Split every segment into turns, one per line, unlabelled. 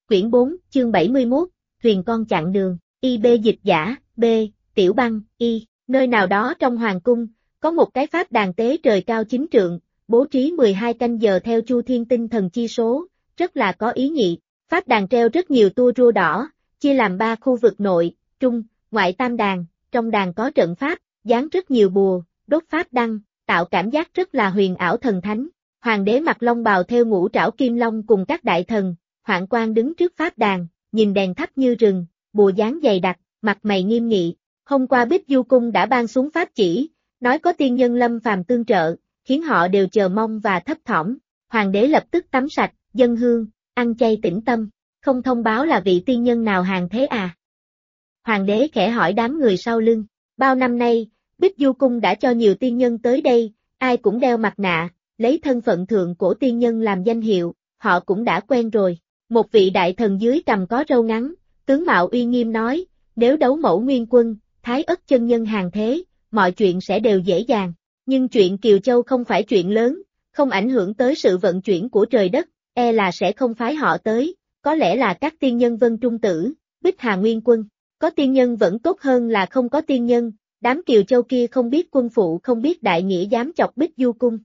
Quyển 4, chương 71, thuyền con chặn đường, IB dịch giả, B, Tiểu Băng, Y, nơi nào đó trong hoàng cung, có một cái pháp đàn tế trời cao 9 trượng, bố trí 12 canh giờ theo chu thiên tinh thần chi số, rất là có ý nhị. Pháp đàn treo rất nhiều tua rua đỏ, chia làm 3 khu vực nội, trung, ngoại tam đàn, trong đàn có trận pháp, dán rất nhiều bùa, đốt pháp đăng, tạo cảm giác rất là huyền ảo thần thánh. Hoàng đế mặc long bào theo ngũ trảo kim long cùng các đại thần, Hoạn Quan đứng trước pháp đàn, nhìn đèn thắp như rừng, bùa dán dày đặc, mặt mày nghiêm nghị. Hôm qua Bích Du Cung đã ban xuống pháp chỉ, nói có tiên nhân lâm phàm tương trợ, khiến họ đều chờ mong và thấp thỏm. Hoàng đế lập tức tắm sạch, dâng hương, ăn chay tĩnh tâm, không thông báo là vị tiên nhân nào hàng thế à? Hoàng đế khẽ hỏi đám người sau lưng. Bao năm nay, Bích Du Cung đã cho nhiều tiên nhân tới đây, ai cũng đeo mặt nạ, lấy thân phận thượng cổ tiên nhân làm danh hiệu, họ cũng đã quen rồi. Một vị đại thần dưới cằm có râu ngắn, tướng mạo uy nghiêm nói, nếu đấu mẫu nguyên quân, thái ất chân nhân hàng thế, mọi chuyện sẽ đều dễ dàng. Nhưng chuyện Kiều Châu không phải chuyện lớn, không ảnh hưởng tới sự vận chuyển của trời đất, e là sẽ không phái họ tới, có lẽ là các tiên nhân Vân Trung Tử, Bích Hà Nguyên Quân. Có tiên nhân vẫn tốt hơn là không có tiên nhân, đám Kiều Châu kia không biết quân phụ không biết đại nghĩa dám chọc Bích Du Cung.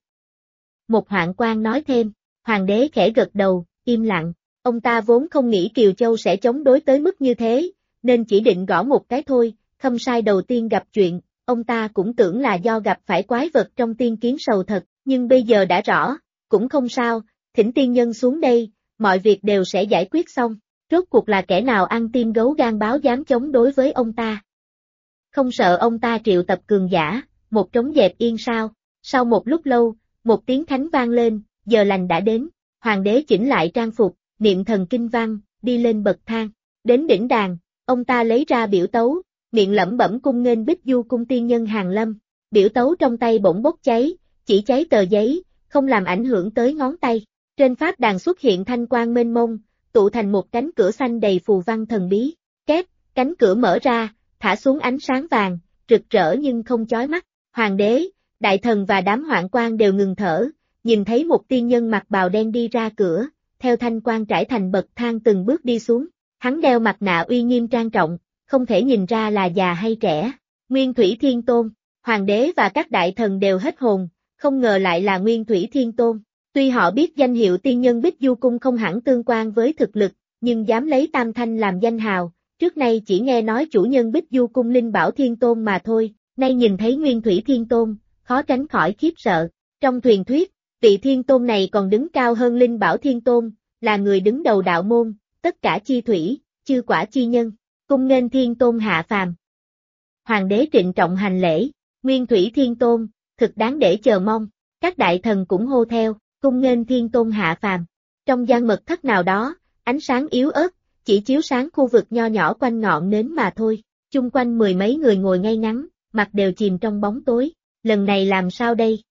Một Hoạn Quan nói thêm, hoàng đế khẽ gật đầu, im lặng, ông ta vốn không nghĩ Kiều Châu sẽ chống đối tới mức như thế, nên chỉ định gõ một cái thôi. Khâm Sai đầu tiên gặp chuyện, ông ta cũng tưởng là do gặp phải quái vật trong tiên kiến sầu thật, nhưng bây giờ đã rõ, cũng không sao, thỉnh tiên nhân xuống đây, mọi việc đều sẽ giải quyết xong. Rốt cuộc là kẻ nào ăn tim gấu gan báo dám chống đối với ông ta? Không sợ ông ta triệu tập cường giả, một trống dẹp yên sao? Sau một lúc lâu, một tiếng thánh vang lên, giờ lành đã đến. Hoàng đế chỉnh lại trang phục, niệm thần kinh văn, đi lên bậc thang. Đến đỉnh đàn, ông ta lấy ra biểu tấu, miệng lẩm bẩm cung nghênh Bích Du Cung tiên nhân hàng lâm. Biểu tấu trong tay bỗng bốc cháy, chỉ cháy tờ giấy, không làm ảnh hưởng tới ngón tay. Trên pháp đàn xuất hiện thanh quang mênh mông, tụ thành một cánh cửa xanh đầy phù văn thần bí. Két, cánh cửa mở ra, thả xuống ánh sáng vàng, rực rỡ nhưng không chói mắt. Hoàng đế, đại thần và đám hoạn quan đều ngừng thở, nhìn thấy một tiên nhân mặc bào đen đi ra cửa, theo thanh quang trải thành bậc thang từng bước đi xuống. Hắn đeo mặt nạ uy nghiêm trang trọng, không thể nhìn ra là già hay trẻ. Nguyên Thủy Thiên Tôn, hoàng đế và các đại thần đều hết hồn, không ngờ lại là Nguyên Thủy Thiên Tôn. Tuy họ biết danh hiệu tiên nhân Bích Du Cung không hẳn tương quan với thực lực, nhưng dám lấy tam thanh làm danh hào, trước nay chỉ nghe nói chủ nhân Bích Du Cung Linh Bảo Thiên Tôn mà thôi, nay nhìn thấy Nguyên Thủy Thiên Tôn, khó tránh khỏi khiếp sợ. Trong truyền thuyết, vị Thiên Tôn này còn đứng cao hơn Linh Bảo Thiên Tôn, là người đứng đầu đạo môn, tất cả chi thủy, chư quả chi nhân, cung nghênh Thiên Tôn hạ phàm. Hoàng đế trịnh trọng hành lễ, Nguyên Thủy Thiên Tôn, thực đáng để chờ mong, các đại thần cũng hô theo. Cung nghênh Thiên Tôn hạ phàm. Trong gian mật thất nào đó, ánh sáng yếu ớt, chỉ chiếu sáng khu vực nho nhỏ quanh ngọn nến mà thôi. Chung quanh mười mấy người ngồi ngay ngắn, mặt đều chìm trong bóng tối. Lần này làm sao đây?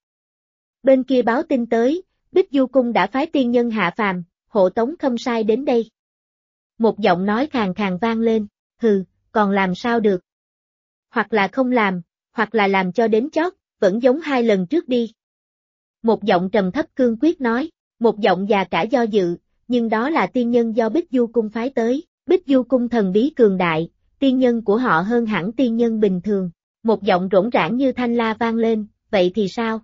Bên kia báo tin tới, Bích Du Cung đã phái tiên nhân hạ phàm, hộ tống Khâm Sai đến đây. Một giọng nói khàn khàn vang lên, hừ, còn làm sao được? Hoặc là không làm, hoặc là làm cho đến chót, vẫn giống 2 lần trước đi. Một giọng trầm thấp cương quyết nói, một giọng già cả do dự, nhưng đó là tiên nhân do Bích Du Cung phái tới. Bích Du Cung thần bí cường đại, tiên nhân của họ hơn hẳn tiên nhân bình thường. Một giọng rỗng rãng như thanh la vang lên, vậy thì sao?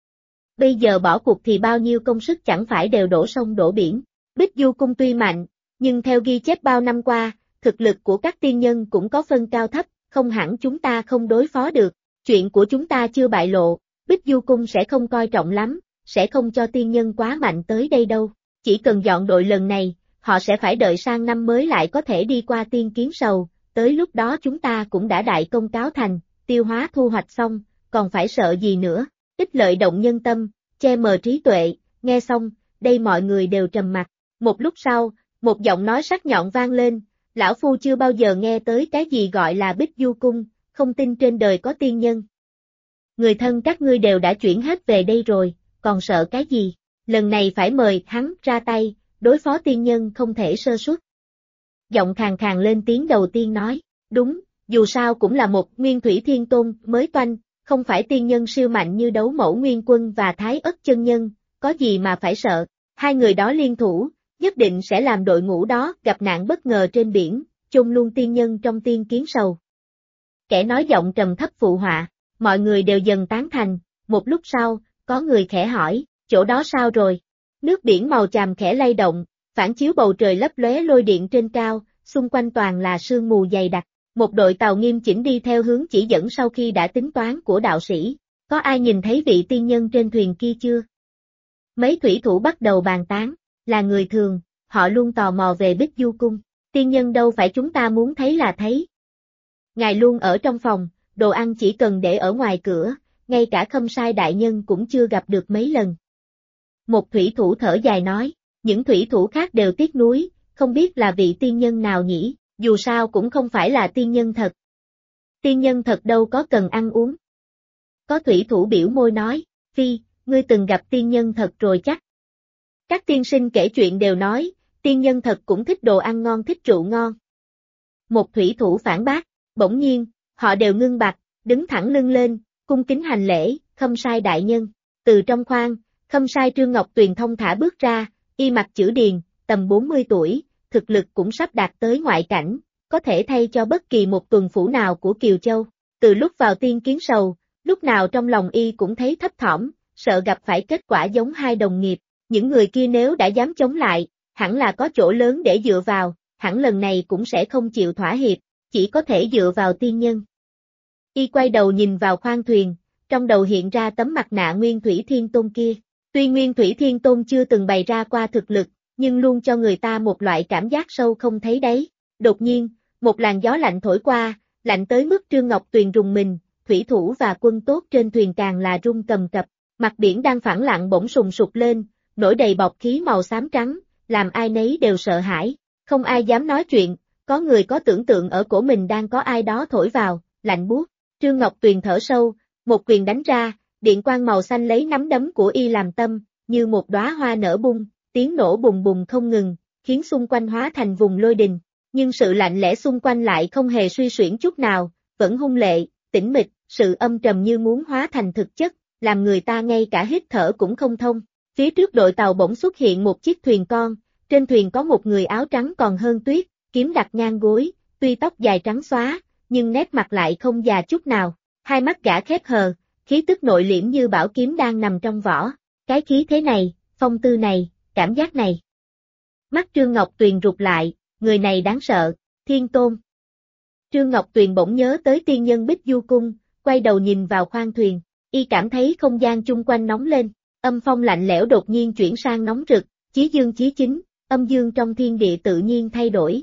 Bây giờ bỏ cuộc thì bao nhiêu công sức chẳng phải đều đổ sông đổ biển. Bích Du Cung tuy mạnh, nhưng theo ghi chép bao năm qua, thực lực của các tiên nhân cũng có phân cao thấp, không hẳn chúng ta không đối phó được. Chuyện của chúng ta chưa bại lộ, Bích Du Cung sẽ không coi trọng lắm, sẽ không cho tiên nhân quá mạnh tới đây đâu. Chỉ cần dọn đội lần này, họ sẽ phải đợi sang năm mới lại có thể đi qua tiên kiến sầu, tới lúc đó chúng ta cũng đã đại công cáo thành, tiêu hóa thu hoạch xong, còn phải sợ gì nữa. Ích lợi động nhân tâm, che mờ trí tuệ, nghe xong, đây mọi người đều trầm mặc. Một lúc sau, một giọng nói sắc nhọn vang lên, lão phu chưa bao giờ nghe tới cái gì gọi là Bích Du Cung, không tin trên đời có tiên nhân. Người thân các ngươi đều đã chuyển hết về đây rồi, còn sợ cái gì? Lần này phải mời hắn ra tay, đối phó tiên nhân không thể sơ suất. Giọng khàn khàn lên tiếng đầu tiên nói, đúng, dù sao cũng là một Nguyên Thủy Thiên Tôn mới toanh, không phải tiên nhân siêu mạnh như Đấu Mẫu Nguyên Quân và Thái Ất chân nhân, có gì mà phải sợ. 2 người đó liên thủ, nhất định sẽ làm đội ngũ đó gặp nạn bất ngờ trên biển, chôn luôn tiên nhân trong tiên kiến sầu. Kẻ nói giọng trầm thấp phụ họa, mọi người đều dần tán thành, một lúc sau, có người khẽ hỏi, chỗ đó sao rồi? Nước biển màu chàm khẽ lay động, phản chiếu bầu trời lấp lóe lôi điện trên cao, xung quanh toàn là sương mù dày đặc. Một đội tàu nghiêm chỉnh đi theo hướng chỉ dẫn sau khi đã tính toán của đạo sĩ. Có ai nhìn thấy vị tiên nhân trên thuyền kia chưa? Mấy thủy thủ bắt đầu bàn tán, là người thường, họ luôn tò mò về Bích Du Cung. Tiên nhân đâu phải chúng ta muốn thấy là thấy. Ngài luôn ở trong phòng, đồ ăn chỉ cần để ở ngoài cửa, ngay cả Khâm Sai đại nhân cũng chưa gặp được mấy lần. Một thủy thủ thở dài nói, những thủy thủ khác đều tiếc nuối, không biết là vị tiên nhân nào nhỉ, dù sao cũng không phải là tiên nhân thật. Tiên nhân thật đâu có cần ăn uống. Có thủy thủ biểu môi nói, Phi, ngươi từng gặp tiên nhân thật rồi chắc. Các tiên sinh kể chuyện đều nói, tiên nhân thật cũng thích đồ ăn ngon thích rượu ngon. Một thủy thủ phản bác, bỗng nhiên, họ đều ngưng bặt, đứng thẳng lưng lên, cung kính hành lễ, Khâm Sai đại nhân. Từ trong khoang, Khâm Sai Trương Ngọc Tuyền thông thả bước ra, y mặc chữ điền, tầm 40 tuổi, thực lực cũng sắp đạt tới ngoại cảnh, có thể thay cho bất kỳ một tuần phủ nào của Kiều Châu. Từ lúc vào tiên kiến sầu, lúc nào trong lòng y cũng thấy thấp thỏm, sợ gặp phải kết quả giống hai đồng nghiệp. Những người kia nếu đã dám chống lại, hẳn là có chỗ lớn để dựa vào, hẳn lần này cũng sẽ không chịu thỏa hiệp, chỉ có thể dựa vào tiên nhân. Y quay đầu nhìn vào khoang thuyền, trong đầu hiện ra tấm mặt nạ Nguyên Thủy Thiên Tôn kia. Tuy Nguyên Thủy Thiên Tôn chưa từng bày ra qua thực lực, nhưng luôn cho người ta một loại cảm giác sâu không thấy đáy. Đột nhiên, một làn gió lạnh thổi qua, lạnh tới mức Trương Ngọc Tuyền rùng mình, thủy thủ và quân tốt trên thuyền càng là run cầm cập. Mặt biển đang phẳng lặng bỗng sùng sục lên, nổi đầy bọt khí màu xám trắng, làm ai nấy đều sợ hãi. Không ai dám nói chuyện, có người có tưởng tượng ở cổ mình đang có ai đó thổi vào, lạnh buốt. Trương Ngọc Tuyền thở sâu, một quyền đánh ra, điện quang màu xanh lấy nắm đấm của y làm tâm, như một đóa hoa nở bung, tiếng nổ bùng bùng không ngừng, khiến xung quanh hóa thành vùng lôi đình. Nhưng sự lạnh lẽ xung quanh lại không hề suy xuyển chút nào, vẫn hung lệ, tĩnh mịch, sự âm trầm như muốn hóa thành thực chất, làm người ta ngay cả hít thở cũng không thông. Phía trước đội tàu bỗng xuất hiện một chiếc thuyền con, trên thuyền có một người áo trắng còn hơn tuyết, kiếm đặt ngang gối, tuy tóc dài trắng xóa, nhưng nét mặt lại không già chút nào, hai mắt gã khép hờ, khí tức nội liễm như bảo kiếm đang nằm trong vỏ. Cái khí thế này, phong tư này, cảm giác này. Mắt Trương Ngọc Tuyền rụt lại, người này đáng sợ, Thiên Tôn. Trương Ngọc Tuyền bỗng nhớ tới tiên nhân Bích Du Cung, quay đầu nhìn vào khoang thuyền, y cảm thấy không gian chung quanh nóng lên, âm phong lạnh lẽo đột nhiên chuyển sang nóng rực, chí dương chí chính, âm dương trong thiên địa tự nhiên thay đổi,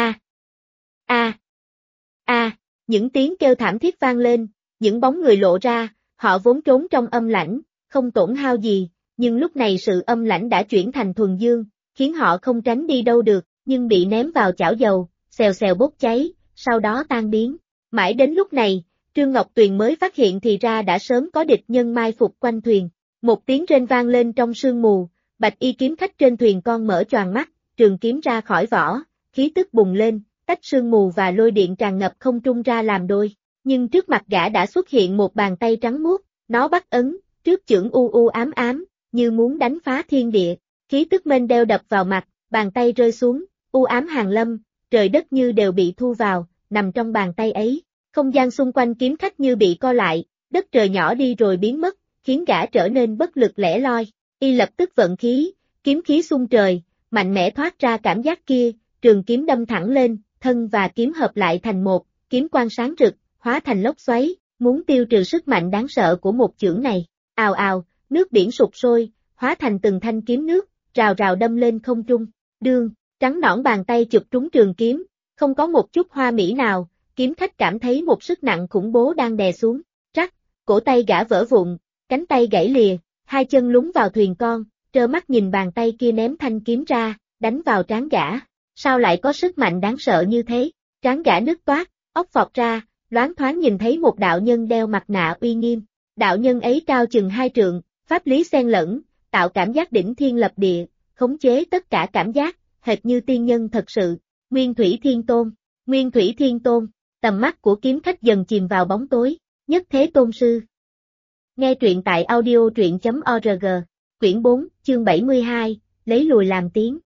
những tiếng kêu thảm thiết vang lên, những bóng người lộ ra, họ vốn trốn trong âm lãnh, không tổn hao gì, nhưng lúc này sự âm lãnh đã chuyển thành thuần dương, khiến họ không tránh đi đâu được, nhưng bị ném vào chảo dầu, xèo xèo bốc cháy, sau đó tan biến. Mãi đến lúc này, Trương Ngọc Tuyền mới phát hiện thì ra đã sớm có địch nhân mai phục quanh thuyền. Một tiếng rên vang lên trong sương mù, bạch y kiếm khách trên thuyền con mở choàng mắt, trường kiếm ra khỏi vỏ, khí tức bùng lên, tách sương mù và lôi điện tràn ngập không trung ra làm đôi. Nhưng trước mặt gã đã xuất hiện một bàn tay trắng muốt, nó bắt ấn, trước chưởng u u ám ám, như muốn đánh phá thiên địa, khí tức mênh đeo đập vào mặt, bàn tay rơi xuống, u ám hàng lâm, trời đất như đều bị thu vào, nằm trong bàn tay ấy. Không gian xung quanh kiếm khách như bị co lại, đất trời nhỏ đi rồi biến mất, khiến gã trở nên bất lực lẻ loi. Y lập tức vận khí, kiếm khí xung trời, mạnh mẽ thoát ra cảm giác kia, trường kiếm đâm thẳng lên, thân và kiếm hợp lại thành một, kiếm quang sáng rực, hóa thành lốc xoáy, muốn tiêu trừ sức mạnh đáng sợ của một chưởng này. Ào ào, nước biển sụp sôi, hóa thành từng thanh kiếm nước, rào rào đâm lên không trung. Đương, trắng nõn bàn tay chụp trúng trường kiếm, không có một chút hoa mỹ nào, kiếm khách cảm thấy một sức nặng khủng bố đang đè xuống. Rắc, cổ tay gã vỡ vụn, cánh tay gãy lìa, hai chân lún vào thuyền con, trơ mắt nhìn bàn tay kia ném thanh kiếm ra, đánh vào trán gã. Sao lại có sức mạnh đáng sợ như thế? Trán gã nứt toát, óc phọt ra, loáng thoáng nhìn thấy một đạo nhân đeo mặt nạ uy nghiêm. Đạo nhân ấy cao chừng 2 trượng, pháp lý xen lẫn, tạo cảm giác đỉnh thiên lập địa, khống chế tất cả cảm giác, hệt như tiên nhân thật sự. Nguyên Thủy Thiên Tôn, Nguyên Thủy Thiên Tôn, tầm mắt của kiếm khách dần chìm vào bóng tối. Nhất Thế Tôn Sư. Nghe truyện tại audio truyện.org, quyển 4, chương 72, lấy lùi làm tiến.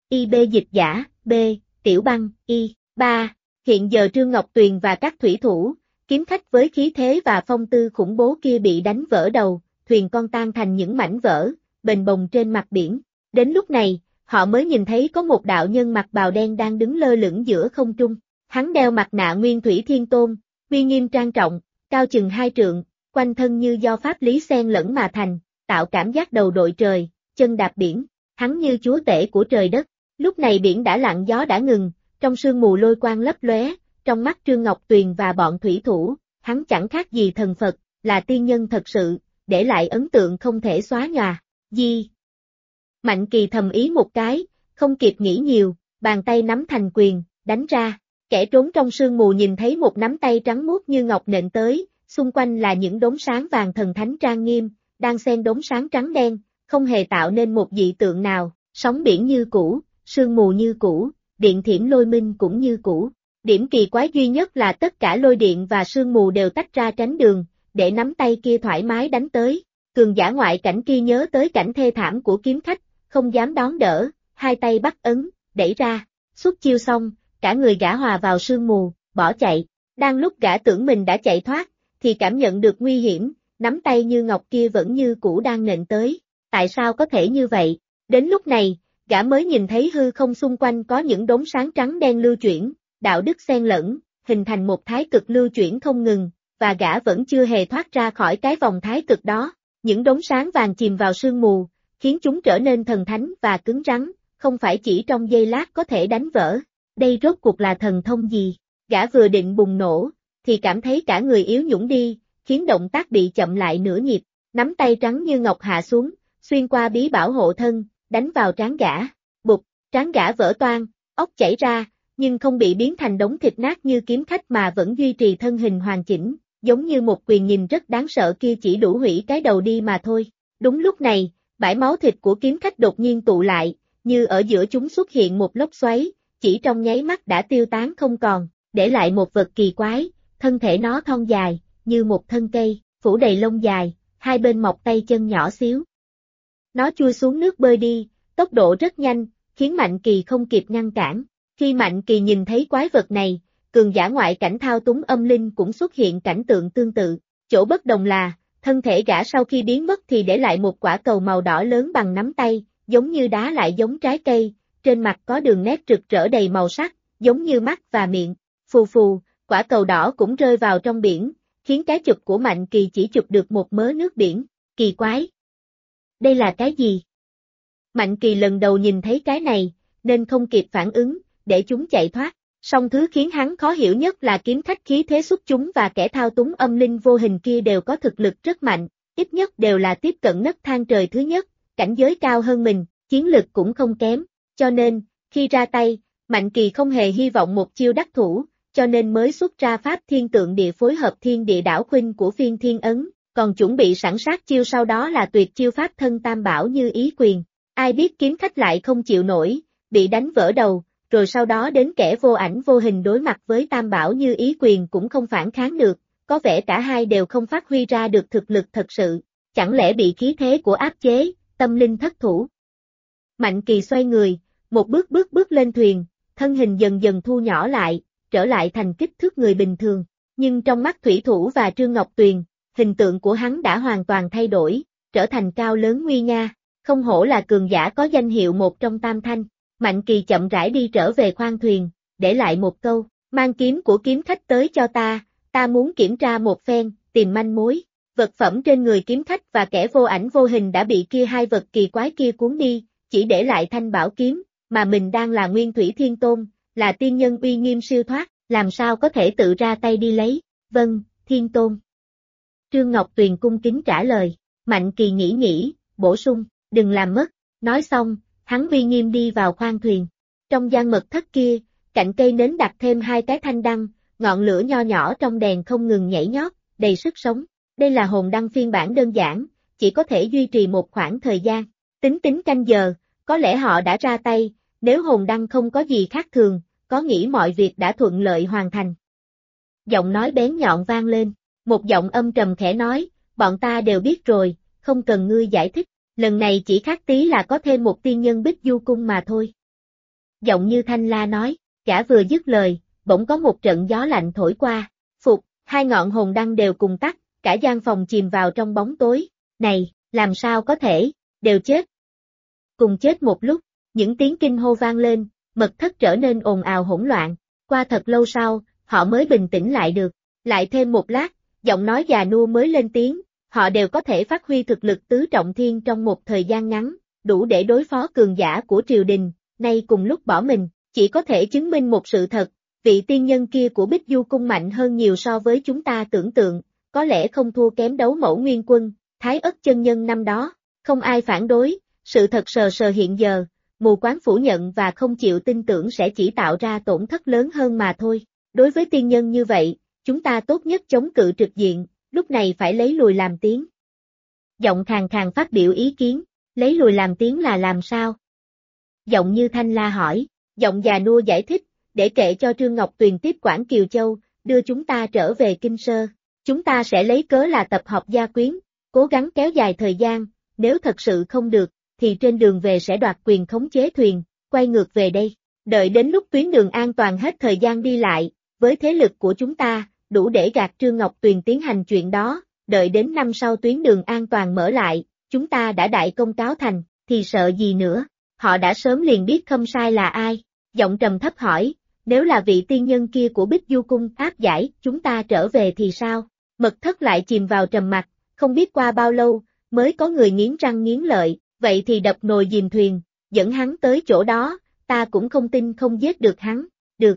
IB dịch giả, B. Tiểu Băng, Y. 3. Hiện giờ Trương Ngọc Tuyền và các thủy thủ, kiếm khách với khí thế và phong tư khủng bố kia bị đánh vỡ đầu, thuyền con tan thành những mảnh vỡ, bềnh bồng trên mặt biển. Đến lúc này, họ mới nhìn thấy có một đạo nhân mặc bào đen đang đứng lơ lửng giữa không trung. Hắn đeo mặt nạ Nguyên Thủy Thiên Tôn, uy nghiêm trang trọng, cao chừng 2 trượng, quanh thân như do pháp lý xen lẫn mà thành, tạo cảm giác đầu đội trời, chân đạp biển. Hắn như chúa tể của trời đất. Lúc này biển đã lặng, gió đã ngừng, trong sương mù lôi quang lấp lóe, trong mắt Trương Ngọc Tuyền và bọn thủy thủ, hắn chẳng khác gì thần Phật, là tiên nhân thật sự, để lại ấn tượng không thể xóa nhòa. Di. Mạnh Kỳ thầm ý một cái, không kịp nghĩ nhiều, bàn tay nắm thành quyền, đánh ra. Kẻ trốn trong sương mù nhìn thấy một nắm tay trắng muốt như ngọc nện tới, xung quanh là những đốm sáng vàng thần thánh trang nghiêm, đang xen đốm sáng trắng đen, không hề tạo nên một dị tượng nào, sóng biển như cũ, sương mù như cũ, điện thiểm lôi minh cũng như cũ. Điểm kỳ quái duy nhất là tất cả lôi điện và sương mù đều tách ra tránh đường, để nắm tay kia thoải mái đánh tới. Cường giả ngoại cảnh kia nhớ tới cảnh thê thảm của kiếm khách, không dám đón đỡ, hai tay bắt ấn, đẩy ra, xuất chiêu xong, cả người gã hòa vào sương mù, bỏ chạy. Đang lúc gã tưởng mình đã chạy thoát, thì cảm nhận được nguy hiểm, nắm tay như ngọc kia vẫn như cũ đang nện tới. Tại sao có thể như vậy? Đến lúc này, gã mới nhìn thấy hư không xung quanh có những đốm sáng trắng đen lưu chuyển, đạo đức xen lẫn, hình thành một thái cực lưu chuyển không ngừng, và gã vẫn chưa hề thoát ra khỏi cái vòng thái cực đó. Những đốm sáng vàng chìm vào sương mù, khiến chúng trở nên thần thánh và cứng rắn, không phải chỉ trong giây lát có thể đánh vỡ. Đây rốt cuộc là thần thông gì? Gã vừa định bùng nổ, thì cảm thấy cả người yếu nhũn đi, khiến động tác bị chậm lại nửa nhịp, nắm tay trắng như ngọc hạ xuống, xuyên qua bí bảo hộ thân, đánh vào trán gã. Bụp, trán gã vỡ toang, óc chảy ra, nhưng không bị biến thành đống thịt nát như kiếm khách mà vẫn duy trì thân hình hoàn chỉnh, giống như một quyền nhìn rất đáng sợ kia chỉ đủ hủy cái đầu đi mà thôi. Đúng lúc này, bãi máu thịt của kiếm khách đột nhiên tụ lại, như ở giữa chúng xuất hiện một lốc xoáy, chỉ trong nháy mắt đã tiêu tán không còn, để lại một vật kỳ quái, thân thể nó thon dài, như một thân cây, phủ đầy lông dài, hai bên mọc tay chân nhỏ xíu. Nó chui xuống nước bơi đi, tốc độ rất nhanh, khiến Mạnh Kỳ không kịp ngăn cản. Khi Mạnh Kỳ nhìn thấy quái vật này, cường giả ngoại cảnh thao túng âm linh cũng xuất hiện cảnh tượng tương tự. Chỗ bất đồng là, thân thể gã sau khi biến mất thì để lại một quả cầu màu đỏ lớn bằng nắm tay, giống như đá lại giống trái cây, trên mặt có đường nét rực rỡ đầy màu sắc, giống như mắt và miệng. Phù phù, quả cầu đỏ cũng rơi vào trong biển, khiến cái chụp của Mạnh Kỳ chỉ chụp được một mớ nước biển. Kỳ quái! Đây là cái gì? Mạnh Kỳ lần đầu nhìn thấy cái này, nên không kịp phản ứng, để chúng chạy thoát. Song thứ khiến hắn khó hiểu nhất là kiếm khách khí thế xuất chúng và kẻ thao túng âm linh vô hình kia đều có thực lực rất mạnh, ít nhất đều là tiếp cận nấc thang trời thứ nhất, cảnh giới cao hơn mình, chiến lực cũng không kém, cho nên, khi ra tay, Mạnh Kỳ không hề hy vọng một chiêu đắc thủ, cho nên mới xuất ra pháp thiên tượng địa phối hợp thiên địa đảo khuynh của phiên thiên ấn, còn chuẩn bị sẵn sát chiêu sau đó là tuyệt chiêu pháp thân tam bảo như ý quyền. Ai biết kiếm khách lại không chịu nổi, bị đánh vỡ đầu, rồi sau đó đến kẻ vô ảnh vô hình đối mặt với tam bảo như ý quyền cũng không phản kháng được, có vẻ cả hai đều không phát huy ra được thực lực thật sự, chẳng lẽ bị khí thế của áp chế, tâm linh thất thủ. Mạnh Kỳ xoay người, một bước lên thuyền, thân hình dần dần thu nhỏ lại, trở lại thành kích thước người bình thường, nhưng trong mắt thủy thủ và Trương Ngọc Tuyền, hình tượng của hắn đã hoàn toàn thay đổi, trở thành cao lớn nguy nga, không hổ là cường giả có danh hiệu một trong tam thanh. Mạnh Kỳ chậm rãi đi trở về khoang thuyền, để lại một câu, mang kiếm của kiếm khách tới cho ta muốn kiểm tra một phen, tìm manh mối. Vật phẩm trên người kiếm khách và kẻ vô ảnh vô hình đã bị kia hai vật kỳ quái kia cuốn đi, chỉ để lại thanh bảo kiếm, mà mình đang là Nguyên Thủy Thiên Tôn, là tiên nhân uy nghiêm siêu thoát, làm sao có thể tự ra tay đi lấy. Vâng, Thiên Tôn. Trương Ngọc Tuyền cung kính trả lời. Mạnh Kỳ nghĩ, bổ sung, đừng làm mất. Nói xong, hắn uy nghiêm đi vào khoang thuyền. Trong gian mật thất kia, cạnh cây nến đặt thêm hai cái thanh đăng, ngọn lửa nho nhỏ trong đèn không ngừng nhảy nhót, đầy sức sống. Đây là hồn đăng phiên bản đơn giản, chỉ có thể duy trì một khoảng thời gian. Tính canh giờ, có lẽ họ đã ra tay, nếu hồn đăng không có gì khác thường, có nghĩ mọi việc đã thuận lợi hoàn thành. Giọng nói bén nhọn vang lên, một giọng âm trầm khẽ nói, bọn ta đều biết rồi, không cần ngươi giải thích, lần này chỉ khác tí là có thêm một tiên nhân Bích Du Cung mà thôi. Giọng Như Thanh La nói, gã vừa dứt lời, bỗng có một trận gió lạnh thổi qua, phục, hai ngọn hồn đăng đều cùng tắt, cả gian phòng chìm vào trong bóng tối, này, làm sao có thể, đều chết. Cùng chết một lúc, những tiếng kinh hô vang lên, mật thất trở nên ồn ào hỗn loạn, qua thật lâu sau, họ mới bình tĩnh lại được, lại thêm một lát, giọng nói già nua mới lên tiếng, họ đều có thể phát huy thực lực tứ trọng thiên trong một thời gian ngắn, đủ để đối phó cường giả của triều đình, nay cùng lúc bỏ mình, chỉ có thể chứng minh một sự thật, vị tiên nhân kia của Bích Du Cung mạnh hơn nhiều so với chúng ta tưởng tượng, có lẽ không thua kém đấu mẫu nguyên quân, Thái Ất chân nhân năm đó, không ai phản đối, sự thật sờ sờ hiện giờ, mù quáng phủ nhận và không chịu tin tưởng sẽ chỉ tạo ra tổn thất lớn hơn mà thôi. Đối với tiên nhân như vậy, chúng ta tốt nhất chống cự trực diện, lúc này phải lấy lùi làm tiến. Giọng khàn khàn phát biểu ý kiến, lấy lùi làm tiến là làm sao? Giọng Như Thanh La hỏi, giọng già nua giải thích, để kệ cho Trương Ngọc Tuyền tiếp quản Kiều Châu, đưa chúng ta trở về Kinh Sơ. Chúng ta sẽ lấy cớ là tập hợp gia quyến, cố gắng kéo dài thời gian, nếu thật sự không được, thì trên đường về sẽ đoạt quyền khống chế thuyền, quay ngược về đây. Đợi đến lúc tuyến đường an toàn hết thời gian đi lại, với thế lực của chúng ta, đủ để gạt Trương Ngọc Tuyền tiến hành chuyện đó, đợi đến năm sau tuyến đường an toàn mở lại, chúng ta đã đại công cáo thành, thì sợ gì nữa, họ đã sớm liền biết Khâm Sai là ai, giọng trầm thấp hỏi, nếu là vị tiên nhân kia của Bích Du Cung áp giải, chúng ta trở về thì sao? Mật thất lại chìm vào trầm mặc, không biết qua bao lâu, mới có người nghiến răng nghiến lợi, vậy thì đập nồi dìm thuyền, dẫn hắn tới chỗ đó, ta cũng không tin không giết được hắn, được.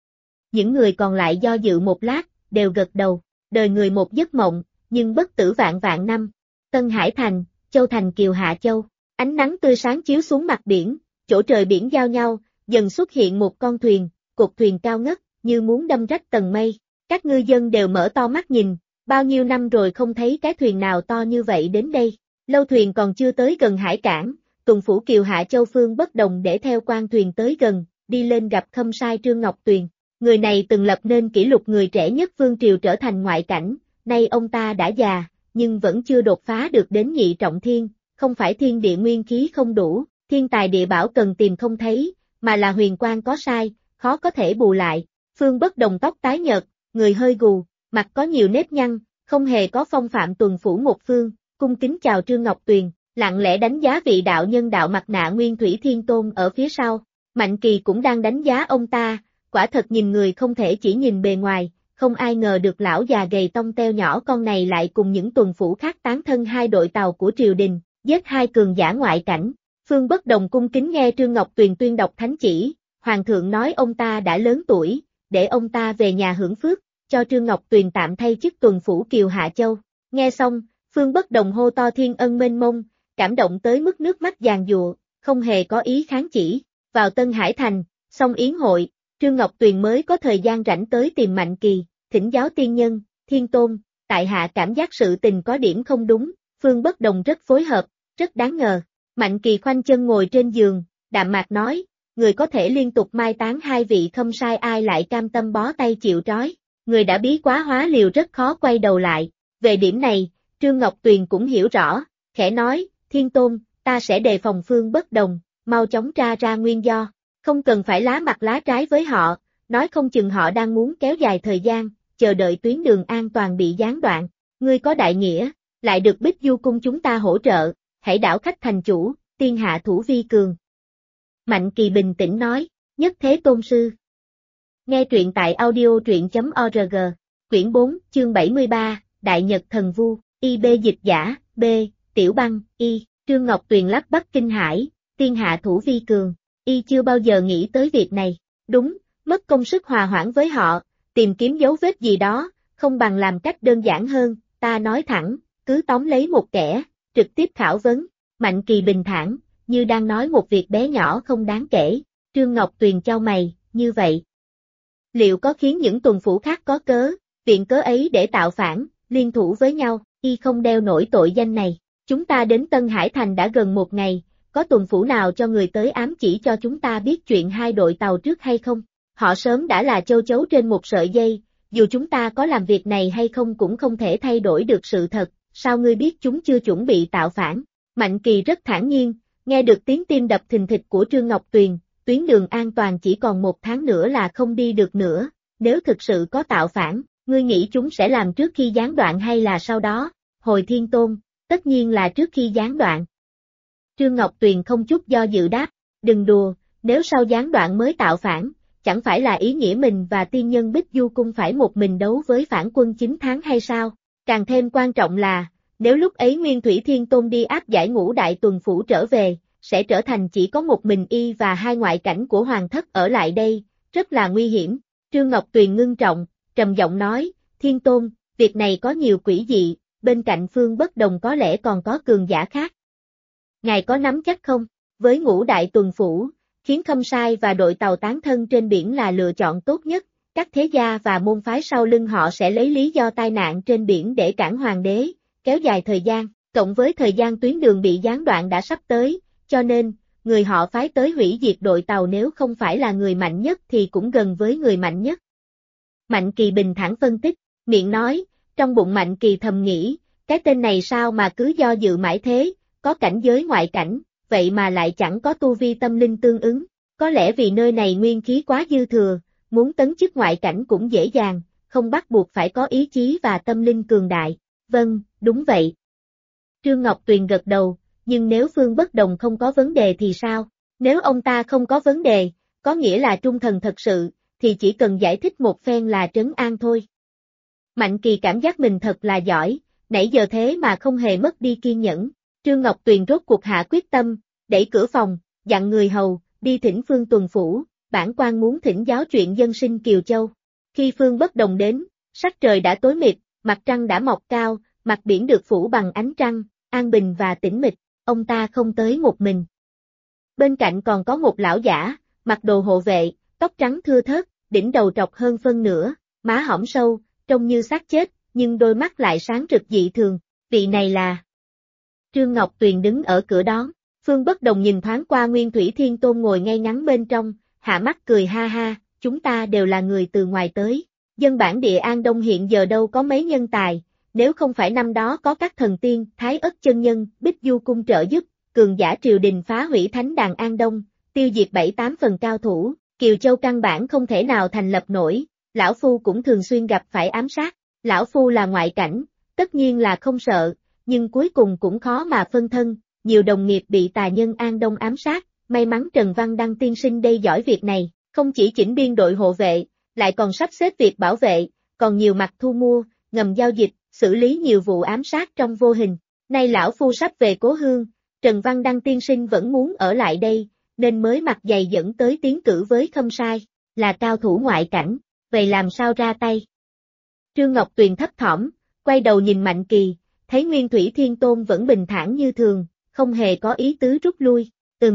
Những người còn lại do dự một lát, đều gật đầu, đời người một giấc mộng, nhưng bất tử vạn vạn năm. Tân Hải Thành, Châu Thành Kiều Hạ Châu, ánh nắng tươi sáng chiếu xuống mặt biển, chỗ trời biển giao nhau, dần xuất hiện một con thuyền, cột thuyền cao ngất, như muốn đâm rách tầng mây. Các ngư dân đều mở to mắt nhìn, bao nhiêu năm rồi không thấy cái thuyền nào to như vậy đến đây. Lâu thuyền còn chưa tới gần hải cảng, Tùng phủ Kiều Hạ Châu Phương Bất Đồng để theo quan thuyền tới gần, đi lên gặp Khâm Sai Trương Ngọc Tuyền. Người này từng lập nên kỷ lục người trẻ nhất vương triều trở thành ngoại cảnh, nay ông ta đã già, nhưng vẫn chưa đột phá được đến nhị trọng thiên, không phải thiên địa nguyên khí không đủ, thiên tài địa bảo cần tìm không thấy, mà là huyền quang có sai, khó có thể bù lại. Phương Bất Đồng tóc tái nhợt, người hơi gù, mặt có nhiều nếp nhăn, không hề có phong phạm tuần phủ một phương, cung kính chào Trương Ngọc Tuyền, lặng lẽ đánh giá vị đạo nhân đạo mặt nạ Nguyên Thủy Thiên Tôn ở phía sau. Mạnh Kỳ cũng đang đánh giá ông ta, quả thật nhìn người không thể chỉ nhìn bề ngoài, không ai ngờ được lão già gầy tông teo nhỏ con này lại cùng những tuần phủ khác tán thân hai đội tàu của triều đình, giết hai cường giả ngoại cảnh. Phương Bất Đồng cung kính nghe Trương Ngọc Tuyền tuyên đọc thánh chỉ, Hoàng thượng nói ông ta đã lớn tuổi, để ông ta về nhà hưởng phước, cho Trương Ngọc Tuyền tạm thay chức tuần phủ Kiều Hạ Châu. Nghe xong, Phương Bất Đồng hô to thiên ân mênh mông, cảm động tới mức nước mắt giàn giụa, không hề có ý kháng chỉ. Vào Tân Hải Thành, xong yến hội, Trương Ngọc Tuyền mới có thời gian rảnh tới tìm Mạnh Kỳ, thỉnh giáo tiên nhân, Thiên Tôn, tại hạ cảm giác sự tình có điểm không đúng, Phương Bất Đồng rất phối hợp, rất đáng ngờ. Mạnh Kỳ khoanh chân ngồi trên giường, đạm mạc nói, người có thể liên tục mai táng hai vị Khâm Sai ai lại cam tâm bó tay chịu trói, người đã bí quá hóa liều rất khó quay đầu lại. Về điểm này, Trương Ngọc Tuyền cũng hiểu rõ, khẽ nói, Thiên Tôn, ta sẽ đề phòng Phương Bất Đồng, mau chóng tra ra nguyên do, không cần phải lá mặt lá trái với họ, nói không chừng họ đang muốn kéo dài thời gian, chờ đợi tuyến đường an toàn bị gián đoạn. Ngươi có đại nghĩa, lại được Bích Du Cung chúng ta hỗ trợ, hãy đảo khách thành chủ, tiên hạ thủ vi cường. Mạnh Kỳ bình tĩnh nói, nhất thế tôn sư. Nghe truyện tại audio.org, quyển 4, chương 73, Đại Nhật Thần Vu, IB dịch giả, B, Tiểu Băng, Y, Trương Ngọc Tuyền lắp bắp kinh hãi, tiên hạ thủ vi cường, Y chưa bao giờ nghĩ tới việc này, đúng, mất công sức hòa hoãn với họ, tìm kiếm dấu vết gì đó, không bằng làm cách đơn giản hơn, ta nói thẳng, cứ tóm lấy một kẻ, trực tiếp khảo vấn. Mạnh Kỳ bình thản, như đang nói một việc bé nhỏ không đáng kể. Trương Ngọc Tuyền chau mày, như vậy. Liệu có khiến những tuần phủ khác có cớ, viện cớ ấy để tạo phản, liên thủ với nhau, Y không đeo nổi tội danh này. Chúng ta đến Tân Hải Thành đã gần một ngày, có tuần phủ nào cho người tới ám chỉ cho chúng ta biết chuyện hai đội tàu trước hay không? Họ sớm đã là châu chấu trên một sợi dây, dù chúng ta có làm việc này hay không cũng không thể thay đổi được sự thật, sao ngươi biết chúng chưa chuẩn bị tạo phản? Mạnh Kỳ rất thản nhiên, nghe được tiếng tim đập thình thịch của Trương Ngọc Tuyền, tuyến đường an toàn chỉ còn 1 tháng nữa là không đi được nữa, nếu thực sự có tạo phản, ngươi nghĩ chúng sẽ làm trước khi gián đoạn hay là sau đó? Hồi Thiên Tôn, tất nhiên là trước khi gián đoạn. Trương Ngọc Tuyền không chút do dự đáp, đừng đùa, nếu sau gián đoạn mới tạo phản, chẳng phải là ý nghĩa mình và tiên nhân Bích Du Cung phải một mình đấu với phản quân 9 tháng hay sao? Càng thêm quan trọng là, nếu lúc ấy Nguyên Thủy Thiên Tôn đi áp giải Ngũ Đại Tuần Phủ trở về, sẽ trở thành chỉ có một mình y và 2 ngoại cảnh của Hoàng thất ở lại đây, rất là nguy hiểm. Trương Ngọc Tuyền ngưng trọng, trầm giọng nói, Thiên Tôn, việc này có nhiều quỷ dị, bên cạnh Phương Bất Đồng có lẽ còn có cường giả khác. Ngài có nắm chắc không? Với Ngũ Đại Tuần Phủ, khiến Khâm Sai và đội tàu tán thân trên biển là lựa chọn tốt nhất, các thế gia và môn phái sau lưng họ sẽ lấy lý do tai nạn trên biển để cản hoàng đế, kéo dài thời gian, cộng với thời gian tuyến đường bị gián đoạn đã sắp tới, cho nên, người họ phái tới hủy diệt đội tàu nếu không phải là người mạnh nhất thì cũng gần với người mạnh nhất. Mạnh Kỳ bình thản phân tích, miệng nói, trong bụng Mạnh Kỳ thầm nghĩ, cái tên này sao mà cứ do dự mãi thế, có cảnh giới ngoại cảnh, vậy mà lại chẳng có tu vi tâm linh tương ứng, có lẽ vì nơi này nguyên khí quá dư thừa, muốn tấn chức ngoại cảnh cũng dễ dàng, không bắt buộc phải có ý chí và tâm linh cường đại. Vâng, đúng vậy. Trương Ngọc Tuyền gật đầu, nhưng nếu Phương Bất Đồng không có vấn đề thì sao? Nếu ông ta không có vấn đề, có nghĩa là trung thần thật sự, thì chỉ cần giải thích một phen là trấn an thôi. Mạnh Kỳ cảm giác mình thật là giỏi, nãy giờ thế mà không hề mất đi kiên nhẫn. Trương Ngọc Tuyền rốt cuộc hạ quyết tâm, đẩy cửa phòng, dặn người hầu, đi thỉnh Phương Tuần Phủ, bản quan muốn thỉnh giáo chuyện dân sinh Kiều Châu. Khi Phương Bất Đồng đến, sắc trời đã tối mịt, mặt trăng đã mọc cao, mặt biển được phủ bằng ánh trăng, an bình và tĩnh mịch, ông ta không tới một mình. Bên cạnh còn có một lão giả, mặc đồ hộ vệ, tóc trắng thưa thớt, đỉnh đầu trọc hơn phân nửa, má hõm sâu, trông như xác chết, nhưng đôi mắt lại sáng rực dị thường, vị này là... Trương Ngọc Tuyền đứng ở cửa đón, Phương Bất Đồng nhìn thoáng qua Nguyên Thủy Thiên Tôn ngồi ngay ngắn bên trong, hạ mắt cười ha ha, chúng ta đều là người từ ngoài tới, dân bản địa An Đông hiện giờ đâu có mấy nhân tài, nếu không phải năm đó có các thần tiên, Thái Ất chân nhân, Bích Du Cung trợ giúp, cường giả triều đình phá hủy thánh đàn An Đông, tiêu diệt 7-8 phần cao thủ, Kiều Châu căn bản không thể nào thành lập nổi, lão phu cũng thường xuyên gặp phải ám sát, lão phu là ngoại cảnh, tất nhiên là không sợ, nhưng cuối cùng cũng khó mà phân thân, nhiều đồng nghiệp bị tà nhân An Đông ám sát, may mắn Trần Văn Đăng tiên sinh đây giỏi việc này, không chỉ chỉnh biên đội hộ vệ, lại còn sắp xếp việc bảo vệ, còn nhiều mặt thu mua, ngầm giao dịch, xử lý nhiều vụ ám sát trong vô hình. Nay lão phu sắp về cố hương, Trần Văn Đăng tiên sinh vẫn muốn ở lại đây, nên mới mặt dày dẫn tới tiến cử với Khâm Sai, là cao thủ ngoại cảnh, vậy làm sao ra tay? Trương Ngọc Tuyền thấp thỏm, quay đầu nhìn Mạnh Kỳ, thấy Nguyên Thủy Thiên Tôn vẫn bình thản như thường, không hề có ý tứ rút lui,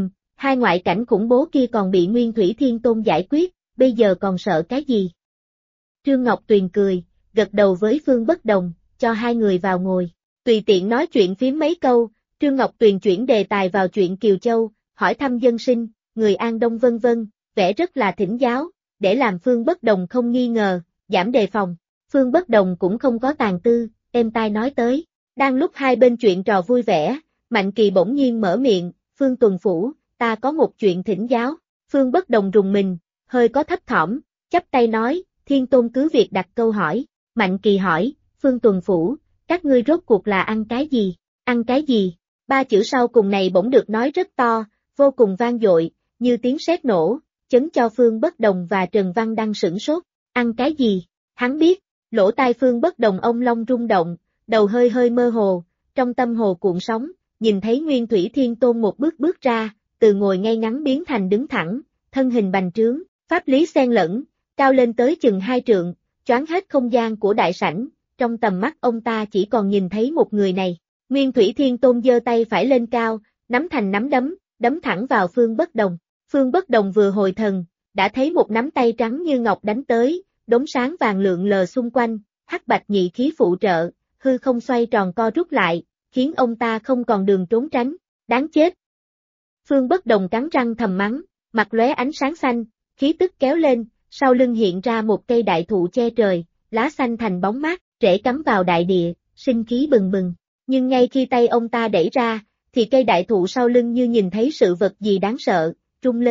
hai ngoại cảnh khủng bố kia còn bị Nguyên Thủy Thiên Tôn giải quyết, bây giờ còn sợ cái gì? Trương Ngọc Tuyền cười, gật đầu với Phương Bất Đồng, cho hai người vào ngồi, tùy tiện nói chuyện phím mấy câu, Trương Ngọc Tuyền chuyển đề tài vào chuyện Kiều Châu, hỏi thăm dân sinh, người An Đông vân vân, vẻ rất là thỉnh giáo, để làm Phương Bất Đồng không nghi ngờ, giảm đề phòng, Phương Bất Đồng cũng không có tàn tư, êm tai nói tới, đang lúc hai bên chuyện trò vui vẻ, Mạnh Kỳ bỗng nhiên mở miệng, Phương Tuần Phủ, ta có một chuyện thỉnh giáo, Phương Bất Đồng rùng mình, hơi có thấp thỏm, chắp tay nói, Thiên Tôn cứ việc đặt câu hỏi, Mạnh Kỳ hỏi, Phương Tuần Phủ, các ngươi rốt cuộc là ăn cái gì, ăn cái gì, ba chữ sau cùng này bỗng được nói rất to, vô cùng vang dội, như tiếng sét nổ, chấn cho Phương Bất Đồng và Trần Văn Đăng sửng sốt, ăn cái gì, hắn biết, lỗ tai Phương Bất Đồng ông long rung động, đầu hơi hơi mơ hồ, trong tâm hồ cuộn sóng, nhìn thấy Nguyên Thủy Thiên Tôn một bước bước ra, từ ngồi ngay ngắn biến thành đứng thẳng, thân hình bành trướng, pháp lý xen lẫn, cao lên tới chừng 2 trượng, choáng hết không gian của đại sảnh, trong tầm mắt ông ta chỉ còn nhìn thấy một người này. Nguyên Thủy Thiên Tôn giơ tay phải lên cao, nắm thành nắm đấm, đấm thẳng vào Phương Bất Đồng. Phương Bất Đồng vừa hồi thần, đã thấy một nắm tay trắng như ngọc đánh tới, đốm sáng vàng lượn lờ xung quanh, hắc bạch nhị khí phụ trợ, hư không xoay tròn co rút lại, khiến ông ta không còn đường trốn tránh, đáng chết. Phương Bất Đồng cắn răng thầm mắng, mặt lóe ánh sáng xanh, khí tức kéo lên, sau lưng hiện ra một cây đại thụ che trời, lá xanh thành bóng mát, rễ cắm vào đại địa, sinh khí bừng bừng. Nhưng ngay khi tay ông ta đẩy ra, thì cây đại thụ sau lưng như nhìn thấy sự vật gì đáng sợ, rung lên,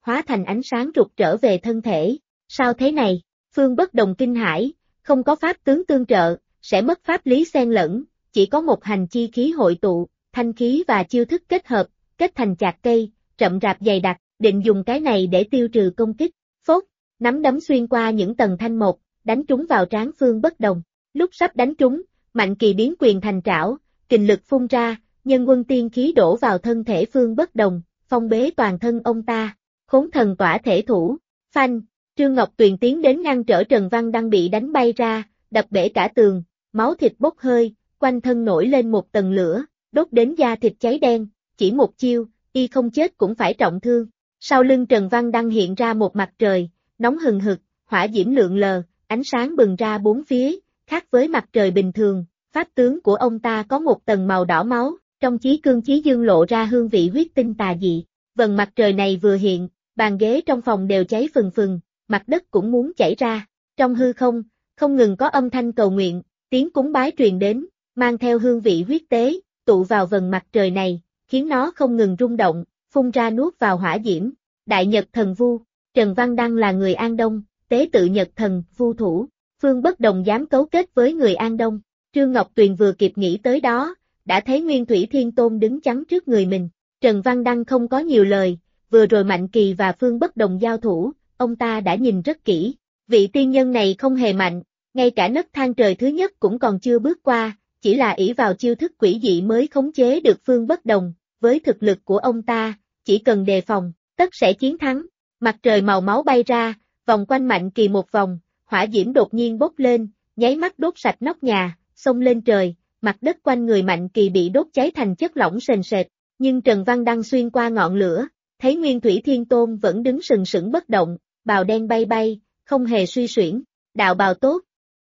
hóa thành ánh sáng rực trở về thân thể. Sao thế này? Phương Bất Đồng kinh hãi, không có pháp tướng tương trợ, sẽ mất pháp lý xen lẫn, chỉ có một hành chi khí hội tụ, thanh khí và chiêu thức kết hợp, kết thành chạc cây, rậm rạp dày đặc, định dùng cái này để tiêu trừ công kích. Phốt, nắm đấm xuyên qua những tầng thanh một, đánh trúng vào trán Phương Bất Đồng. Lúc sắp đánh trúng, Mạnh Kỳ biến quyền thành trảo, kình lực phun ra, nhân quân tiên khí đổ vào thân thể Phương Bất Đồng, phong bế toàn thân ông ta. Khốn thần tỏa thể thủ, phanh, Trương Ngọc Tuyền tiến đến ngăn trở Trần Văn Đăng bị đánh bay ra, đập bể cả tường, máu thịt bốc hơi, quanh thân nổi lên một tầng lửa, đốt đến da thịt cháy đen, chỉ một chiêu, y không chết cũng phải trọng thương. Sau lưng Trần Văn Đăng hiện ra một mặt trời, nóng hừng hực, hỏa diễm lượn lờ, ánh sáng bừng ra bốn phía, khác với mặt trời bình thường, pháp tướng của ông ta có một tầng màu đỏ máu, trong chí cương chí dương lộ ra hương vị huyết tinh tà dị. Vầng mặt trời này vừa hiện, bàn ghế trong phòng đều cháy phừng phừng, mặt đất cũng muốn chảy ra. Trong hư không, không ngừng có âm thanh cầu nguyện, tiếng cúng bái truyền đến, mang theo hương vị huyết tế, tụ vào vầng mặt trời này, khiến nó không ngừng rung động, phun ra nuốt vào hỏa diễm. Đại Nhật Thần Vu, Trần Văn Đăng là người An Đông, tế tự Nhật Thần, Vu thủ, Phương Bất Đồng dám cấu kết với người An Đông. Trương Ngọc Tuyền vừa kịp nghĩ tới đó, đã thấy Nguyên Thủy Thiên Tôn đứng chắn trước người mình. Trần Văn Đăng không có nhiều lời, vừa rồi Mạnh Kỳ và Phương Bất Đồng giao thủ, ông ta đã nhìn rất kỹ. Vị tiên nhân này không hề mạnh, ngay cả nấc thang trời thứ nhất cũng còn chưa bước qua, chỉ là ỷ vào chiêu thức quỷ dị mới khống chế được Phương Bất Đồng. Với thực lực của ông ta, chỉ cần đề phòng, tất sẽ chiến thắng. Mặt trời màu máu bay ra, vòng quanh Mạnh Kỳ một vòng, hỏa diễm đột nhiên bốc lên, nháy mắt đốt sạch nóc nhà, xông lên trời, mặt đất quanh người Mạnh Kỳ bị đốt cháy thành chất lỏng sền sệt. Nhưng Trần Văn Đăng xuyên qua ngọn lửa, thấy Nguyên Thủy Thiên Tôn vẫn đứng sừng sững bất động, bào đen bay bay, không hề suy xuyển, đạo bào tốt.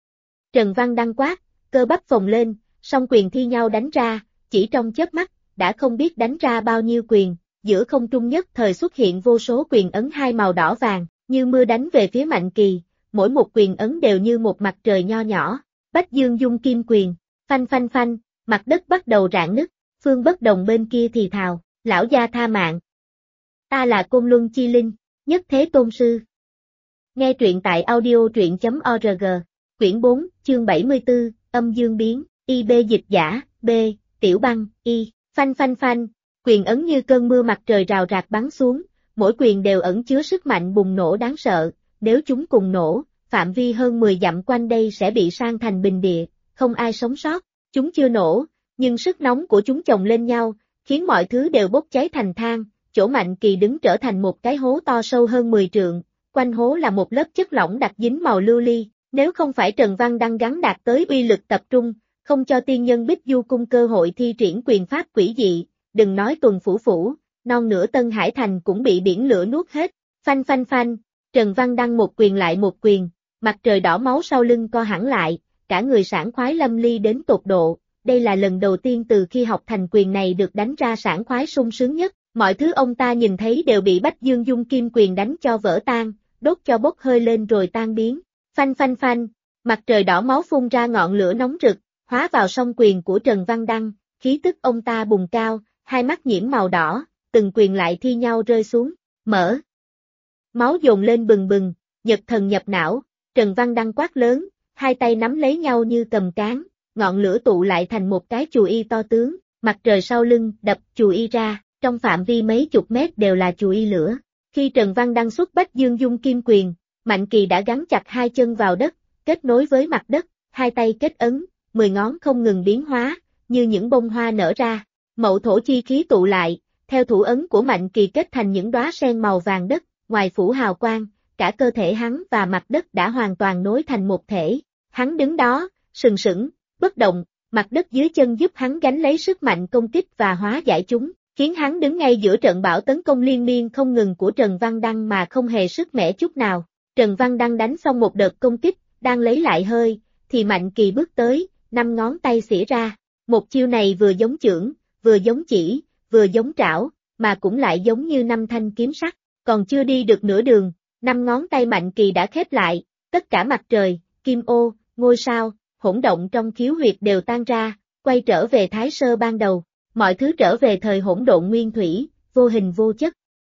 Trần Văn Đăng quát, cơ bắp phồng lên, song quyền thi nhau đánh ra, chỉ trong chớp mắt, đã không biết đánh ra bao nhiêu quyền, giữa không trung nhất thời xuất hiện vô số quyền ấn hai màu đỏ vàng, như mưa đánh về phía Mạnh Kỳ, mỗi một quyền ấn đều như một mặt trời nho nhỏ. Bách Dương Dung Kim Quyền, phanh phanh phanh, mặt đất bắt đầu rạn nứt. Phương Bất Đồng bên kia thì thào, lão gia tha mạng. Ta là Côn Luân Chi Linh, Nhất Thế Tôn Sư. Nghe truyện tại audio.org, quyển 4, chương 74, âm dương biến, IB dịch giả, B, Tiểu Băng, Y, phanh phanh phanh, quyền ấn như cơn mưa mặt trời rào rạc bắn xuống, mỗi quyền đều ẩn chứa sức mạnh bùng nổ đáng sợ, nếu chúng cùng nổ, phạm vi hơn 10 dặm quanh đây sẽ bị san thành bình địa, không ai sống sót. Chúng chưa nổ, nhưng sức nóng của chúng chồng lên nhau, khiến mọi thứ đều bốc cháy thành than, chỗ Mạnh Kỳ đứng trở thành một cái hố to sâu hơn 10 trượng, quanh hố là một lớp chất lỏng đặc dính màu lưu ly, nếu không phải Trần Văn Đăng gắn đạt tới uy lực tập trung, không cho tiên nhân Bích Du Cung cơ hội thi triển quyền pháp quỷ dị, đừng nói Tuần Phủ, non nửa Tân Hải Thành cũng bị biển lửa nuốt hết. Phanh phanh phanh, Trần Văn Đăng một quyền lại một quyền, mặt trời đỏ máu sau lưng co hẳn lại, cả người sảng khoái lâm ly đến tột độ. Đây là lần đầu tiên từ khi học thành quyền này được đánh ra sảng khoái sung sướng nhất, mọi thứ ông ta nhìn thấy đều bị Bách Dương Dung Kim Quyền đánh cho vỡ tan, đốt cho bốc hơi lên rồi tan biến. Phanh phanh phanh, mặt trời đỏ máu phun ra ngọn lửa nóng rực, hóa vào song quyền của Trần Văn Đăng, khí tức ông ta bùng cao, hai mắt nhiễm màu đỏ, từng quyền lại thi nhau rơi xuống, mở. Máu dồn lên bừng bừng, Nhật Thần nhập não, Trần Văn Đăng quát lớn, hai tay nắm lấy nhau như cầm cán. Ngọn lửa tụ lại thành một cái chù y to tướng, mặt trời sau lưng đập chù y ra, trong phạm vi mấy chục mét đều là chù y lửa. Khi Trần Văn Đăng xuất Bách Dương Dung Kim Quyền, Mạnh Kỳ đã gắn chặt hai chân vào đất, kết nối với mặt đất, hai tay kết ấn, 10 ngón không ngừng biến hóa, như những bông hoa nở ra. Mậu thổ chi khí tụ lại, theo thủ ấn của Mạnh Kỳ kết thành những đóa sen màu vàng đất, ngoài phủ hào quang, cả cơ thể hắn và mặt đất đã hoàn toàn nối thành một thể. Hắn đứng đó, sừng sững, bất động, mặt đất dưới chân giúp hắn gánh lấy sức mạnh công kích và hóa giải chúng, khiến hắn đứng ngay giữa trận bão tấn công liên miên không ngừng của Trần Văn Đăng mà không hề sức mẻ chút nào. Trần Văn Đăng đánh xong một đợt công kích, đang lấy lại hơi, thì Mạnh Kỳ bước tới, 5 ngón tay xỉa ra. Một chiêu này vừa giống chưởng, vừa giống chỉ, vừa giống trảo, mà cũng lại giống như 5 thanh kiếm sắt. Còn chưa đi được nửa đường, 5 ngón tay Mạnh Kỳ đã khép lại, tất cả mặt trời, kim ô, ngôi sao, hỗn động trong khiếu huyệt đều tan ra, quay trở về thái sơ ban đầu, mọi thứ trở về thời hỗn độn nguyên thủy, vô hình vô chất.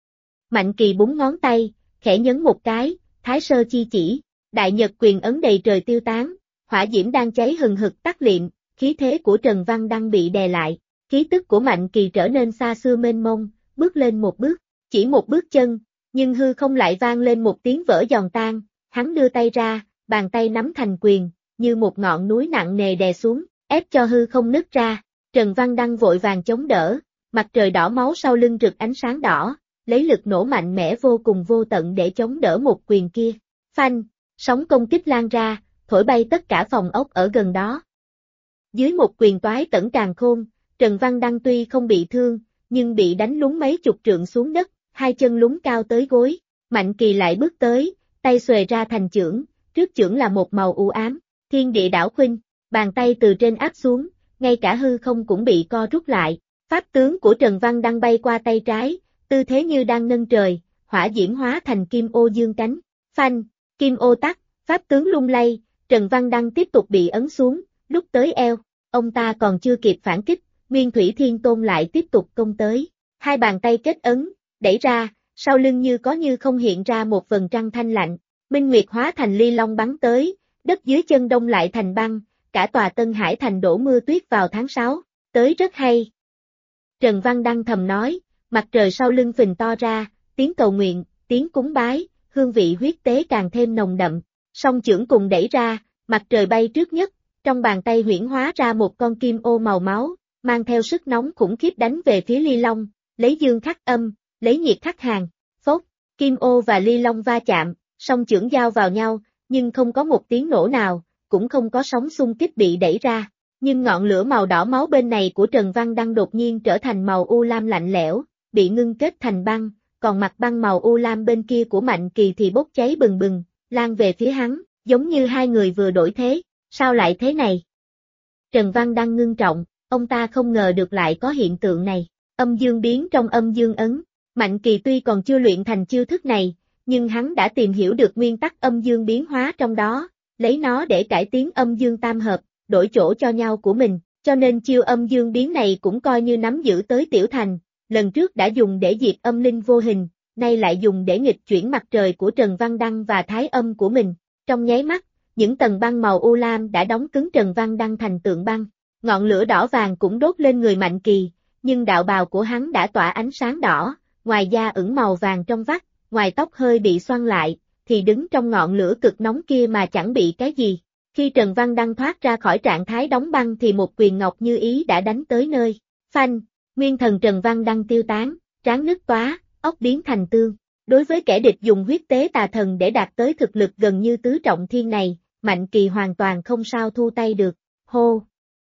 Mạnh Kỳ búng ngón tay, khẽ nhấn một cái, Thái Sơ chi chỉ, đại nhật quyền ấn đầy trời tiêu tán, hỏa diễm đang cháy hừng hực tắt liệm, khí thế của Trần Văn Đăng bị đè lại, khí tức của Mạnh Kỳ trở nên xa xưa mênh mông, bước lên một bước, chỉ một bước chân, nhưng hư không lại vang lên một tiếng vỡ giòn tan, hắn đưa tay ra, bàn tay nắm thành quyền, như một ngọn núi nặng nề đè xuống, ép cho hư không nứt ra, Trần Văn Đăng vội vàng chống đỡ, mặt trời đỏ máu sau lưng rực ánh sáng đỏ, lấy lực nổ mạnh mẽ vô cùng vô tận để chống đỡ một quyền kia, phanh, sóng công kích lan ra, thổi bay tất cả phòng ốc ở gần đó. Dưới một quyền toái tẩn càn khôn, Trần Văn Đăng tuy không bị thương, nhưng bị đánh lún mấy chục trượng xuống đất, hai chân lún cao tới gối, Mạnh Kỳ lại bước tới, tay xuề ra thành chưởng, trước chưởng là một màu u ám, thiên địa đảo khuynh, bàn tay từ trên áp xuống, ngay cả hư không cũng bị co rút lại, pháp tướng của Trần Văn Đăng bay qua tay trái, tư thế như đang nâng trời, hỏa diễm hóa thành kim ô dương cánh, phanh, kim ô tắt, pháp tướng lung lay, Trần Văn Đăng tiếp tục bị ấn xuống, lúc tới eo, ông ta còn chưa kịp phản kích, Nguyên Thủy Thiên Tôn lại tiếp tục công tới, hai bàn tay kết ấn, đẩy ra, sau lưng như có như không hiện ra một vầng trăng thanh lạnh, minh nguyệt hóa thành ly long bắn tới, đất dưới chân đông lại thành băng, cả tòa Tân Hải thành đổ mưa tuyết vào tháng 6, tới rất hay. Trần Văn Đăng thầm nói, mặt trời sau lưng phình to ra, tiếng cầu nguyện, tiếng cúng bái, hương vị huyết tế càng thêm nồng đậm, song chưởng cùng đẩy ra, mặt trời bay trước nhất, trong bàn tay huyễn hóa ra một con kim ô màu máu, mang theo sức nóng khủng khiếp đánh về phía ly long, lấy dương khắc âm, lấy nhiệt khắc hàn, phốt, kim ô và ly long va chạm, song chưởng giao vào nhau, nhưng không có một tiếng nổ nào, cũng không có sóng xung kích bị đẩy ra, nhưng ngọn lửa màu đỏ máu bên này của Trần Văn Đăng đột nhiên trở thành màu u lam lạnh lẽo, bị ngưng kết thành băng, còn mặt băng màu u lam bên kia của Mạnh Kỳ thì bốc cháy bừng bừng, lan về phía hắn, giống như hai người vừa đổi thế, sao lại thế này? Trần Văn Đăng ngưng trọng, ông ta không ngờ được lại có hiện tượng này, âm dương biến trong âm dương ấn, Mạnh Kỳ tuy còn chưa luyện thành chiêu thức này, nhưng hắn đã tìm hiểu được nguyên tắc âm dương biến hóa trong đó, lấy nó để cải tiến âm dương tam hợp, đổi chỗ cho nhau của mình, cho nên chiêu âm dương biến này cũng coi như nắm giữ tới tiểu thành, lần trước đã dùng để diệt âm linh vô hình, nay lại dùng để nghịch chuyển mặt trời của Trần Văn Đăng và thái âm của mình, trong nháy mắt, những tầng băng màu u lam đã đóng cứng Trần Văn Đăng thành tượng băng, ngọn lửa đỏ vàng cũng đốt lên người Mạnh Kỳ, nhưng đạo bào của hắn đã tỏa ánh sáng đỏ, ngoài da ửng màu vàng trong vắt, ngoài tóc hơi bị xoăn lại, thì đứng trong ngọn lửa cực nóng kia mà chẳng bị cái gì. Khi Trần Văn Đăng thoát ra khỏi trạng thái đóng băng thì một quyền ngọc như ý đã đánh tới nơi. Phanh, nguyên thần Trần Văn Đăng tiêu tán, trán nứt toá, óc biến thành tương. Đối với kẻ địch dùng huyết tế tà thần để đạt tới thực lực gần như tứ trọng thiên này, Mạnh Kỳ hoàn toàn không sao thu tay được. Hô!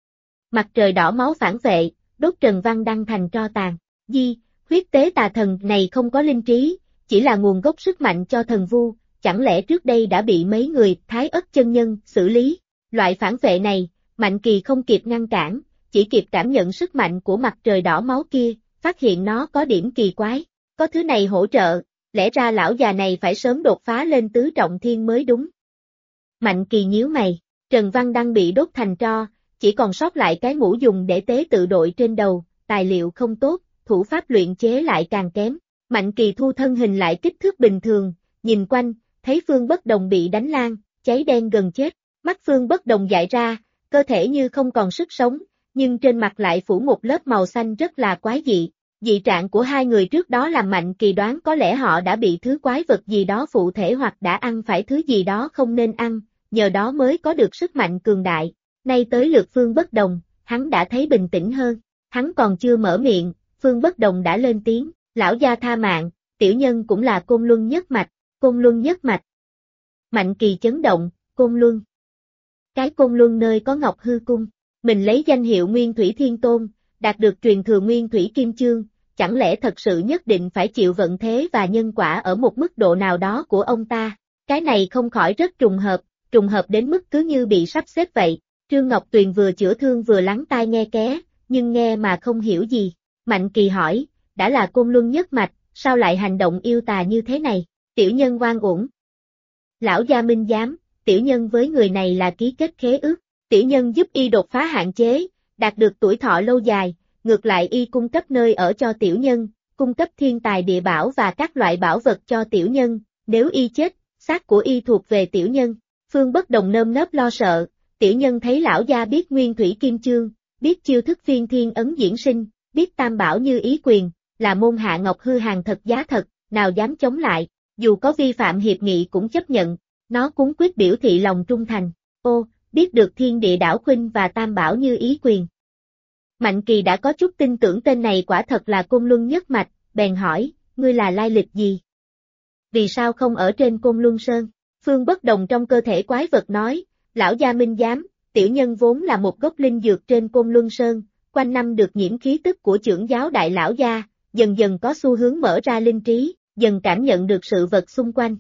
Mặt trời đỏ máu phản vệ, đốt Trần Văn Đăng thành tro tàn. Huyết tế tà thần này không có linh trí, chỉ là nguồn gốc sức mạnh cho thần vu, chẳng lẽ trước đây đã bị mấy người Thái Ất chân nhân xử lý? Loại phản vệ này, Mạnh Kỳ không kịp ngăn cản, chỉ kịp cảm nhận sức mạnh của mặt trời đỏ máu kia, phát hiện nó có điểm kỳ quái. Có thứ này hỗ trợ, lẽ ra lão già này phải sớm đột phá lên tứ trọng thiên mới đúng. Mạnh Kỳ nhíu mày, Trần Văn Đăng bị đốt thành tro, chỉ còn sót lại cái mũ dùng để tế tự đội trên đầu, tài liệu không tốt, thủ pháp luyện chế lại càng kém. Mạnh Kỳ thu thân hình lại kích thước bình thường, nhìn quanh, thấy Phương Bất Đồng bị đánh lan, cháy đen gần chết, mắt Phương Bất Đồng dại ra, cơ thể như không còn sức sống, nhưng trên mặt lại phủ một lớp màu xanh rất là quái dị. Dị trạng của hai người trước đó làm Mạnh Kỳ đoán có lẽ họ đã bị thứ quái vật gì đó phụ thể hoặc đã ăn phải thứ gì đó không nên ăn, nhờ đó mới có được sức mạnh cường đại. Nay tới lượt Phương Bất Đồng, hắn đã thấy bình tĩnh hơn, hắn còn chưa mở miệng, Phương Bất Đồng đã lên tiếng, lão gia tha mạng, tiểu nhân cũng là Côn Luân nhất mạch, Côn Luân nhất mạch. Mạnh Kỳ chấn động, Côn Luân. Cái Côn Luân nơi có Ngọc Hư Cung, mình lấy danh hiệu Nguyên Thủy Thiên Tôn, đạt được truyền thừa Nguyên Thủy Kim Chương, chẳng lẽ thật sự nhất định phải chịu vận thế và nhân quả ở một mức độ nào đó của ông ta? Cái này không khỏi rất trùng hợp đến mức cứ như bị sắp xếp vậy. Trương Ngọc Tuyền vừa chữa thương vừa lắng tai nghe ké, nhưng nghe mà không hiểu gì. Mạnh Kỳ hỏi, đã là Côn Luân nhất mạch, sao lại hành động yêu tà như thế này? Tiểu nhân oan uổng. Lão gia minh giám, tiểu nhân với người này là ký kết khế ước, tiểu nhân giúp y đột phá hạn chế, đạt được tuổi thọ lâu dài, ngược lại y cung cấp nơi ở cho tiểu nhân, cung cấp thiên tài địa bảo và các loại bảo vật cho tiểu nhân, nếu y chết, xác của y thuộc về tiểu nhân. Phương Bất Đồng nơm nớp lo sợ, tiểu nhân thấy lão gia biết nguyên thủy kim chương, biết chiêu thức phiên thiên ấn diễn sinh, biết tam bảo như ý quyền, là môn hạ Ngọc Hư hàng thật giá thật, nào dám chống lại, dù có vi phạm hiệp nghị cũng chấp nhận, nó cuống quyết biểu thị lòng trung thành. Ô, biết được thiên địa đảo khuynh và tam bảo như ý quyền. Mạnh Kỳ đã có chút tin tưởng tên này quả thật là Côn Luân nhất mạch, bèn hỏi, ngươi là lai lịch gì? Vì sao không ở trên Côn Luân Sơn? Phương Bất Đồng trong cơ thể quái vật nói, lão gia minh giám, tiểu nhân vốn là một gốc linh dược trên Côn Luân Sơn, quanh năm được nhiễm khí tức của trưởng giáo đại lão gia, dần dần có xu hướng mở ra linh trí, dần cảm nhận được sự vật xung quanh.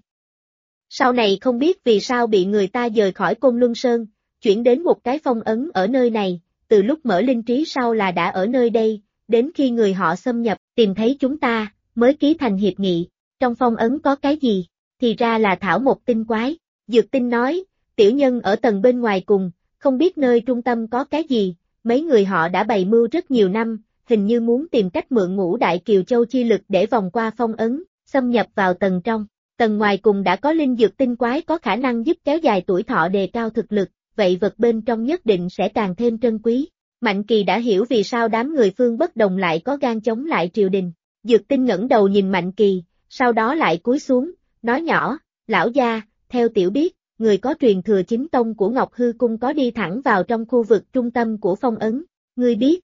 Sau này không biết vì sao bị người ta dời khỏi Côn Luân Sơn, chuyển đến một cái phong ấn ở nơi này, từ lúc mở linh trí sau là đã ở nơi đây, đến khi người họ xâm nhập, tìm thấy chúng ta, mới ký thành hiệp nghị. Trong phong ấn có cái gì? Thì ra là thảo một tinh quái. Dược tinh nói, tiểu nhân ở tầng bên ngoài cùng, không biết nơi trung tâm có cái gì, mấy người họ đã bày mưu rất nhiều năm, hình như muốn tìm cách mượn Ngũ Đại Kiều Châu chi lực để vòng qua phong ấn, xâm nhập vào tầng trong. Tầng ngoài cùng đã có linh dược tinh quái có khả năng giúp kéo dài tuổi thọ đề cao thực lực, vậy vật bên trong nhất định sẽ càng thêm trân quý. Mạnh Kỳ đã hiểu vì sao đám người Phương Bất Đồng lại có gan chống lại triều đình. Dược tinh ngẩng đầu nhìn Mạnh Kỳ, sau đó lại cúi xuống, nói nhỏ, lão gia, theo tiểu biết, người có truyền thừa chính tông của Ngọc Hư Cung có đi thẳng vào trong khu vực trung tâm của phong ấn, ngươi biết.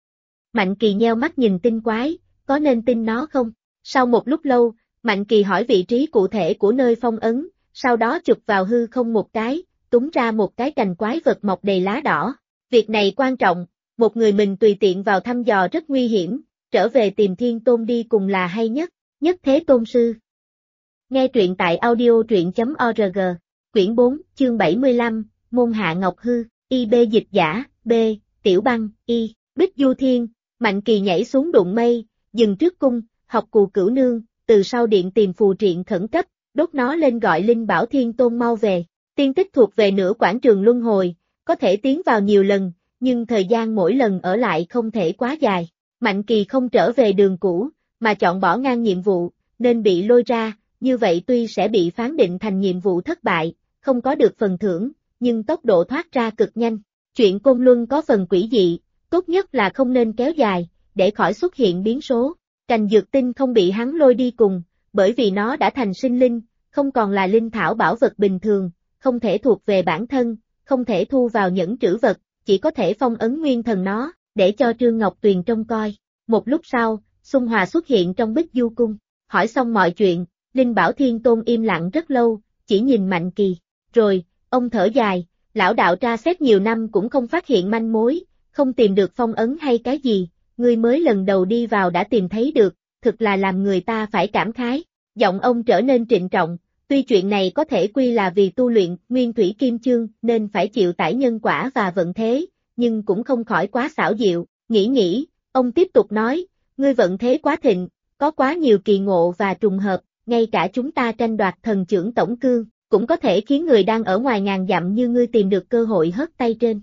Mạnh Kỳ nheo mắt nhìn tinh quái, có nên tin nó không? Sau một lúc lâu, Mạnh Kỳ hỏi vị trí cụ thể của nơi phong ấn, sau đó chụp vào hư không một cái, túm ra một cái cành quái vật mọc đầy lá đỏ. Việc này quan trọng, một người mình tùy tiện vào thăm dò rất nguy hiểm, trở về tìm Thiên Tôn đi cùng là hay nhất, Nhất Thế Tôn Sư. Nghe truyện tại audio.org, quyển 4, chương 75, môn hạ Ngọc Hư, IB dịch giả, B, Tiểu Băng, Y, Bích Du Thiên, Mạnh Kỳ nhảy xuống đụng mây, dừng trước cung, học Cù Cửu Nương, từ sau điện tìm phù triện khẩn cấp, đốt nó lên gọi Linh Bảo Thiên Tôn mau về. Tiên tích thuộc về nửa quảng trường luân hồi, có thể tiến vào nhiều lần, nhưng thời gian mỗi lần ở lại không thể quá dài. Mạnh Kỳ không trở về đường cũ, mà chọn bỏ ngang nhiệm vụ, nên bị lôi ra, như vậy tuy sẽ bị phán định thành nhiệm vụ thất bại, không có được phần thưởng, nhưng tốc độ thoát ra cực nhanh. Chuyện Côn Luân có phần quỷ dị, tốt nhất là không nên kéo dài, để khỏi xuất hiện biến số. Cành dược tinh không bị hắn lôi đi cùng, bởi vì nó đã thành sinh linh, không còn là linh thảo bảo vật bình thường, không thể thuộc về bản thân, không thể thu vào nhẫn trữ vật, chỉ có thể phong ấn nguyên thần nó, để cho Trương Ngọc Tuyền trông coi. Một lúc sau, Xung Hòa xuất hiện trong Bích Du Cung, hỏi xong mọi chuyện, Linh Bảo Thiên Tôn im lặng rất lâu, chỉ nhìn Mạnh Kỳ. Rồi, ông thở dài, lão đạo tra xét nhiều năm cũng không phát hiện manh mối, không tìm được phong ấn hay cái gì, ngươi mới lần đầu đi vào đã tìm thấy được, thực là làm người ta phải cảm khái. Giọng ông trở nên trịnh trọng, tuy chuyện này có thể quy là vì tu luyện nguyên thủy kim chương nên phải chịu tải nhân quả và vận thế, nhưng cũng không khỏi quá xảo diệu. Nghĩ, ông tiếp tục nói, ngươi vận thế quá thịnh, có quá nhiều kỳ ngộ và trùng hợp, ngay cả chúng ta tranh đoạt thần trưởng tổng cương, cũng có thể khiến người đang ở ngoài ngàn dặm như ngươi tìm được cơ hội hớt tay trên.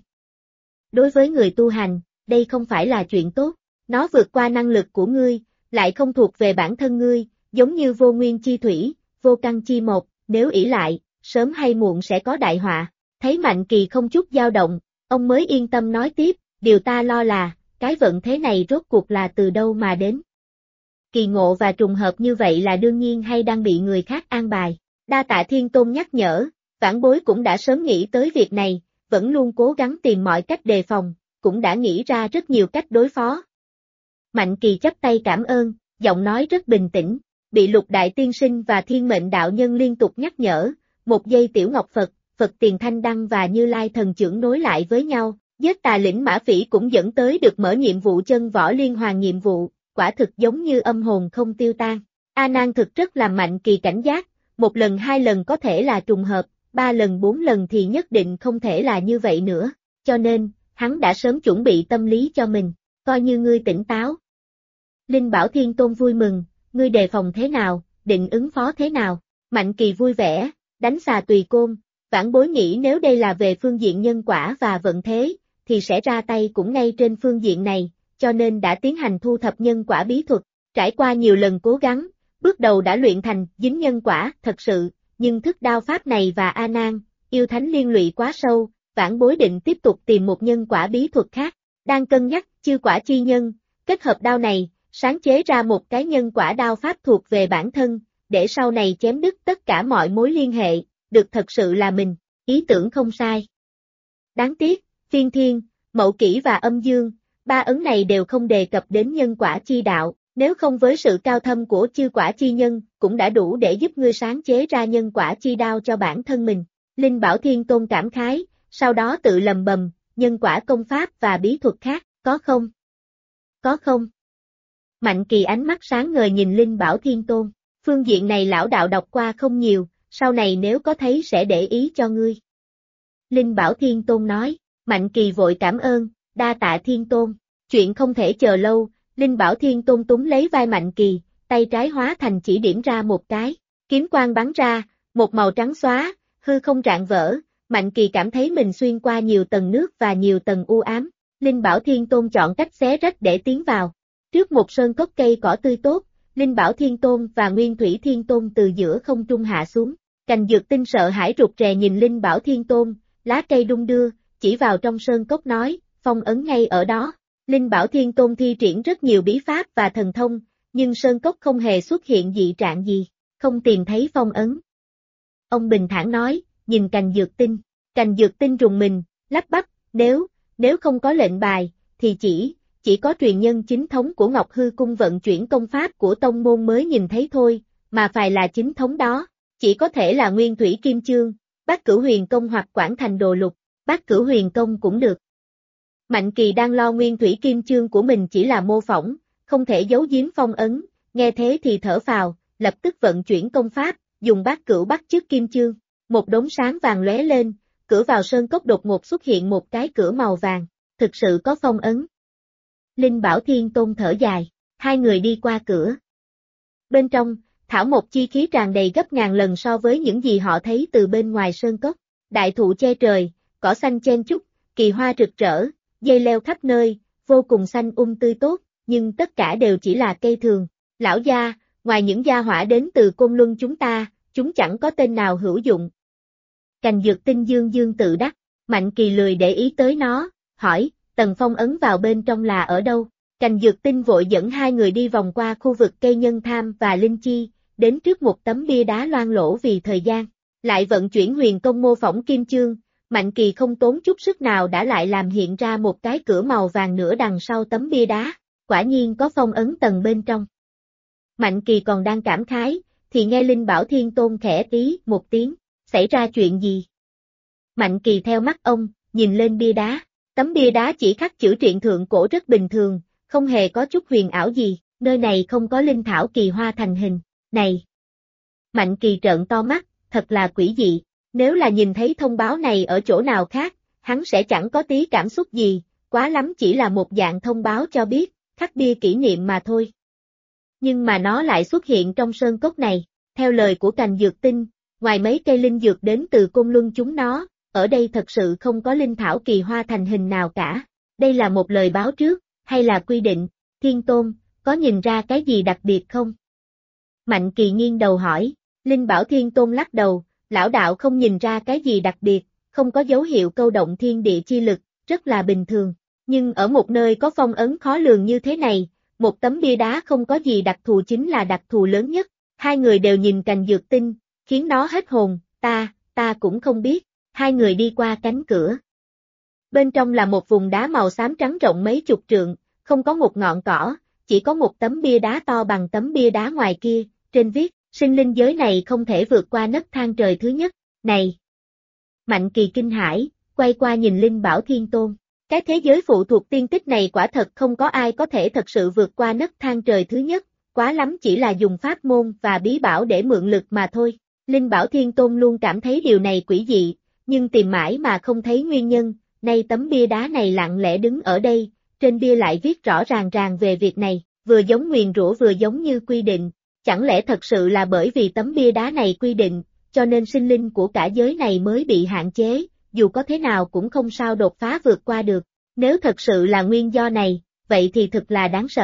Đối với người tu hành, đây không phải là chuyện tốt, nó vượt qua năng lực của ngươi, lại không thuộc về bản thân ngươi, giống như vô nguyên chi thủy, vô căn chi một, nếu ỷ lại, sớm hay muộn sẽ có đại họa. Thấy Mạnh Kỳ không chút dao động, ông mới yên tâm nói tiếp, điều ta lo là, cái vận thế này rốt cuộc là từ đâu mà đến. Kỳ ngộ và trùng hợp như vậy là đương nhiên hay đang bị người khác an bài. Đa tạ Thiên Tôn nhắc nhở, vãn bối cũng đã sớm nghĩ tới việc này, vẫn luôn cố gắng tìm mọi cách đề phòng, cũng đã nghĩ ra rất nhiều cách đối phó. Mạnh Kỳ chắp tay cảm ơn, giọng nói rất bình tĩnh, bị Lục Đại Tiên Sinh và Thiên Mệnh Đạo Nhân liên tục nhắc nhở, một giây Tiểu Ngọc Phật, Phật Tiền Thanh Đăng và Như Lai Thần Chưởng nối lại với nhau, giết tà lĩnh Mã Phỉ cũng dẫn tới được mở nhiệm vụ chân võ liên hoàn nhiệm vụ, quả thực giống như âm hồn không tiêu tan. A Nan thực rất làm Mạnh Kỳ cảnh giác, một lần hai lần có thể là trùng hợp, ba lần bốn lần thì nhất định không thể là như vậy nữa, cho nên, hắn đã sớm chuẩn bị tâm lý cho mình, coi như ngươi tỉnh táo. Linh Bảo Thiên Tôn vui mừng, ngươi đề phòng thế nào, định ứng phó thế nào? Mạnh Kỳ vui vẻ, đánh xà tùy côn, vãn bối nghĩ nếu đây là về phương diện nhân quả và vận thế, thì sẽ ra tay cũng ngay trên phương diện này, cho nên đã tiến hành thu thập nhân quả bí thuật. Trải qua nhiều lần cố gắng, bước đầu đã luyện thành dính nhân quả thật sự, nhưng thức đao pháp này và A Nan, yêu thánh liên lụy quá sâu, vãn bối định tiếp tục tìm một nhân quả bí thuật khác. Đang cân nhắc chư quả chi nhân, kết hợp đao này, sáng chế ra một cái nhân quả đao pháp thuộc về bản thân, để sau này chém đứt tất cả mọi mối liên hệ, được thật sự là mình, ý tưởng không sai. Đáng tiếc, Phiên Thiên, Mậu Kỷ và Âm Dương, ba ấn này đều không đề cập đến nhân quả chi đạo, nếu không với sự cao thâm của chư quả chi nhân, cũng đã đủ để giúp ngươi sáng chế ra nhân quả chi đao cho bản thân mình. Linh Bảo Thiên Tôn cảm khái, sau đó tự lầm bầm, nhân quả công pháp và bí thuật khác, có không? Có không? Mạnh Kỳ ánh mắt sáng ngời nhìn Linh Bảo Thiên Tôn, phương diện này lão đạo đọc qua không nhiều, sau này nếu có thấy sẽ để ý cho ngươi. Linh Bảo Thiên Tôn nói, Mạnh Kỳ vội cảm ơn, đa tạ Thiên Tôn, chuyện không thể chờ lâu, Linh Bảo Thiên Tôn túm lấy vai Mạnh Kỳ, tay trái hóa thành chỉ điểm ra một cái, kiếm quang bắn ra, một màu trắng xóa, hư không rạn vỡ, Mạnh Kỳ cảm thấy mình xuyên qua nhiều tầng nước và nhiều tầng u ám, Linh Bảo Thiên Tôn chọn cách xé rách để tiến vào. Trước một sơn cốc cây cỏ tươi tốt, Linh Bảo Thiên Tôn và Nguyên Thủy Thiên Tôn từ giữa không trung hạ xuống. Cành Dược Tinh sợ hãi rụt rè nhìn Linh Bảo Thiên Tôn, lá cây đung đưa, chỉ vào trong sơn cốc nói, phong ấn ngay ở đó. Linh Bảo Thiên Tôn thi triển rất nhiều bí pháp và thần thông, nhưng sơn cốc không hề xuất hiện dị trạng gì, không tìm thấy phong ấn. Ông bình thản nói, nhìn Cành Dược Tinh rùng mình, lắp bắp, nếu không có lệnh bài, thì chỉ có truyền nhân chính thống của Ngọc Hư Cung vận chuyển công pháp của tông môn mới nhìn thấy thôi, mà phải là chính thống đó, chỉ có thể là Nguyên Thủy Kim Chương, Bát Cửu Huyền Công hoặc Quảng Thành Đồ Lục, Bát Cửu Huyền Công cũng được. Mạnh Kỳ đang lo Nguyên Thủy Kim Chương của mình chỉ là mô phỏng, không thể giấu giếm phong ấn, nghe thế thì thở phào, lập tức vận chuyển công pháp, dùng Bát Cửu bắt chước Kim Chương, một đốm sáng vàng lóe lên, cửa vào sơn cốc đột ngột xuất hiện một cái cửa màu vàng, thực sự có phong ấn. Linh Bảo Thiên Tôn thở dài, hai người đi qua cửa. Bên trong, thảo mộc chi khí tràn đầy gấp ngàn lần so với những gì họ thấy từ bên ngoài sơn cốc, đại thụ che trời, cỏ xanh chen chúc, kỳ hoa rực rỡ, dây leo khắp nơi, vô cùng xanh tươi tốt, nhưng tất cả đều chỉ là cây thường. Lão gia, ngoài những gia hỏa đến từ Côn Luân chúng chẳng có tên nào hữu dụng. Cành Dược Tinh dương tự đắc, Mạnh Kỳ lười để ý tới nó, hỏi, tầng phong ấn vào bên trong là ở đâu? Cành Dược Tinh vội dẫn hai người đi vòng qua khu vực cây nhân tham và linh chi, đến trước một tấm bia đá loang lỗ vì thời gian, lại vận chuyển huyền công mô phỏng kim chương, Mạnh Kỳ không tốn chút sức nào đã lại làm hiện ra một cái cửa màu vàng nữa đằng sau tấm bia đá, quả nhiên có phong ấn tầng bên trong. Mạnh Kỳ còn đang cảm khái, thì nghe Linh Bảo Thiên Tôn khẽ tí một tiếng, xảy ra chuyện gì? Mạnh Kỳ theo mắt ông, nhìn lên bia đá, tấm bia đá chỉ khắc chữ triện thượng cổ rất bình thường, không hề có chút huyền ảo gì, nơi này không có linh thảo kỳ hoa thành hình, này! Mạnh Kỳ trợn to mắt, thật là quỷ dị, nếu là nhìn thấy thông báo này ở chỗ nào khác, hắn sẽ chẳng có tí cảm xúc gì, quá lắm chỉ là một dạng thông báo cho biết, khắc bia kỷ niệm mà thôi. Nhưng mà nó lại xuất hiện trong sơn cốc này, theo lời của Cành Dược Tinh, ngoài mấy cây linh dược đến từ Côn Luân chúng nó, ở đây thật sự không có linh thảo kỳ hoa thành hình nào cả. Đây là một lời báo trước, hay là quy định? Thiên Tôn, có nhìn ra cái gì đặc biệt không? Mạnh Kỳ nghiêng đầu hỏi, Linh Bảo Thiên Tôn lắc đầu, lão đạo không nhìn ra cái gì đặc biệt, không có dấu hiệu câu động thiên địa chi lực, rất là bình thường. Nhưng ở một nơi có phong ấn khó lường như thế này, một tấm bia đá không có gì đặc thù chính là đặc thù lớn nhất. Hai người đều nhìn Cành Dược Tinh, khiến nó hết hồn, ta cũng không biết. Hai người đi qua cánh cửa. Bên trong là một vùng đá màu xám trắng rộng mấy chục trượng, không có một ngọn cỏ, chỉ có một tấm bia đá to bằng tấm bia đá ngoài kia, trên viết, sinh linh giới này không thể vượt qua nấc thang trời thứ nhất, này. Mạnh Kỳ kinh hãi, quay qua nhìn Linh Bảo Thiên Tôn, cái thế giới phụ thuộc tiên tích này quả thật không có ai có thể thật sự vượt qua nấc thang trời thứ nhất, quá lắm chỉ là dùng pháp môn và bí bảo để mượn lực mà thôi. Linh Bảo Thiên Tôn luôn cảm thấy điều này quỷ dị, nhưng tìm mãi mà không thấy nguyên nhân, nay tấm bia đá này lặng lẽ đứng ở đây, trên bia lại viết rõ ràng về việc này, vừa giống nguyền rủa vừa giống như quy định, chẳng lẽ thật sự là bởi vì tấm bia đá này quy định, cho nên sinh linh của cả giới này mới bị hạn chế, dù có thế nào cũng không sao đột phá vượt qua được, nếu thật sự là nguyên do này, vậy thì thật là đáng sợ.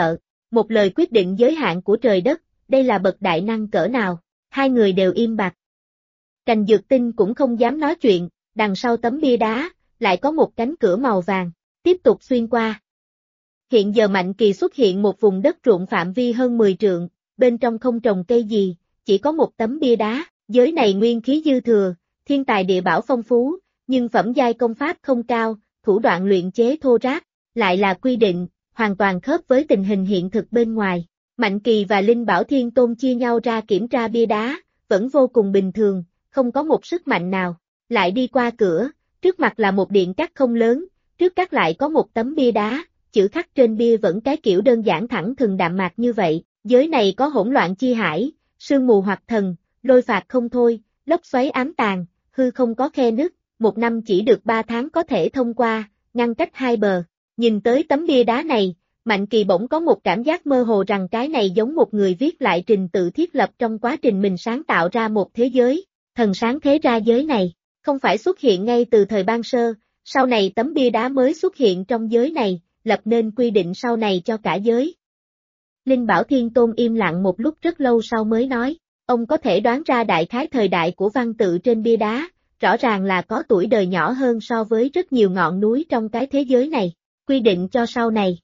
Một lời quyết định giới hạn của trời đất, đây là bậc đại năng cỡ nào. Hai người đều im bặt. Cành Dược Tinh cũng không dám nói chuyện, đằng sau tấm bia đá, lại có một cánh cửa màu vàng, tiếp tục xuyên qua. Hiện giờ Mạnh Kỳ xuất hiện một vùng đất ruộng phạm vi hơn 10 trượng, bên trong không trồng cây gì, chỉ có một tấm bia đá, giới này nguyên khí dư thừa, thiên tài địa bảo phong phú, nhưng phẩm giai công pháp không cao, thủ đoạn luyện chế thô ráp, lại là quy định, hoàn toàn khớp với tình hình hiện thực bên ngoài. Mạnh Kỳ và Linh Bảo Thiên Tôn chia nhau ra kiểm tra bia đá, vẫn vô cùng bình thường, không có một sức mạnh nào. Lại đi qua cửa, trước mặt là một điện cắt không lớn, trước cắt lại có một tấm bia đá, chữ khắc trên bia vẫn cái kiểu đơn giản thẳng thừng đạm mạc như vậy. Giới này có hỗn loạn chi hải, sương mù hoặc thần, lôi phạt không thôi, lốc xoáy ám tàn, hư không có khe nứt, một năm chỉ được 3 tháng có thể thông qua, ngăn cách hai bờ. Nhìn tới tấm bia đá này, Mạnh Kỳ bỗng có một cảm giác mơ hồ rằng cái này giống một người viết lại trình tự thiết lập trong quá trình mình sáng tạo ra một thế giới, thần sáng thế ra giới này, không phải xuất hiện ngay từ thời ban sơ, sau này tấm bia đá mới xuất hiện trong giới này, lập nên quy định sau này cho cả giới. Linh Bảo Thiên Tôn im lặng một lúc rất lâu sau mới nói, ông có thể đoán ra đại khái thời đại của văn tự trên bia đá, rõ ràng là có tuổi đời nhỏ hơn so với rất nhiều ngọn núi trong cái thế giới này, quy định cho sau này.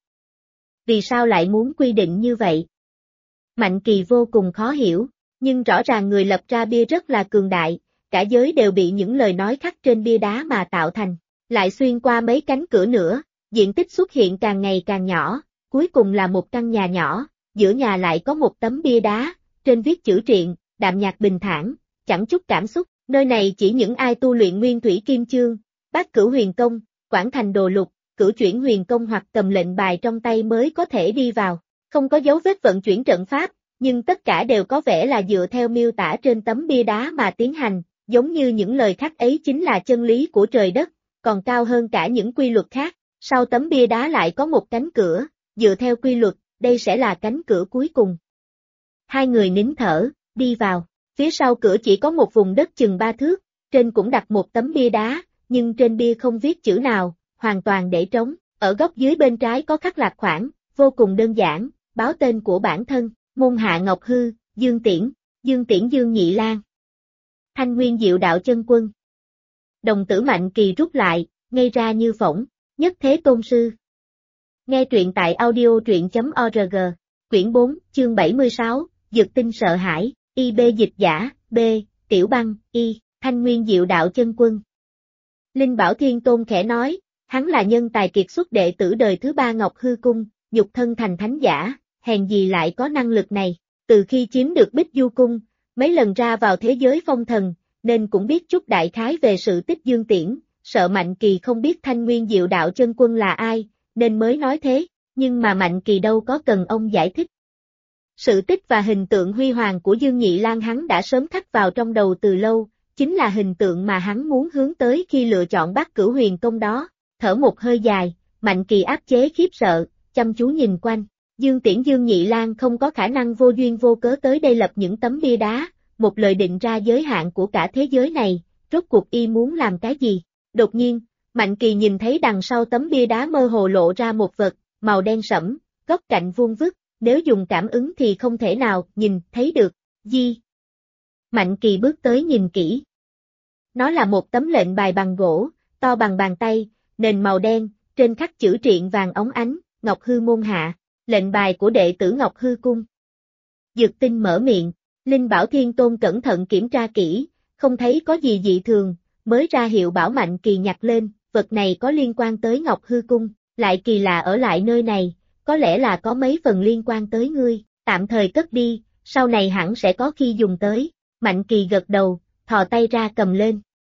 Vì sao lại muốn quy định như vậy? Mạnh Kỳ vô cùng khó hiểu, nhưng rõ ràng người lập ra bia rất là cường đại, cả giới đều bị những lời nói khắc trên bia đá mà tạo thành, lại xuyên qua mấy cánh cửa nữa, diện tích xuất hiện càng ngày càng nhỏ, cuối cùng là một căn nhà nhỏ, giữa nhà lại có một tấm bia đá, trên viết chữ triện, đạm nhạc bình thản, chẳng chút cảm xúc, nơi này chỉ những ai tu luyện Nguyên Thủy Kim Chương, Bát Cửu Huyền Công, Quảng Thành Đồ Lục, Cửu Chuyển Huyền Công hoặc cầm lệnh bài trong tay mới có thể đi vào, không có dấu vết vận chuyển trận pháp, nhưng tất cả đều có vẻ là dựa theo miêu tả trên tấm bia đá mà tiến hành, giống như những lời khắc ấy chính là chân lý của trời đất, còn cao hơn cả những quy luật khác. Sau tấm bia đá lại có một cánh cửa, dựa theo quy luật, đây sẽ là cánh cửa cuối cùng. Hai người nín thở, đi vào, phía sau cửa chỉ có một vùng đất chừng 3 thước, trên cũng đặt một tấm bia đá, nhưng trên bia không viết chữ nào, hoàn toàn để trống, ở góc dưới bên trái có khắc lạc khoản, vô cùng đơn giản, báo tên của bản thân, Môn Hạ Ngọc Hư, Dương Tiễn, Dương Nhị Lang. Thanh Nguyên Diệu Đạo Chân Quân. Đồng tử Mạnh Kỳ rút lại, ngây ra như phỗng. Nhất Thế Tôn Sư. Nghe truyện tại audio.org, quyển 4, chương 76, Dược Tinh Sợ Hãi, IB dịch giả, B, Tiểu Băng, Y, Thanh Nguyên Diệu Đạo Chân Quân. Linh Bảo Thiên Tôn khẽ nói, hắn là nhân tài kiệt xuất đệ tử đời thứ 3 Ngọc Hư Cung, nhục thân thành thánh giả, hèn gì lại có năng lực này, từ khi chiếm được Bích Du Cung, mấy lần ra vào thế giới phong thần, nên cũng biết chút đại khái về sự tích Dương Tiễn. Sợ Mạnh Kỳ không biết Thanh Nguyên Diệu Đạo Chân Quân là ai, nên mới nói thế, nhưng mà Mạnh Kỳ đâu có cần ông giải thích. Sự tích và hình tượng huy hoàng của Dương Nhị Lang hắn đã sớm khắc vào trong đầu từ lâu, chính là hình tượng mà hắn muốn hướng tới khi lựa chọn Bát Cửu Huyền Công đó. Thở một hơi dài, Mạnh Kỳ áp chế khiếp sợ, chăm chú nhìn quanh. Dương Tiễn Dương Nhị Lang không có khả năng vô duyên vô cớ tới đây lập những tấm bia đá, một lời định ra giới hạn của cả thế giới này, rốt cuộc y muốn làm cái gì? Đột nhiên, Mạnh Kỳ nhìn thấy đằng sau tấm bia đá mơ hồ lộ ra một vật, màu đen sẫm, góc cạnh vuông vức, nếu dùng cảm ứng thì không thể nào nhìn thấy được, gì? Mạnh Kỳ bước tới nhìn kỹ. Nó là một tấm lệnh bài bằng gỗ, to bằng bàn tay, nền màu đen, trên khắc chữ triện vàng óng ánh, Ngọc Hư Môn Hạ, lệnh bài của đệ tử Ngọc Hư Cung. Dược Tinh mở miệng, Linh Bảo Thiên Tôn cẩn thận kiểm tra kỹ, không thấy có gì dị thường. Mới ra hiệu bảo Mạnh Kỳ nhặt lên, vật này có liên quan tới Ngọc Hư Cung, lại kỳ lạ ở lại nơi này, có lẽ là có mấy phần liên quan tới ngươi, tạm thời cất đi, sau này hẳn sẽ có khi dùng tới. Mạnh Kỳ gật đầu, thò tay ra cầm lên.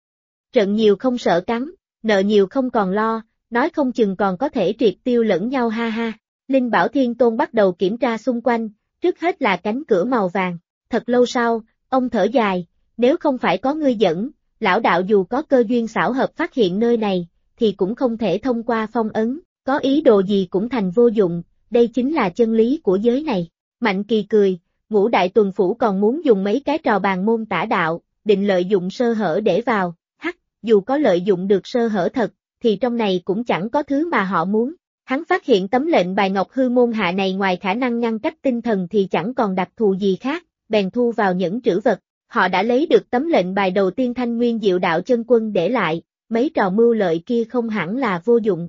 Trận nhiều không sợ cắn, nợ nhiều không còn lo, nói không chừng còn có thể triệt tiêu lẫn nhau ha ha. Linh Bảo Thiên Tôn bắt đầu kiểm tra xung quanh, trước hết là cánh cửa màu vàng, thật lâu sau, ông thở dài, nếu không phải có ngươi dẫn, lão đạo dù có cơ duyên xảo hợp phát hiện nơi này, thì cũng không thể thông qua phong ấn, có ý đồ gì cũng thành vô dụng, đây chính là chân lý của giới này. Mạnh Kỳ cười, Ngũ Đại Tuần Phủ còn muốn dùng mấy cái trò bàn môn tả đạo, định lợi dụng sơ hở để vào, dù có lợi dụng được sơ hở thật, thì trong này cũng chẳng có thứ mà họ muốn. Hắn phát hiện tấm lệnh bài ngọc hư môn hạ này ngoài khả năng ngăn cách tinh thần thì chẳng còn đặc thù gì khác, bèn thu vào những trữ vật. Họ đã lấy được tấm lệnh bài đầu tiên Thanh Nguyên Diệu Đạo Chân Quân để lại, mấy trò mưu lợi kia không hẳn là vô dụng.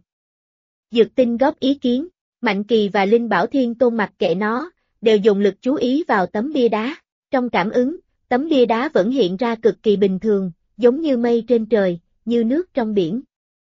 Dược Tinh góp ý kiến, Mạnh Kỳ và Linh Bảo Thiên Tôn mặc kệ nó, đều dùng lực chú ý vào tấm bia đá. Trong cảm ứng, tấm bia đá vẫn hiện ra cực kỳ bình thường, giống như mây trên trời, như nước trong biển.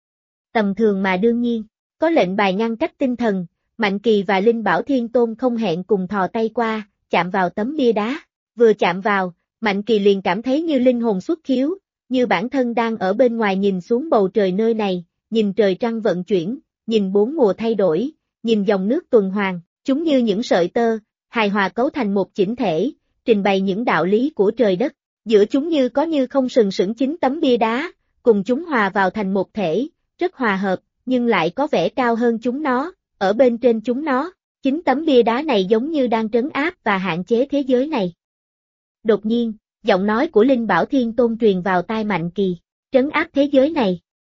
Tầm thường mà đương nhiên, có lệnh bài ngăn cách tinh thần, Mạnh Kỳ và Linh Bảo Thiên Tôn không hẹn cùng thò tay qua, chạm vào tấm bia đá. Vừa chạm vào, Mạnh Kỳ liền cảm thấy như linh hồn xuất khiếu, như bản thân đang ở bên ngoài nhìn xuống bầu trời nơi này, nhìn trời trăng vận chuyển, nhìn bốn mùa thay đổi, nhìn dòng nước tuần hoàn, chúng như những sợi tơ, hài hòa cấu thành một chỉnh thể, trình bày những đạo lý của trời đất. Giữa chúng như có như không sừng sững chính tấm bia đá, cùng chúng hòa vào thành một thể, rất hòa hợp, nhưng lại có vẻ cao hơn chúng nó, ở bên trên chúng nó, chính tấm bia đá này giống như đang trấn áp và hạn chế thế giới này. Đột nhiên, giọng nói của Linh Bảo Thiên Tôn truyền vào tai Mạnh Kỳ, trấn áp thế giới này.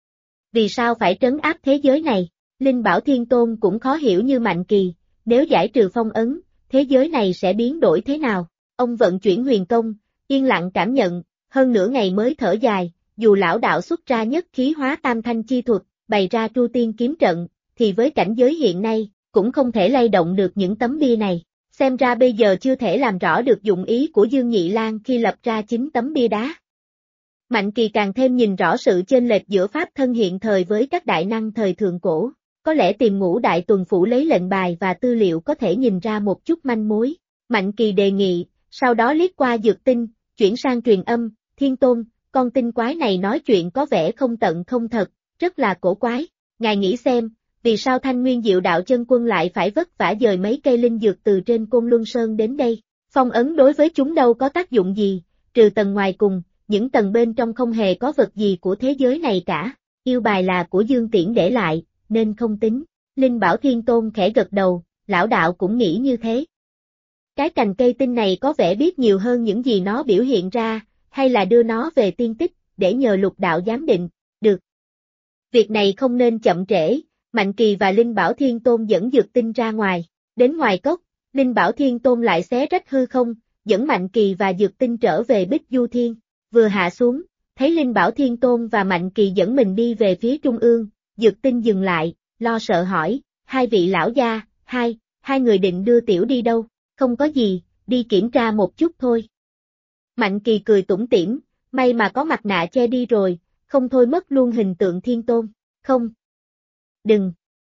Vì sao phải trấn áp thế giới này? Linh Bảo Thiên Tôn cũng khó hiểu như Mạnh Kỳ, nếu giải trừ phong ấn, thế giới này sẽ biến đổi thế nào? Ông vận chuyển huyền công, yên lặng cảm nhận, hơn nửa ngày mới thở dài, dù lão đạo xuất ra nhất khí hóa tam thanh chi thuật, bày ra tru tiên kiếm trận, thì với cảnh giới hiện nay, cũng không thể lay động được những tấm bia này. Xem ra bây giờ chưa thể làm rõ được dụng ý của Dương Nhị Lang khi lập ra chính tấm bia đá. Mạnh Kỳ càng thêm nhìn rõ sự chênh lệch giữa pháp thân hiện thời với các đại năng thời thượng cổ. Có lẽ tìm Ngũ Đại Tuần Phủ lấy lệnh bài và tư liệu có thể nhìn ra một chút manh mối. Mạnh Kỳ đề nghị, sau đó liếc qua Dược Tinh, chuyển sang truyền âm, Thiên Tôn, con tinh quái này nói chuyện có vẻ không tận không thật, rất là cổ quái. Ngài nghĩ xem, vì sao Thanh Nguyên Diệu Đạo Chân Quân lại phải vất vả dời mấy cây linh dược từ trên Côn Luân Sơn đến đây? Phong ấn đối với chúng đâu có tác dụng gì, trừ tầng ngoài cùng, những tầng bên trong không hề có vật gì của thế giới này cả. Yêu bài là của Dương Tiễn để lại, nên không tính. Linh Bảo Thiên Tôn khẽ gật đầu, lão đạo cũng nghĩ như thế. Cái cành cây tinh này có vẻ biết nhiều hơn những gì nó biểu hiện ra, hay là đưa nó về tiên tích, để nhờ lục đạo giám định, được. Việc này không nên chậm trễ, Mạnh Kỳ và Linh Bảo Thiên Tôn dẫn Dược Tinh ra ngoài. Đến ngoài cốc, Linh Bảo Thiên Tôn lại xé rách hư không, dẫn Mạnh Kỳ và Dược Tinh trở về Bích Du Thiên. Vừa hạ xuống, thấy Linh Bảo Thiên Tôn và Mạnh Kỳ dẫn mình đi về phía trung ương, Dược Tinh dừng lại, lo sợ hỏi, hai vị lão gia, hai người định đưa tiểu đi đâu? Không có gì, đi kiểm tra một chút thôi. Mạnh Kỳ cười tủm tỉm, may mà có mặt nạ che đi rồi, không thôi mất luôn hình tượng Thiên Tôn. Không. Đừng.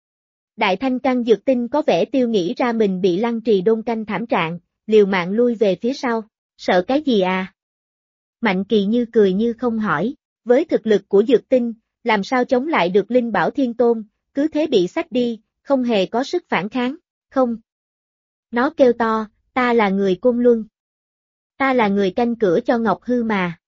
Đại Thanh Căn Dược Tinh có vẻ tiêu nghĩ ra mình bị Lăng Trì đôn canh thảm trạng, liều mạng lui về phía sau. Sợ cái gì à? Mạnh Kỳ như cười như không hỏi, với thực lực của Dược Tinh, làm sao chống lại được Linh Bảo Thiên Tôn, cứ thế bị xách đi, không hề có sức phản kháng, không. Nó kêu to, ta là người Côn Luân. Ta là người canh cửa cho Ngọc Hư mà.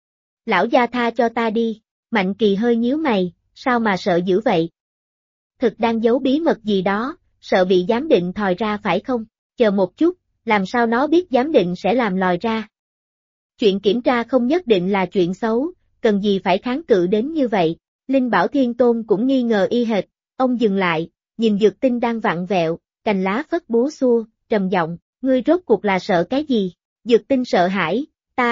Lão gia tha cho ta đi, Mạnh Kỳ hơi nhíu mày, sao mà sợ dữ vậy? Thực đang giấu bí mật gì đó, sợ bị giám định thòi ra phải không? Chờ một chút, làm sao nó biết giám định sẽ làm lòi ra? Chuyện kiểm tra không nhất định là chuyện xấu, cần gì phải kháng cự đến như vậy? Linh Bảo Thiên Tôn cũng nghi ngờ y hệt, ông dừng lại, nhìn Dược Tinh đang vặn vẹo, cành lá phất búa xua, trầm giọng, ngươi rốt cuộc là sợ cái gì? Dược Tinh sợ hãi,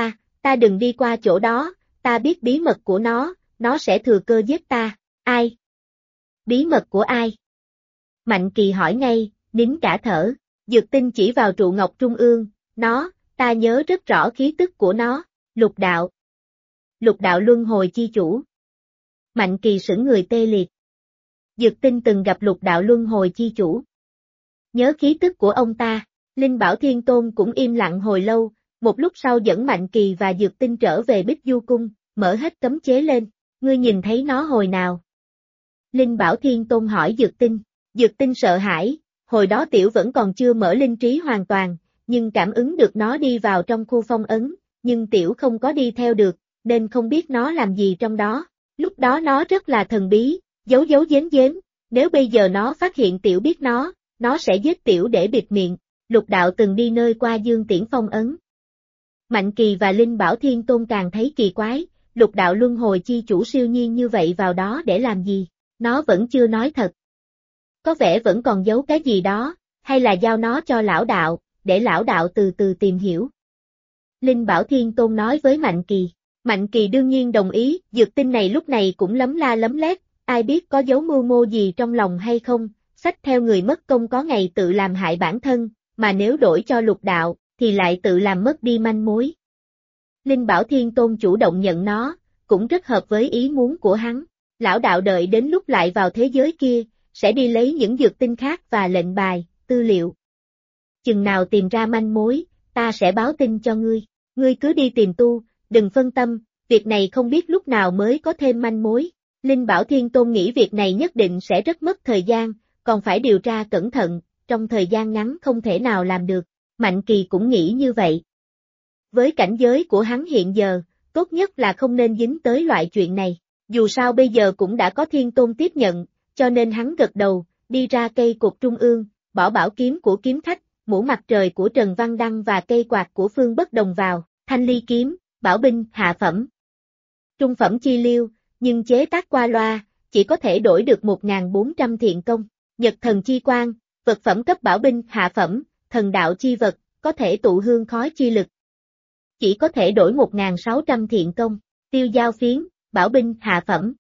ta đừng đi qua chỗ đó, ta biết bí mật của nó sẽ thừa cơ giết ta. Ai? Bí mật của ai? Mạnh Kỳ hỏi ngay, nín cả thở. Dược Tinh chỉ vào trụ ngọc trung ương, ta nhớ rất rõ khí tức của nó, lục đạo. Lục đạo luân hồi chi chủ. Mạnh Kỳ sững người tê liệt. Dược Tinh từng gặp lục đạo luân hồi chi chủ. Nhớ khí tức của ông ta, Linh Bảo Thiên Tôn cũng im lặng hồi lâu, một lúc sau dẫn Mạnh Kỳ và Dược Tinh trở về Bích Du Cung, mở hết cấm chế lên, ngươi nhìn thấy nó hồi nào? Linh Bảo Thiên Tôn hỏi Dược Tinh sợ hãi, hồi đó tiểu vẫn còn chưa mở linh trí hoàn toàn, nhưng cảm ứng được nó đi vào trong khu phong ấn, nhưng tiểu không có đi theo được, nên không biết nó làm gì trong đó. Lúc đó nó rất là thần bí, giấu giấu giếm giếm, nếu bây giờ nó phát hiện tiểu biết nó sẽ giết tiểu để bịt miệng. Lục đạo từng đi nơi qua Dương Tiễn phong ấn. Mạnh Kỳ và Linh Bảo Thiên Tôn càng thấy kỳ quái, lục đạo luân hồi chi chủ siêu nhiên như vậy vào đó để làm gì? Nó vẫn chưa nói thật. có vẻ vẫn còn giấu cái gì đó, hay là giao nó cho lão đạo, để lão đạo từ từ tìm hiểu. Linh Bảo Thiên Tôn nói với Mạnh Kỳ. Mạnh Kỳ đương nhiên đồng ý, dược tinh này lúc này cũng lấm la lấm lét, ai biết có giấu mưu mô gì trong lòng hay không, xách theo người mất công có ngày tự làm hại bản thân, mà nếu đổi cho Lục đạo, thì lại tự làm mất đi manh mối. Linh Bảo Thiên Tôn chủ động nhận nó, cũng rất hợp với ý muốn của hắn. Lão đạo đợi đến lúc lại vào thế giới kia, sẽ đi lấy những dược tinh khác và lệnh bài, tư liệu. Chừng nào tìm ra manh mối, ta sẽ báo tin cho ngươi. Ngươi cứ đi tìm tu, đừng phân tâm, việc này không biết lúc nào mới có thêm manh mối. Linh Bảo Thiên Tôn nghĩ việc này nhất định sẽ rất mất thời gian, còn phải điều tra cẩn thận, trong thời gian ngắn không thể nào làm được. Mạnh Kỳ cũng nghĩ như vậy. Với cảnh giới của hắn hiện giờ, tốt nhất là không nên dính tới loại chuyện này. Dù sao bây giờ cũng đã có Thiên Tôn tiếp nhận, cho nên hắn gật đầu, đi ra cây cột trung ương, bỏ bảo kiếm của kiếm khách, mũ mặt trời của Trần Văn Đăng và cây quạt của Phương Bất Đồng vào, thanh ly kiếm, bảo binh, hạ phẩm. Trung phẩm chi liêu, nhưng chế tác qua loa, chỉ có thể đổi được 1.400 thiện công. Nhật thần chi quang, vật phẩm cấp bảo binh, hạ phẩm, thần đạo chi vật, có thể tụ hương khói chi lực. Chỉ có thể đổi 1.600 thiện công. Tiêu giao phiến, bảo binh, hạ phẩm.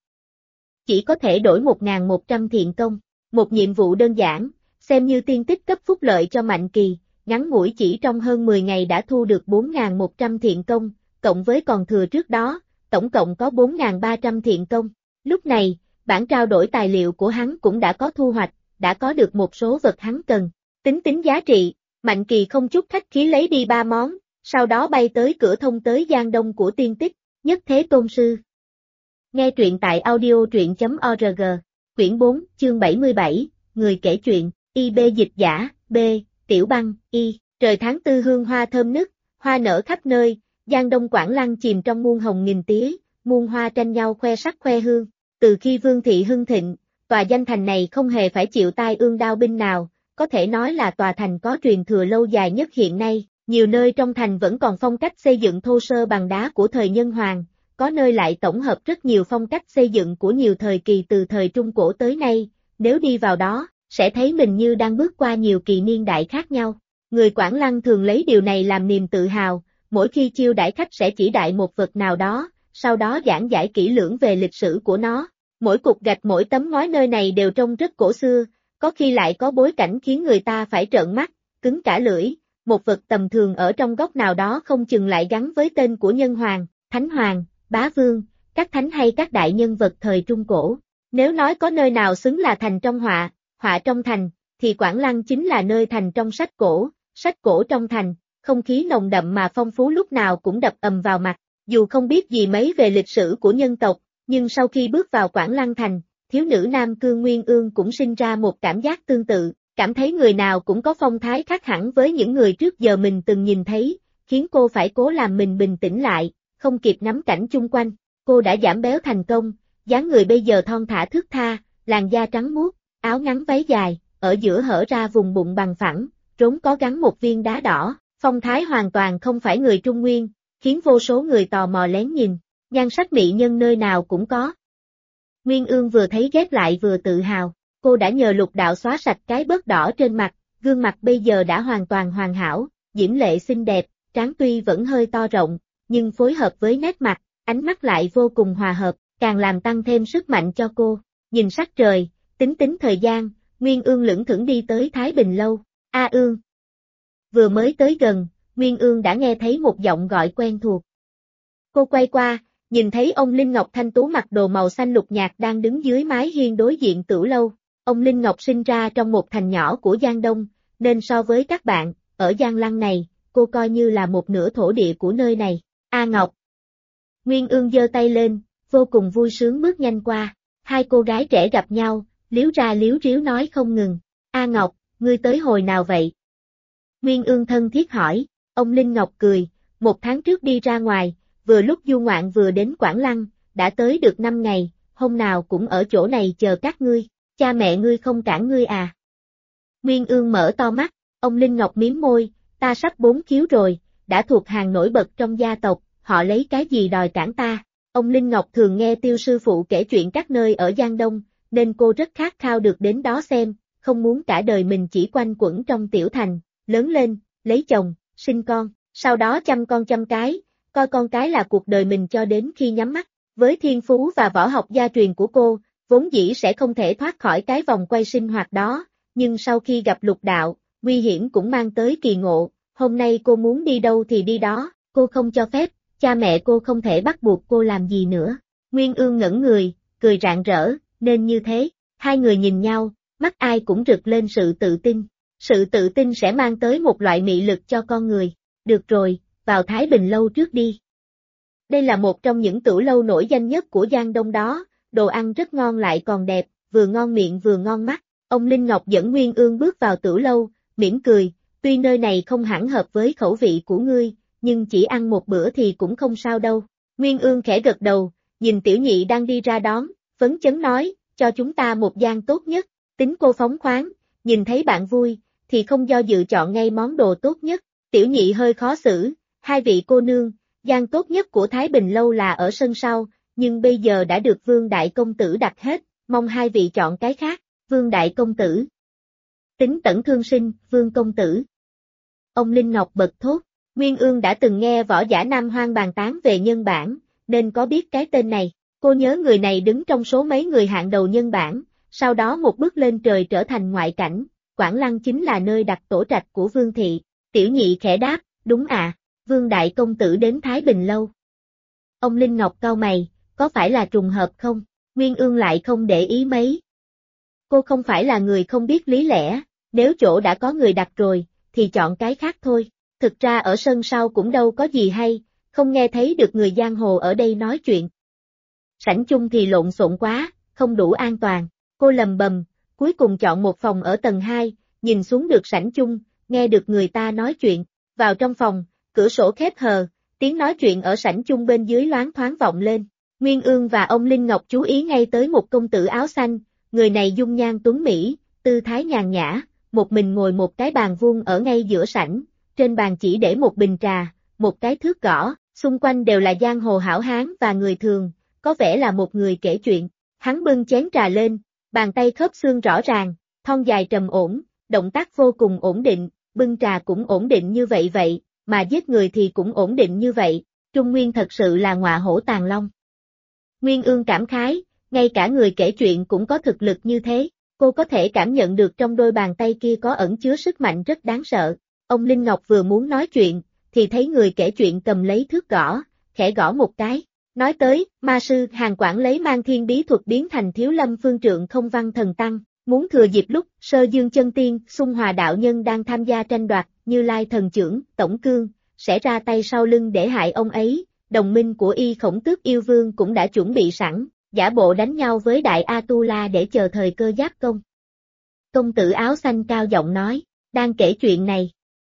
Chỉ có thể đổi 1.100 thiện công. Một nhiệm vụ đơn giản, xem như tiên tích cấp phúc lợi cho Mạnh Kỳ, ngắn ngủi chỉ trong hơn 10 ngày đã thu được 4.100 thiện công, cộng với còn thừa trước đó, tổng cộng có 4.300 thiện công. Lúc này, bản trao đổi tài liệu của hắn cũng đã có thu hoạch, đã có được một số vật hắn cần. Tính giá trị, Mạnh Kỳ không chút khách khí lấy đi 3 món, sau đó bay tới cửa thông tới Giang Đông của tiên tích, Nhất Thế Tôn Sư. Nghe truyện tại audio.org, quyển 4, chương 77, người kể chuyện, IB dịch giả, B, Tiểu Băng, Y, trời tháng tư hương hoa thơm nức, hoa nở khắp nơi, Giang Đông Quảng Lăng chìm trong muôn hồng nghìn tía, muôn hoa tranh nhau khoe sắc khoe hương. Từ khi Vương thị hưng thịnh, tòa danh thành này không hề phải chịu tai ương đao binh nào, có thể nói là tòa thành có truyền thừa lâu dài nhất hiện nay. Nhiều nơi trong thành vẫn còn phong cách xây dựng thô sơ bằng đá của thời Nhân Hoàng, có nơi lại tổng hợp rất nhiều phong cách xây dựng của nhiều thời kỳ từ thời Trung Cổ tới nay, nếu đi vào đó, sẽ thấy mình như đang bước qua nhiều kỳ niên đại khác nhau. Người Quảng Lăng thường lấy điều này làm niềm tự hào, mỗi khi chiêu đãi khách sẽ chỉ đại một vật nào đó, sau đó giảng giải kỹ lưỡng về lịch sử của nó. Mỗi cục gạch mỗi tấm ngói nơi này đều trông rất cổ xưa, có khi lại có bối cảnh khiến người ta phải trợn mắt, cứng cả lưỡi. Một vật tầm thường ở trong góc nào đó không chừng lại gắn với tên của Nhân Hoàng, Thánh Hoàng, Bá Vương, các thánh hay các đại nhân vật thời Trung Cổ. Nếu nói có nơi nào xứng là thành trong họa, họa trong thành, thì Quảng Lăng chính là nơi thành trong sách cổ trong thành, không khí nồng đậm mà phong phú lúc nào cũng đập ầm vào mặt. Dù không biết gì mấy về lịch sử của nhân tộc, nhưng sau khi bước vào Quảng Lăng thành, thiếu nữ Nam Cương Nguyên Ương cũng sinh ra một cảm giác tương tự. Cảm thấy người nào cũng có phong thái khác hẳn với những người trước giờ mình từng nhìn thấy, khiến cô phải cố làm mình bình tĩnh lại, không kịp nắm cảnh chung quanh. Cô đã giảm béo thành công, dáng người bây giờ thon thả thướt tha, làn da trắng muốt, áo ngắn váy dài, ở giữa hở ra vùng bụng bằng phẳng, rốn có gắn một viên đá đỏ, phong thái hoàn toàn không phải người Trung Nguyên, khiến vô số người tò mò lén nhìn, nhan sắc mỹ nhân nơi nào cũng có. Nguyên Ương vừa thấy ghét lại vừa tự hào. Cô đã nhờ Lục đạo xóa sạch cái bớt đỏ trên mặt, gương mặt bây giờ đã hoàn toàn hoàn hảo, diễm lệ xinh đẹp, trán tuy vẫn hơi to rộng, nhưng phối hợp với nét mặt, ánh mắt lại vô cùng hòa hợp, càng làm tăng thêm sức mạnh cho cô. Nhìn sắc trời, tính thời gian, Nguyên Ương lững thững đi tới Thái Bình Lâu. A Ương. Vừa mới tới gần, Nguyên Ương đã nghe thấy một giọng gọi quen thuộc. Cô quay qua, nhìn thấy ông Linh Ngọc thanh tú mặc đồ màu xanh lục nhạt đang đứng dưới mái hiên đối diện Tửu Lâu. Ông Linh Ngọc sinh ra trong một thành nhỏ của Giang Đông, nên so với các bạn, ở Giang Lăng này, cô coi như là một nửa thổ địa của nơi này. A Ngọc. Nguyên Ương giơ tay lên, vô cùng vui sướng bước nhanh qua. Hai cô gái trẻ gặp nhau, líu ra líu ríu nói không ngừng. A Ngọc, ngươi tới hồi nào vậy? Nguyên Ương thân thiết hỏi. Ông Linh Ngọc cười, 1 tháng trước đi ra ngoài, vừa lúc du ngoạn vừa đến Quảng Lăng, đã tới được 5 ngày, hôm nào cũng ở chỗ này chờ các ngươi. Cha mẹ ngươi không cản ngươi à? Nguyên Ương mở to mắt, ông Linh Ngọc mím môi, ta sắp 4 khiếu rồi, đã thuộc hàng nổi bật trong gia tộc, họ lấy cái gì đòi cản ta? Ông Linh Ngọc thường nghe Tiêu sư phụ kể chuyện các nơi ở Giang Đông, nên cô rất khát khao được đến đó xem, không muốn cả đời mình chỉ quanh quẩn trong tiểu thành, lớn lên, lấy chồng, sinh con, sau đó chăm con chăm cái, coi con cái là cuộc đời mình cho đến khi nhắm mắt. Với thiên phú và võ học gia truyền của cô, vốn dĩ sẽ không thể thoát khỏi cái vòng quay sinh hoạt đó, nhưng sau khi gặp lục đạo, nguy hiểm cũng mang tới kỳ ngộ, hôm nay cô muốn đi đâu thì đi đó, cô không cho phép, cha mẹ cô không thể bắt buộc cô làm gì nữa. Nguyên Ương ngẩn người, cười rạng rỡ, nên như thế, hai người nhìn nhau, mắt ai cũng rực lên sự tự tin. Sự tự tin sẽ mang tới một loại mị lực cho con người. Được rồi, vào Thái Bình Lâu trước đi. Đây là một trong những tửu lâu nổi danh nhất của Giang Đông đó, đồ ăn rất ngon lại còn đẹp, vừa ngon miệng vừa ngon mắt. Ông Linh Ngọc dẫn Nguyên Ương bước vào tửu lâu, mỉm cười, tuy nơi này không hẳn hợp với khẩu vị của ngươi, nhưng chỉ ăn một bữa thì cũng không sao đâu. Nguyên Ương khẽ gật đầu, nhìn tiểu nhị đang đi ra đón, phấn chấn nói, cho chúng ta một gian tốt nhất, tính cô phóng khoáng, nhìn thấy bạn vui, thì không do dự chọn ngay món đồ tốt nhất. Tiểu nhị hơi khó xử, hai vị cô nương, gian tốt nhất của Thái Bình Lâu là ở sân sau, nhưng bây giờ đã được Vương Đại Công Tử đặt hết, mong hai vị chọn cái khác. Vương Đại Công Tử. Tính Tẩn thương sinh, Vương Công Tử. Ông Linh Ngọc bật thốt, Nguyên Ương đã từng nghe võ giả Nam Hoang bàn tán về nhân bản, nên có biết cái tên này. Cô nhớ người này đứng trong số mấy người hạng đầu nhân bản, sau đó một bước lên trời trở thành ngoại cảnh, Quảng Lăng chính là nơi đặt tổ trạch của Vương Thị. Tiểu nhị khẽ đáp, đúng à, Vương Đại Công Tử đến Thái Bình Lâu. Ông Linh Ngọc cau mày, có phải là trùng hợp không? Nguyên Ương lại không để ý mấy. Cô không phải là người không biết lý lẽ, nếu chỗ đã có người đặt rồi, thì chọn cái khác thôi. Thực ra ở sân sau cũng đâu có gì hay, không nghe thấy được người giang hồ ở đây nói chuyện. Sảnh chung thì lộn xộn quá, không đủ an toàn. Cô lầm bầm, cuối cùng chọn một phòng ở tầng 2, nhìn xuống được sảnh chung, nghe được người ta nói chuyện. Vào trong phòng, cửa sổ khép hờ, tiếng nói chuyện ở sảnh chung bên dưới loáng thoáng vọng lên. Nguyên Ương và ông Linh Ngọc chú ý ngay tới một công tử áo xanh, người này dung nhan tuấn mỹ, tư thái nhàn nhã, một mình ngồi một cái bàn vuông ở ngay giữa sảnh, trên bàn chỉ để một bình trà, một cái thước gõ, xung quanh đều là giang hồ hảo hán và người thường, có vẻ là một người kể chuyện. Hắn bưng chén trà lên, bàn tay khớp xương rõ ràng, thon dài trầm ổn, động tác vô cùng ổn định, bưng trà cũng ổn định như vậy, mà giết người thì cũng ổn định như vậy, Trung Nguyên thật sự là ngọa hổ tàng long. Nguyên Ương cảm khái, ngay cả người kể chuyện cũng có thực lực như thế, cô có thể cảm nhận được trong đôi bàn tay kia có ẩn chứa sức mạnh rất đáng sợ. Ông Linh Ngọc vừa muốn nói chuyện, thì thấy người kể chuyện cầm lấy thước gõ, khẽ gõ một cái, nói tới, ma sư Hàn Quảng lấy mang thiên bí thuật biến thành Thiếu Lâm phương trượng không văn thần tăng, muốn thừa dịp lúc Sơ Dương chân tiên, Xung Hòa đạo nhân đang tham gia tranh đoạt, Như Lai thần trưởng, Tổng Cương, sẽ ra tay sau lưng để hại ông ấy. Đồng minh của Y Khổng Tước yêu vương cũng đã chuẩn bị sẵn, giả bộ đánh nhau với Đại A-tu-la để chờ thời cơ giáp công. Công tử áo xanh cao giọng nói, đang kể chuyện này.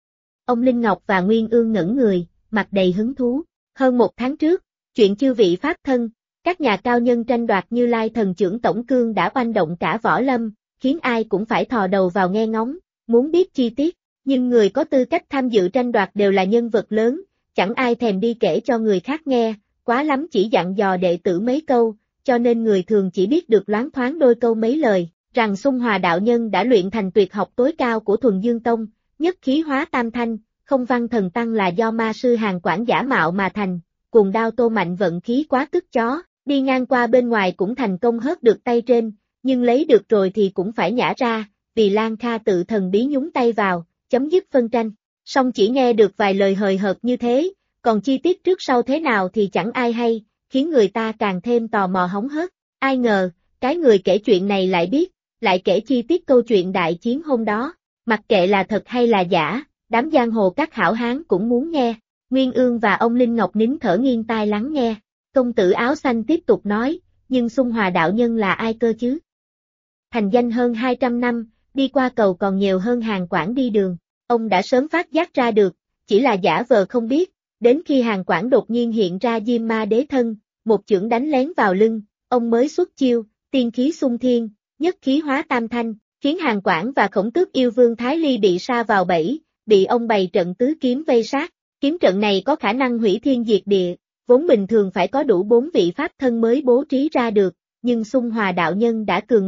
Ông Linh Ngọc và Nguyên Ương ngẩn người, mặt đầy hứng thú. Hơn một tháng trước, chuyện chư vị pháp thân, các nhà cao nhân tranh đoạt Như Lai thần trưởng Tổng Cương đã oanh động cả võ lâm, khiến ai cũng phải thò đầu vào nghe ngóng, muốn biết chi tiết, nhưng người có tư cách tham dự tranh đoạt đều là nhân vật lớn, chẳng ai thèm đi kể cho người khác nghe, quá lắm chỉ dặn dò đệ tử mấy câu, cho nên người thường chỉ biết được loáng thoáng đôi câu mấy lời, rằng Xung Hòa đạo nhân đã luyện thành tuyệt học tối cao của Thuần Dương Tông, nhất khí hóa tam thanh, không văn thần tăng là do ma sư Hàn Quảng giả mạo mà thành, cùng đao Tô Mạnh vận khí quá tức chó, đi ngang qua bên ngoài cũng thành công hớt được tay trên, nhưng lấy được rồi thì cũng phải nhả ra, vì Lan Kha tự thần bí nhúng tay vào, chấm dứt phân tranh. Song chỉ nghe được vài lời hời hợt như thế, còn chi tiết trước sau thế nào thì chẳng ai hay, khiến người ta càng thêm tò mò hóng hớt. Ai ngờ, cái người kể chuyện này lại biết, lại kể chi tiết câu chuyện đại chiến hôm đó, mặc kệ là thật hay là giả, đám giang hồ các hảo hán cũng muốn nghe. Nguyên Ương và ông Linh Ngọc nín thở nghiêng tai lắng nghe. Công tử áo xanh tiếp tục nói, nhưng Xung Hòa đạo nhân là ai cơ chứ? Thành danh hơn 200 năm, đi qua cầu còn nhiều hơn Hàn Quảng đi đường. Ông đã sớm phát giác ra được, chỉ là giả vờ không biết, đến khi Hàn Quảng đột nhiên hiện ra Diêm Ma đế thân, một chưởng đánh lén vào lưng, ông mới xuất chiêu, tiên khí xung thiên, nhất khí hóa tam thanh, khiến Hàn Quảng và Khổng Tước yêu vương Thái Ly bị sa vào bẫy, bị ông bày trận tứ kiếm vây sát. Kiếm trận này có khả năng hủy thiên diệt địa, vốn bình thường phải có đủ 4 vị pháp thân mới bố trí ra được, nhưng Xung Hòa đạo nhân đã cường ngạnh,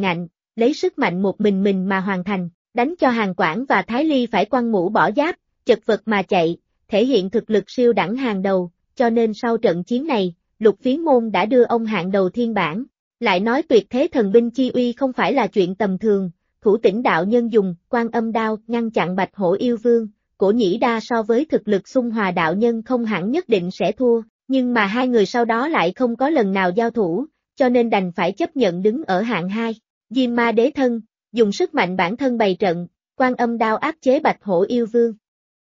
lấy sức mạnh một mình mà hoàn thành, đánh cho Hàn Quảng và Thái Ly phải quăng mũ bỏ giáp, chật vật mà chạy, thể hiện thực lực siêu đẳng hàng đầu, cho nên sau trận chiến này, Lục Phiến Môn đã đưa ông hạng đầu thiên bảng. Lại nói tuyệt thế thần binh chi uy không phải là chuyện tầm thường, Thủ Tĩnh đạo nhân dùng Quan Âm đao ngăn chặn Bạch Hổ yêu vương, Cổ Nhĩ Đa so với thực lực Xung Hòa đạo nhân không hẳn nhất định sẽ thua, nhưng mà hai người sau đó lại không có lần nào giao thủ, cho nên đành phải chấp nhận đứng ở hạng 2. Diêm Ma Đế thân, dùng sức mạnh bản thân bày trận, Quan Âm đao áp chế Bạch Hổ yêu vương.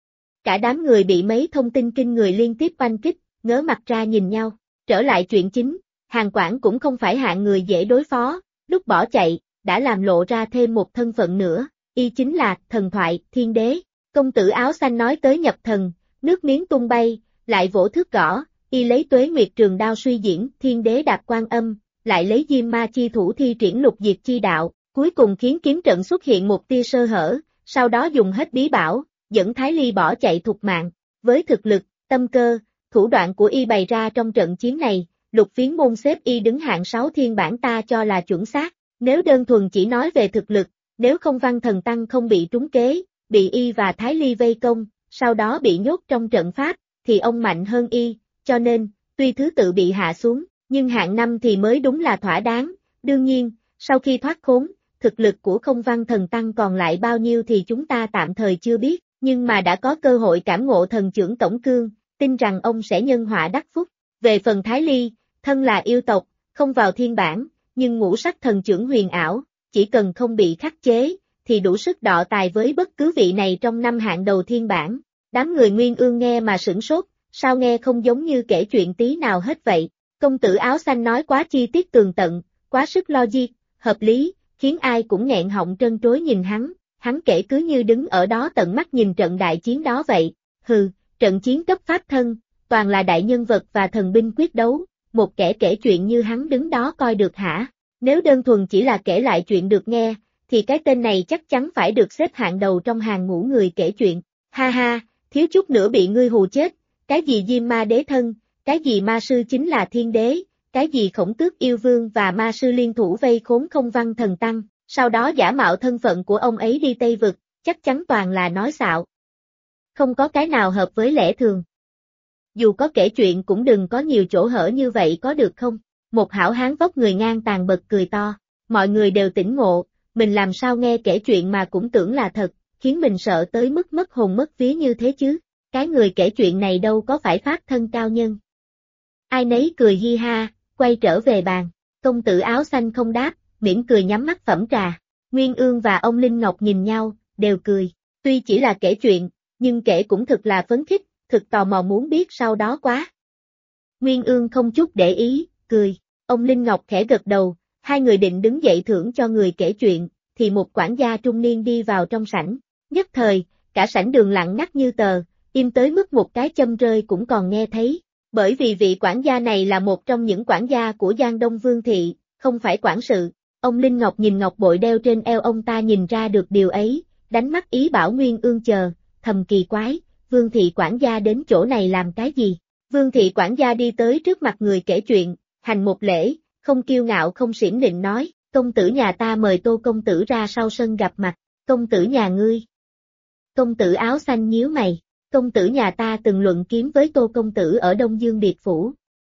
Cả đám người bị mấy thông tin kinh người liên tiếp oanh kích, ngớ mặt ra nhìn nhau. Trở lại chuyện chính, Hàn Quảng cũng không phải hạng người dễ đối phó, lúc bỏ chạy, đã làm lộ ra thêm một thân phận nữa, y chính là thần thoại, thiên đế. Công tử áo xanh nói tới nhập thần, nước miếng tung bay, lại vỗ thước gõ, y lấy Tuế Nguyệt trường đao suy diễn, thiên đế đạp Quan Âm, lại lấy Diêm Ma chi thủ thi triển Lục Diệt chi đạo, cuối cùng khiến kiếm trận xuất hiện một tia sơ hở, sau đó dùng hết bí bảo, dẫn Thái Ly bỏ chạy thục mạng. Với thực lực, tâm cơ, thủ đoạn của y bày ra trong trận chiến này, Lục Phiến Môn xếp y đứng hạng 6 thiên bảng ta cho là chuẩn xác. Nếu đơn thuần chỉ nói về thực lực, nếu không Văn Thần Tăng không bị trúng kế, bị y và Thái Ly vây công, sau đó bị nhốt trong trận pháp, thì ông mạnh hơn y, cho nên, tuy thứ tự bị hạ xuống, nhưng hạng 5 thì mới đúng là thỏa đáng. Đương nhiên, sau khi thoát khốn, thực lực của không Văn Thần Tăng còn lại bao nhiêu thì chúng ta tạm thời chưa biết, nhưng mà đã có cơ hội cảm ngộ thần trưởng Tổng Cương, tin rằng ông sẽ nhân họa đắc phúc. Về phần Thái Ly, thân là yêu tộc, không vào thiên bảng, nhưng ngũ sắc thần trưởng huyền ảo, chỉ cần không bị khắc chế, thì đủ sức đọ tài với bất cứ vị này trong 5 hạng đầu thiên bảng. Đám người Nguyên Ương nghe mà sửng sốt, sao nghe không giống như kể chuyện tí nào hết vậy. Công tử áo xanh nói quá chi tiết tường tận, quá sức logic, hợp lý, khiến ai cũng nghẹn họng trân trối nhìn hắn kể cứ như đứng ở đó tận mắt nhìn trận đại chiến đó vậy. Hừ, trận chiến cấp pháp thân, toàn là đại nhân vật và thần binh quyết đấu, một kẻ kể chuyện như hắn đứng đó coi được hả? Nếu đơn thuần chỉ là kể lại chuyện được nghe, thì cái tên này chắc chắn phải được xếp hạng đầu trong hàng ngũ người kể chuyện. Ha ha, thiếu chút nữa bị ngươi hù chết, cái gì Diêm Ma Đế thân, cái gì ma sư chính là thiên đế, cái gì Khổng Tước yêu vương và ma sư liên thủ vây khốn không Văn Thần Tăng, sau đó giả mạo thân phận của ông ấy đi Tây Vực, chắc chắn toàn là nói xạo. Không có cái nào hợp với lẽ thường. Dù có kể chuyện cũng đừng có nhiều chỗ hở như vậy có được không? Một hảo hán vóc người ngang tàn bật cười to, mọi người đều tỉnh ngộ, mình làm sao nghe kể chuyện mà cũng tưởng là thật, khiến mình sợ tới mức mất hồn mất vía như thế chứ, cái người kể chuyện này đâu có phải pháp thân cao nhân. Ai nấy cười hi ha, quay trở về bàn, công tử áo xanh không đáp, mỉm cười nhắm mắt phẩm trà, Nguyên Ương và ông Linh Ngọc nhìn nhau, đều cười, tuy chỉ là kể chuyện, nhưng kể cũng thực là phấn khích, thực tò mò muốn biết sau đó quá. Nguyên Ương không chút để ý, cười, ông Linh Ngọc khẽ gật đầu, hai người định đứng dậy thưởng cho người kể chuyện, thì một quản gia trung niên đi vào trong sảnh, nhất thời, cả sảnh đường lặng ngắt như tờ, im tới mức một cái châm rơi cũng còn nghe thấy, bởi vì vị quản gia này là một trong những quản gia của Giang Đông Vương Thị, không phải quản sự. Ông Linh Ngọc nhìn ngọc bội đeo trên eo ông ta nhìn ra được điều ấy, đánh mắt ý bảo Nguyên Ương chờ, thầm kỳ quái, Vương Thị quản gia đến chỗ này làm cái gì? Vương Thị quản gia đi tới trước mặt người kể chuyện, hành một lễ, không kiêu ngạo không xiểm nịnh nói, công tử nhà ta mời Tô công tử ra sau sân gặp mặt, công tử nhà ngươi. Công tử áo xanh nhíu mày, công tử nhà ta từng luận kiếm với Tô công tử ở Đông Dương Biệt Phủ.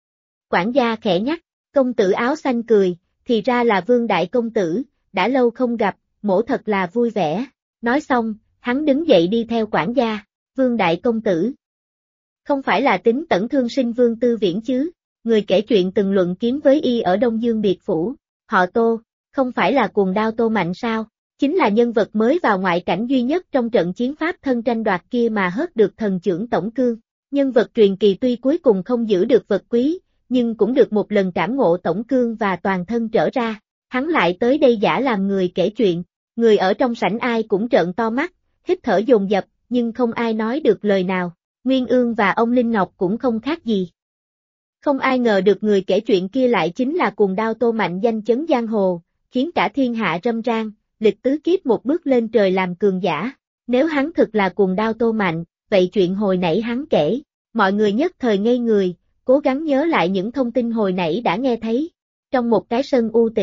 Quản gia khẽ nhắc, công tử áo xanh cười, thì ra là Vương đại công tử, đã lâu không gặp, mỗ thật là vui vẻ. Nói xong, hắn đứng dậy đi theo quản gia, Vương đại công tử. Không phải là tính Tẩn Thương Sinh Vương Tư Viễn chứ, người kể chuyện từng luận kiếm với y ở Đông Dương Biệt Phủ, họ Tô, không phải là cuồng đao Tô Mạnh sao, chính là nhân vật mới vào ngoại cảnh duy nhất trong trận chiến pháp thân tranh đoạt kia mà hớt được thần trưởng Tổng Cương. Nhân vật truyền kỳ tuy cuối cùng không giữ được vật quý, nhưng cũng được một lần cảm ngộ Tổng Cương và toàn thân trở ra, hắn lại tới đây giả làm người kể chuyện, người ở trong sảnh ai cũng trợn to mắt, hít thở dồn dập, nhưng không ai nói được lời nào, Nguyên Ương và ông Linh Ngọc cũng không khác gì. Không ai ngờ được người kể chuyện kia lại chính là cuồng đao Tô Mạnh danh chấn giang hồ, khiến cả thiên hạ râm ran, lịch tứ kiếp một bước lên trời làm cường giả, nếu hắn thực là cuồng đao Tô Mạnh, vậy chuyện hồi nãy hắn kể, mọi người nhất thời ngây người, cố gắng nhớ lại những thông tin hồi nãy đã nghe thấy. Trong một cái sân u tĩnh,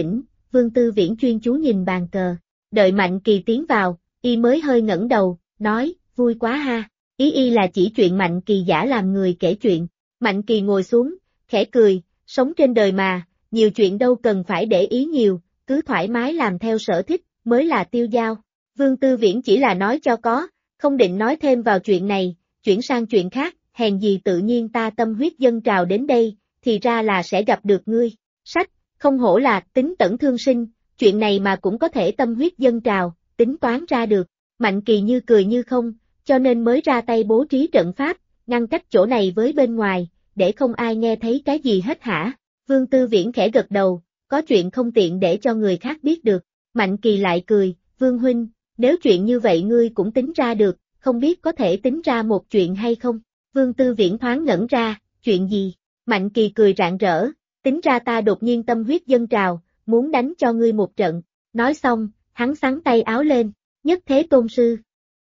Vương Tư Viễn chuyên chú nhìn bàn cờ. Đợi Mạnh Kỳ tiến vào, y mới hơi ngẩng đầu, nói, vui quá ha. Ý y là chỉ chuyện Mạnh Kỳ giả làm người kể chuyện. Mạnh Kỳ ngồi xuống, khẽ cười, sống trên đời mà, nhiều chuyện đâu cần phải để ý nhiều, cứ thoải mái làm theo sở thích, mới là tiêu dao. Vương Tư Viễn chỉ là nói cho có, không định nói thêm vào chuyện này, chuyển sang chuyện khác, hèn gì tự nhiên ta tâm huyết dâng trào đến đây, thì ra là sẽ gặp được ngươi. Sách, không hổ là tính tẩn thương sinh, chuyện này mà cũng có thể tâm huyết dâng trào, tính toán ra được. Mạnh Kỳ như cười như không, cho nên mới ra tay bố trí trận pháp, ngăn cách chỗ này với bên ngoài, để không ai nghe thấy cái gì hết hả? Vương Tư Viễn khẽ gật đầu, có chuyện không tiện để cho người khác biết được. Mạnh Kỳ lại cười, Vương Huynh, nếu chuyện như vậy ngươi cũng tính ra được, không biết có thể tính ra một chuyện hay không? Vương Tư Viễn thoáng ngẩn ra, chuyện gì? Mạnh Kỳ cười rạng rỡ, tính ra ta đột nhiên tâm huyết dâng trào, muốn đánh cho ngươi một trận. Nói xong, hắn xắn tay áo lên, nhất thế tôn sư.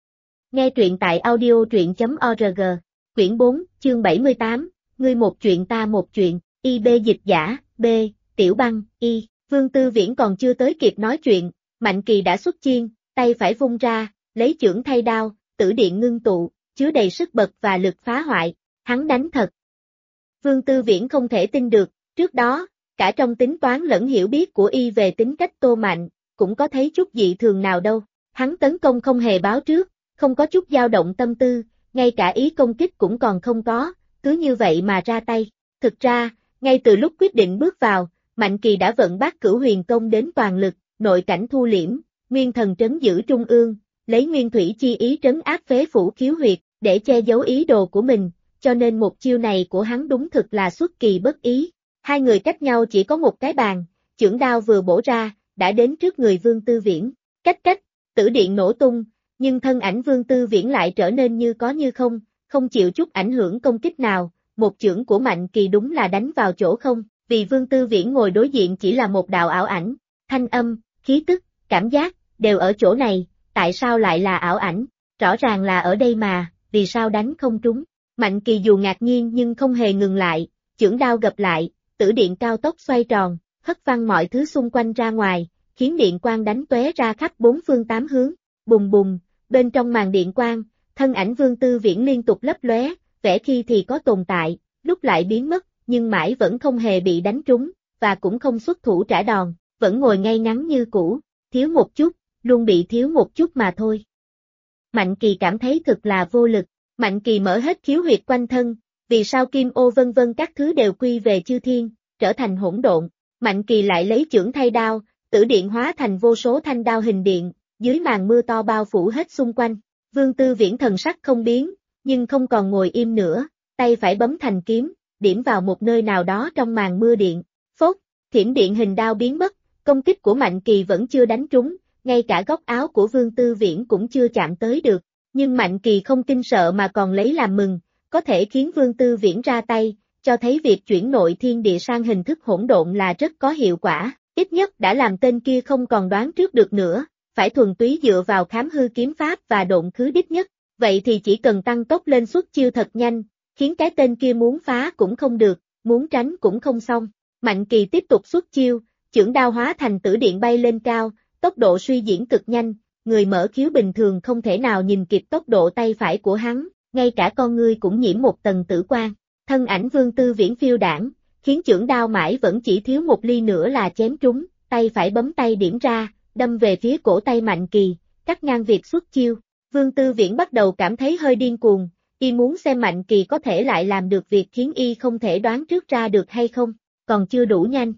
Nghe truyện tại audio.org, quyển 4, chương 78, ngươi một chuyện ta một chuyện, IB dịch giả, B, Tiểu Băng, Y. Vương Tư Viễn còn chưa tới kịp nói chuyện, Mạnh Kỳ đã xuất chiên, tay phải vung ra, lấy chưởng thay đao, tử điện ngưng tụ, chứa đầy sức bật và lực phá hoại, hắn đánh thật. Vương Tư Viễn không thể tin được, trước đó, cả trong tính toán lẫn hiểu biết của y về tính cách Tô Mạnh, cũng có thấy chút dị thường nào đâu, hắn tấn công không hề báo trước, không có chút dao động tâm tư, ngay cả ý công kích cũng còn không có, cứ như vậy mà ra tay. Thực ra, ngay từ lúc quyết định bước vào, Mạnh Kỳ đã vận Bát Cửu Huyền Công đến toàn lực, nội cảnh thu liễm, nguyên thần trấn giữ trung ương, lấy nguyên thủy chi ý trấn áp phế phủ khiếu huyệt, để che giấu ý đồ của mình, cho nên một chiêu này của hắn đúng thực là xuất kỳ bất ý. Hai người cách nhau chỉ có một cái bàn, chưởng đao vừa bổ ra, đã đến trước người Vương Tư Viễn, cách, tử điện nổ tung, nhưng thân ảnh Vương Tư Viễn lại trở nên như có như không, không chịu chút ảnh hưởng công kích nào, một chưởng của Mạnh Kỳ đúng là đánh vào chỗ không, vì Vương Tư Viễn ngồi đối diện chỉ là một đạo ảo ảnh, thanh âm, khí tức, cảm giác, đều ở chỗ này, tại sao lại là ảo ảnh, rõ ràng là ở đây mà, vì sao đánh không trúng. Mạnh Kỳ dù ngạc nhiên nhưng không hề ngừng lại, chưởng đao gập lại, tử điện cao tốc xoay tròn, hất văng mọi thứ xung quanh ra ngoài, khiến điện quang đánh tóe ra khắp bốn phương tám hướng, bùng bùng, bên trong màn điện quang, thân ảnh Vương Tư Viễn liên tục lấp lóe, vẻ khi thì có tồn tại, lúc lại biến mất, nhưng mãi vẫn không hề bị đánh trúng, và cũng không xuất thủ trả đòn, vẫn ngồi ngay ngắn như cũ, thiếu một chút, luôn bị thiếu một chút mà thôi. Mạnh Kỳ cảm thấy thực là vô lực, Mạnh Kỳ mở hết khiếu huyệt quanh thân, vì sao kim ô vân vân các thứ đều quy về chư thiên, trở thành hỗn độn. Mạnh Kỳ lại lấy chưởng thay đao, tử điện hóa thành vô số thanh đao hình điện, dưới màn mưa to bao phủ hết xung quanh. Vương Tư Viễn thần sắc không biến, nhưng không còn ngồi im nữa, tay phải bấm thành kiếm, điểm vào một nơi nào đó trong màn mưa điện. Phốt, thiểm điện hình đao biến mất, công kích của Mạnh Kỳ vẫn chưa đánh trúng, ngay cả góc áo của Vương Tư Viễn cũng chưa chạm tới được. Nhưng Mạnh Kỳ không kinh sợ mà còn lấy làm mừng, có thể khiến Vương Tư Viễn ra tay, cho thấy việc chuyển nội thiên địa sang hình thức hỗn độn là rất có hiệu quả, ít nhất đã làm tên kia không còn đoán trước được nữa, phải thuần túy dựa vào khám hư kiếm pháp và độn khứ đích nhất, vậy thì chỉ cần tăng tốc lên xuất chiêu thật nhanh, khiến cái tên kia muốn phá cũng không được, muốn tránh cũng không xong. Mạnh Kỳ tiếp tục xuất chiêu, chưởng đao hóa thành tử điện bay lên cao, tốc độ suy diễn cực nhanh, người mở khiếu bình thường không thể nào nhìn kịp tốc độ tay phải của hắn, ngay cả con ngươi cũng nhiễm một tầng tử quang. Thân ảnh Vương Tư Viễn phiêu đảng, khiến chưởng đao mãi vẫn chỉ thiếu một ly nữa là chém trúng, tay phải bấm tay điểm ra, đâm về phía cổ tay Mạnh Kỳ, cắt ngang việc xuất chiêu. Vương Tư Viễn bắt đầu cảm thấy hơi điên cuồng, y muốn xem Mạnh Kỳ có thể lại làm được việc khiến y không thể đoán trước ra được hay không, còn chưa đủ nhanh.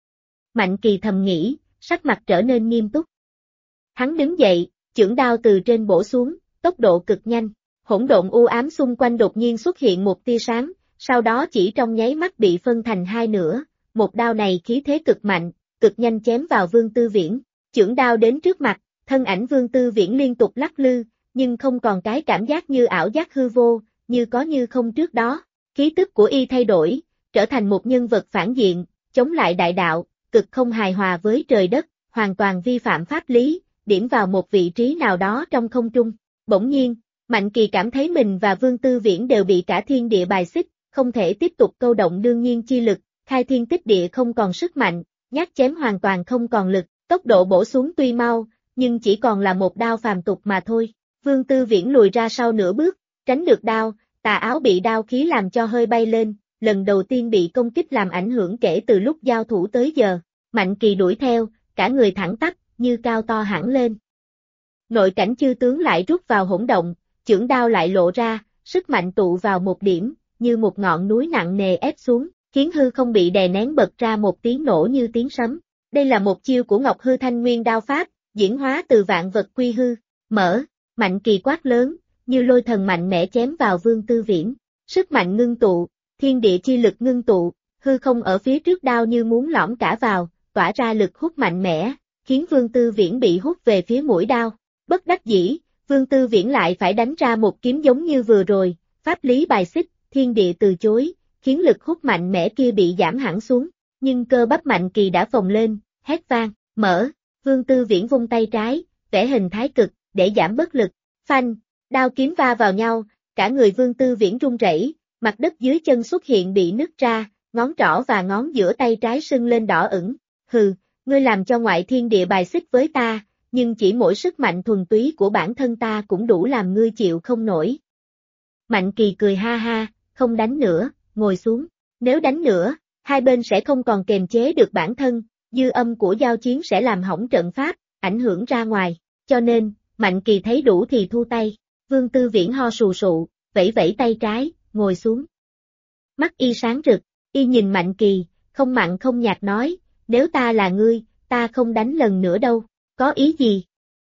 Mạnh Kỳ thầm nghĩ, sắc mặt trở nên nghiêm túc. Hắn đứng dậy, chưởng đao từ trên bổ xuống, tốc độ cực nhanh, hỗn độn u ám xung quanh đột nhiên xuất hiện một tia sáng, sau đó chỉ trong nháy mắt bị phân thành hai nửa, một đao này khí thế cực mạnh, cực nhanh chém vào Vương Tư Viễn, chưởng đao đến trước mặt, thân ảnh Vương Tư Viễn liên tục lắc lư, nhưng không còn cái cảm giác như ảo giác hư vô, như có như không trước đó, khí tức của y thay đổi, trở thành một nhân vật phản diện, chống lại đại đạo, cực không hài hòa với trời đất, hoàn toàn vi phạm pháp lý, điểm vào một vị trí nào đó trong không trung. Bỗng nhiên, Mạnh Kỳ cảm thấy mình và Vương Tư Viễn đều bị cả thiên địa bài xích, không thể tiếp tục câu động đương nhiên chi lực, khai thiên tích địa không còn sức mạnh, nhát chém hoàn toàn không còn lực, tốc độ bổ xuống tuy mau, nhưng chỉ còn là một đao phàm tục mà thôi. Vương Tư Viễn lùi ra sau nửa bước, tránh được đao, tà áo bị đao khí làm cho hơi bay lên, lần đầu tiên bị công kích làm ảnh hưởng kể từ lúc giao thủ tới giờ. Mạnh Kỳ đuổi theo, cả người thẳng tắp, như cao to hẳn lên. Nội cảnh chư tướng lại rút vào hỗn động, chưởng đao lại lộ ra, sức mạnh tụ vào một điểm, như một ngọn núi nặng nề ép xuống, khiến hư không bị đè nén bật ra một tiếng nổ như tiếng sấm. Đây là một chiêu của Ngọc Hư Thanh Nguyên đao pháp, diễn hóa từ vạn vật quy hư, mở, Mạnh Kỳ quát lớn, như lôi thần mạnh mẽ chém vào Vương Tư Viễn. Sức mạnh ngưng tụ, thiên địa chi lực ngưng tụ, hư không ở phía trước đao như muốn lõm cả vào, tỏa ra lực hút mạnh mẽ, khiến Vương Tư Viễn bị hút về phía mũi đao. Bất đắc dĩ, Vương Tư Viễn lại phải đánh ra một kiếm giống như vừa rồi, pháp lý bài xích, thiên địa từ chối, khiến lực hút mạnh mẽ kia bị giảm hẳn xuống, nhưng cơ bắp Mạnh Kỳ đã phồng lên, hét vang, mở, Vương Tư Viễn vung tay trái, vẽ hình thái cực, để giảm bất lực, phanh, đao kiếm va vào nhau, cả người Vương Tư Viễn run rẩy, mặt đất dưới chân xuất hiện bị nứt ra, ngón trỏ và ngón giữa tay trái sưng lên đỏ ửng, hừ, ngươi làm cho ngoại thiên địa bài xích với ta, nhưng chỉ mỗi sức mạnh thuần túy của bản thân ta cũng đủ làm ngươi chịu không nổi. Mạnh Kỳ cười ha ha, không đánh nữa, ngồi xuống, nếu đánh nữa, hai bên sẽ không còn kềm chế được bản thân, dư âm của giao chiến sẽ làm hỏng trận pháp, ảnh hưởng ra ngoài, cho nên, Mạnh Kỳ thấy đủ thì thu tay, Vương Tư Viễn ho sù sụ, vẫy vẫy tay trái, ngồi xuống. Mắt y sáng rực, y nhìn Mạnh Kỳ, không mặn không nhạt nói, nếu ta là ngươi, ta không đánh lần nữa đâu, có ý gì?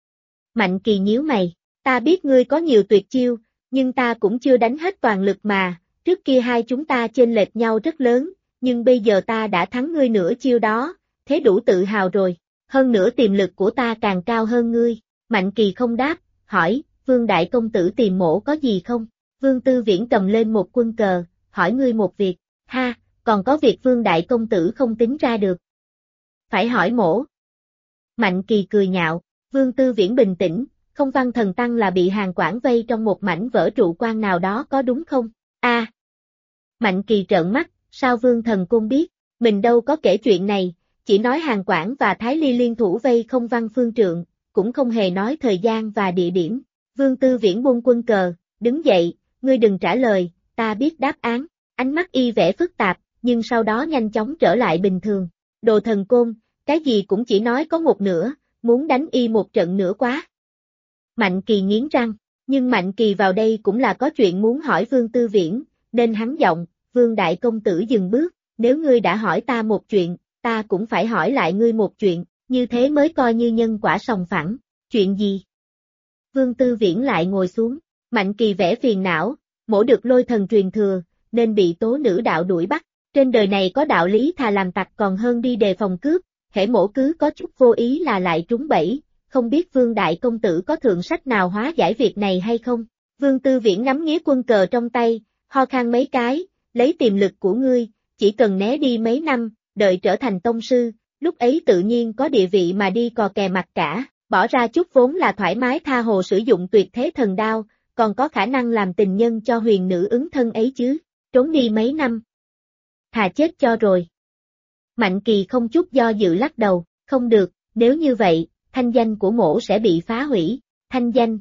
Mạnh Kỳ nhíu mày, ta biết ngươi có nhiều tuyệt chiêu, nhưng ta cũng chưa đánh hết toàn lực mà, trước kia hai chúng ta chênh lệch nhau rất lớn, nhưng bây giờ ta đã thắng ngươi nửa chiêu đó, thế đủ tự hào rồi, hơn nữa tiềm lực của ta càng cao hơn ngươi. Mạnh Kỳ không đáp, hỏi, Vương Đại Công Tử tìm mổ có gì không? Vương Tư Viễn cầm lên một quân cờ, hỏi ngươi một việc, ha, còn có việc Vương Đại Công Tử không tính ra được. Phải hỏi mổ. Mạnh Kỳ cười nhạo, Vương Tư Viễn bình tĩnh, không Văn Thần Tăng là bị Hàn Quảng vây trong một mảnh vỡ trụ quan nào đó có đúng không? A. Mạnh Kỳ trợn mắt, sao Vương Thần Côn biết, mình đâu có kể chuyện này, chỉ nói Hàn Quảng và Thái Ly liên thủ vây không Văn Phương Trượng, cũng không hề nói thời gian và địa điểm. Vương Tư Viễn buông quân cờ, đứng dậy, ngươi đừng trả lời, ta biết đáp án, ánh mắt y vẽ phức tạp, nhưng sau đó nhanh chóng trở lại bình thường. Đồ Thần Côn, cái gì cũng chỉ nói có một nửa, muốn đánh y một trận nữa quá. Mạnh Kỳ nghiến răng, nhưng Mạnh Kỳ vào đây cũng là có chuyện muốn hỏi Vương Tư Viễn, nên hắn giọng, Vương Đại Công Tử dừng bước, nếu ngươi đã hỏi ta một chuyện, ta cũng phải hỏi lại ngươi một chuyện, như thế mới coi như nhân quả sòng phẳng, chuyện gì? Vương Tư Viễn lại ngồi xuống, Mạnh Kỳ vẽ phiền não, mổ được lôi thần truyền thừa, nên bị tố nữ đạo đuổi bắt, trên đời này có đạo lý thà làm tặc còn hơn đi đề phòng cướp, hễ mổ cứ có chút vô ý là lại trúng bẫy, không biết Vương Đại Công Tử có thượng sách nào hóa giải việc này hay không? Vương Tư Viễn ngắm nghía quân cờ trong tay, ho khan mấy cái, lấy tiềm lực của ngươi, chỉ cần né đi mấy năm, đợi trở thành tông sư, lúc ấy tự nhiên có địa vị mà đi cò kè mặt cả, bỏ ra chút vốn là thoải mái tha hồ sử dụng tuyệt thế thần đao, còn có khả năng làm tình nhân cho huyền nữ ứng thân ấy chứ, trốn đi mấy năm. Thà chết cho rồi. Mạnh Kỳ không chút do dự lắc đầu, không được, nếu như vậy, thanh danh của mổ sẽ bị phá hủy, thanh danh.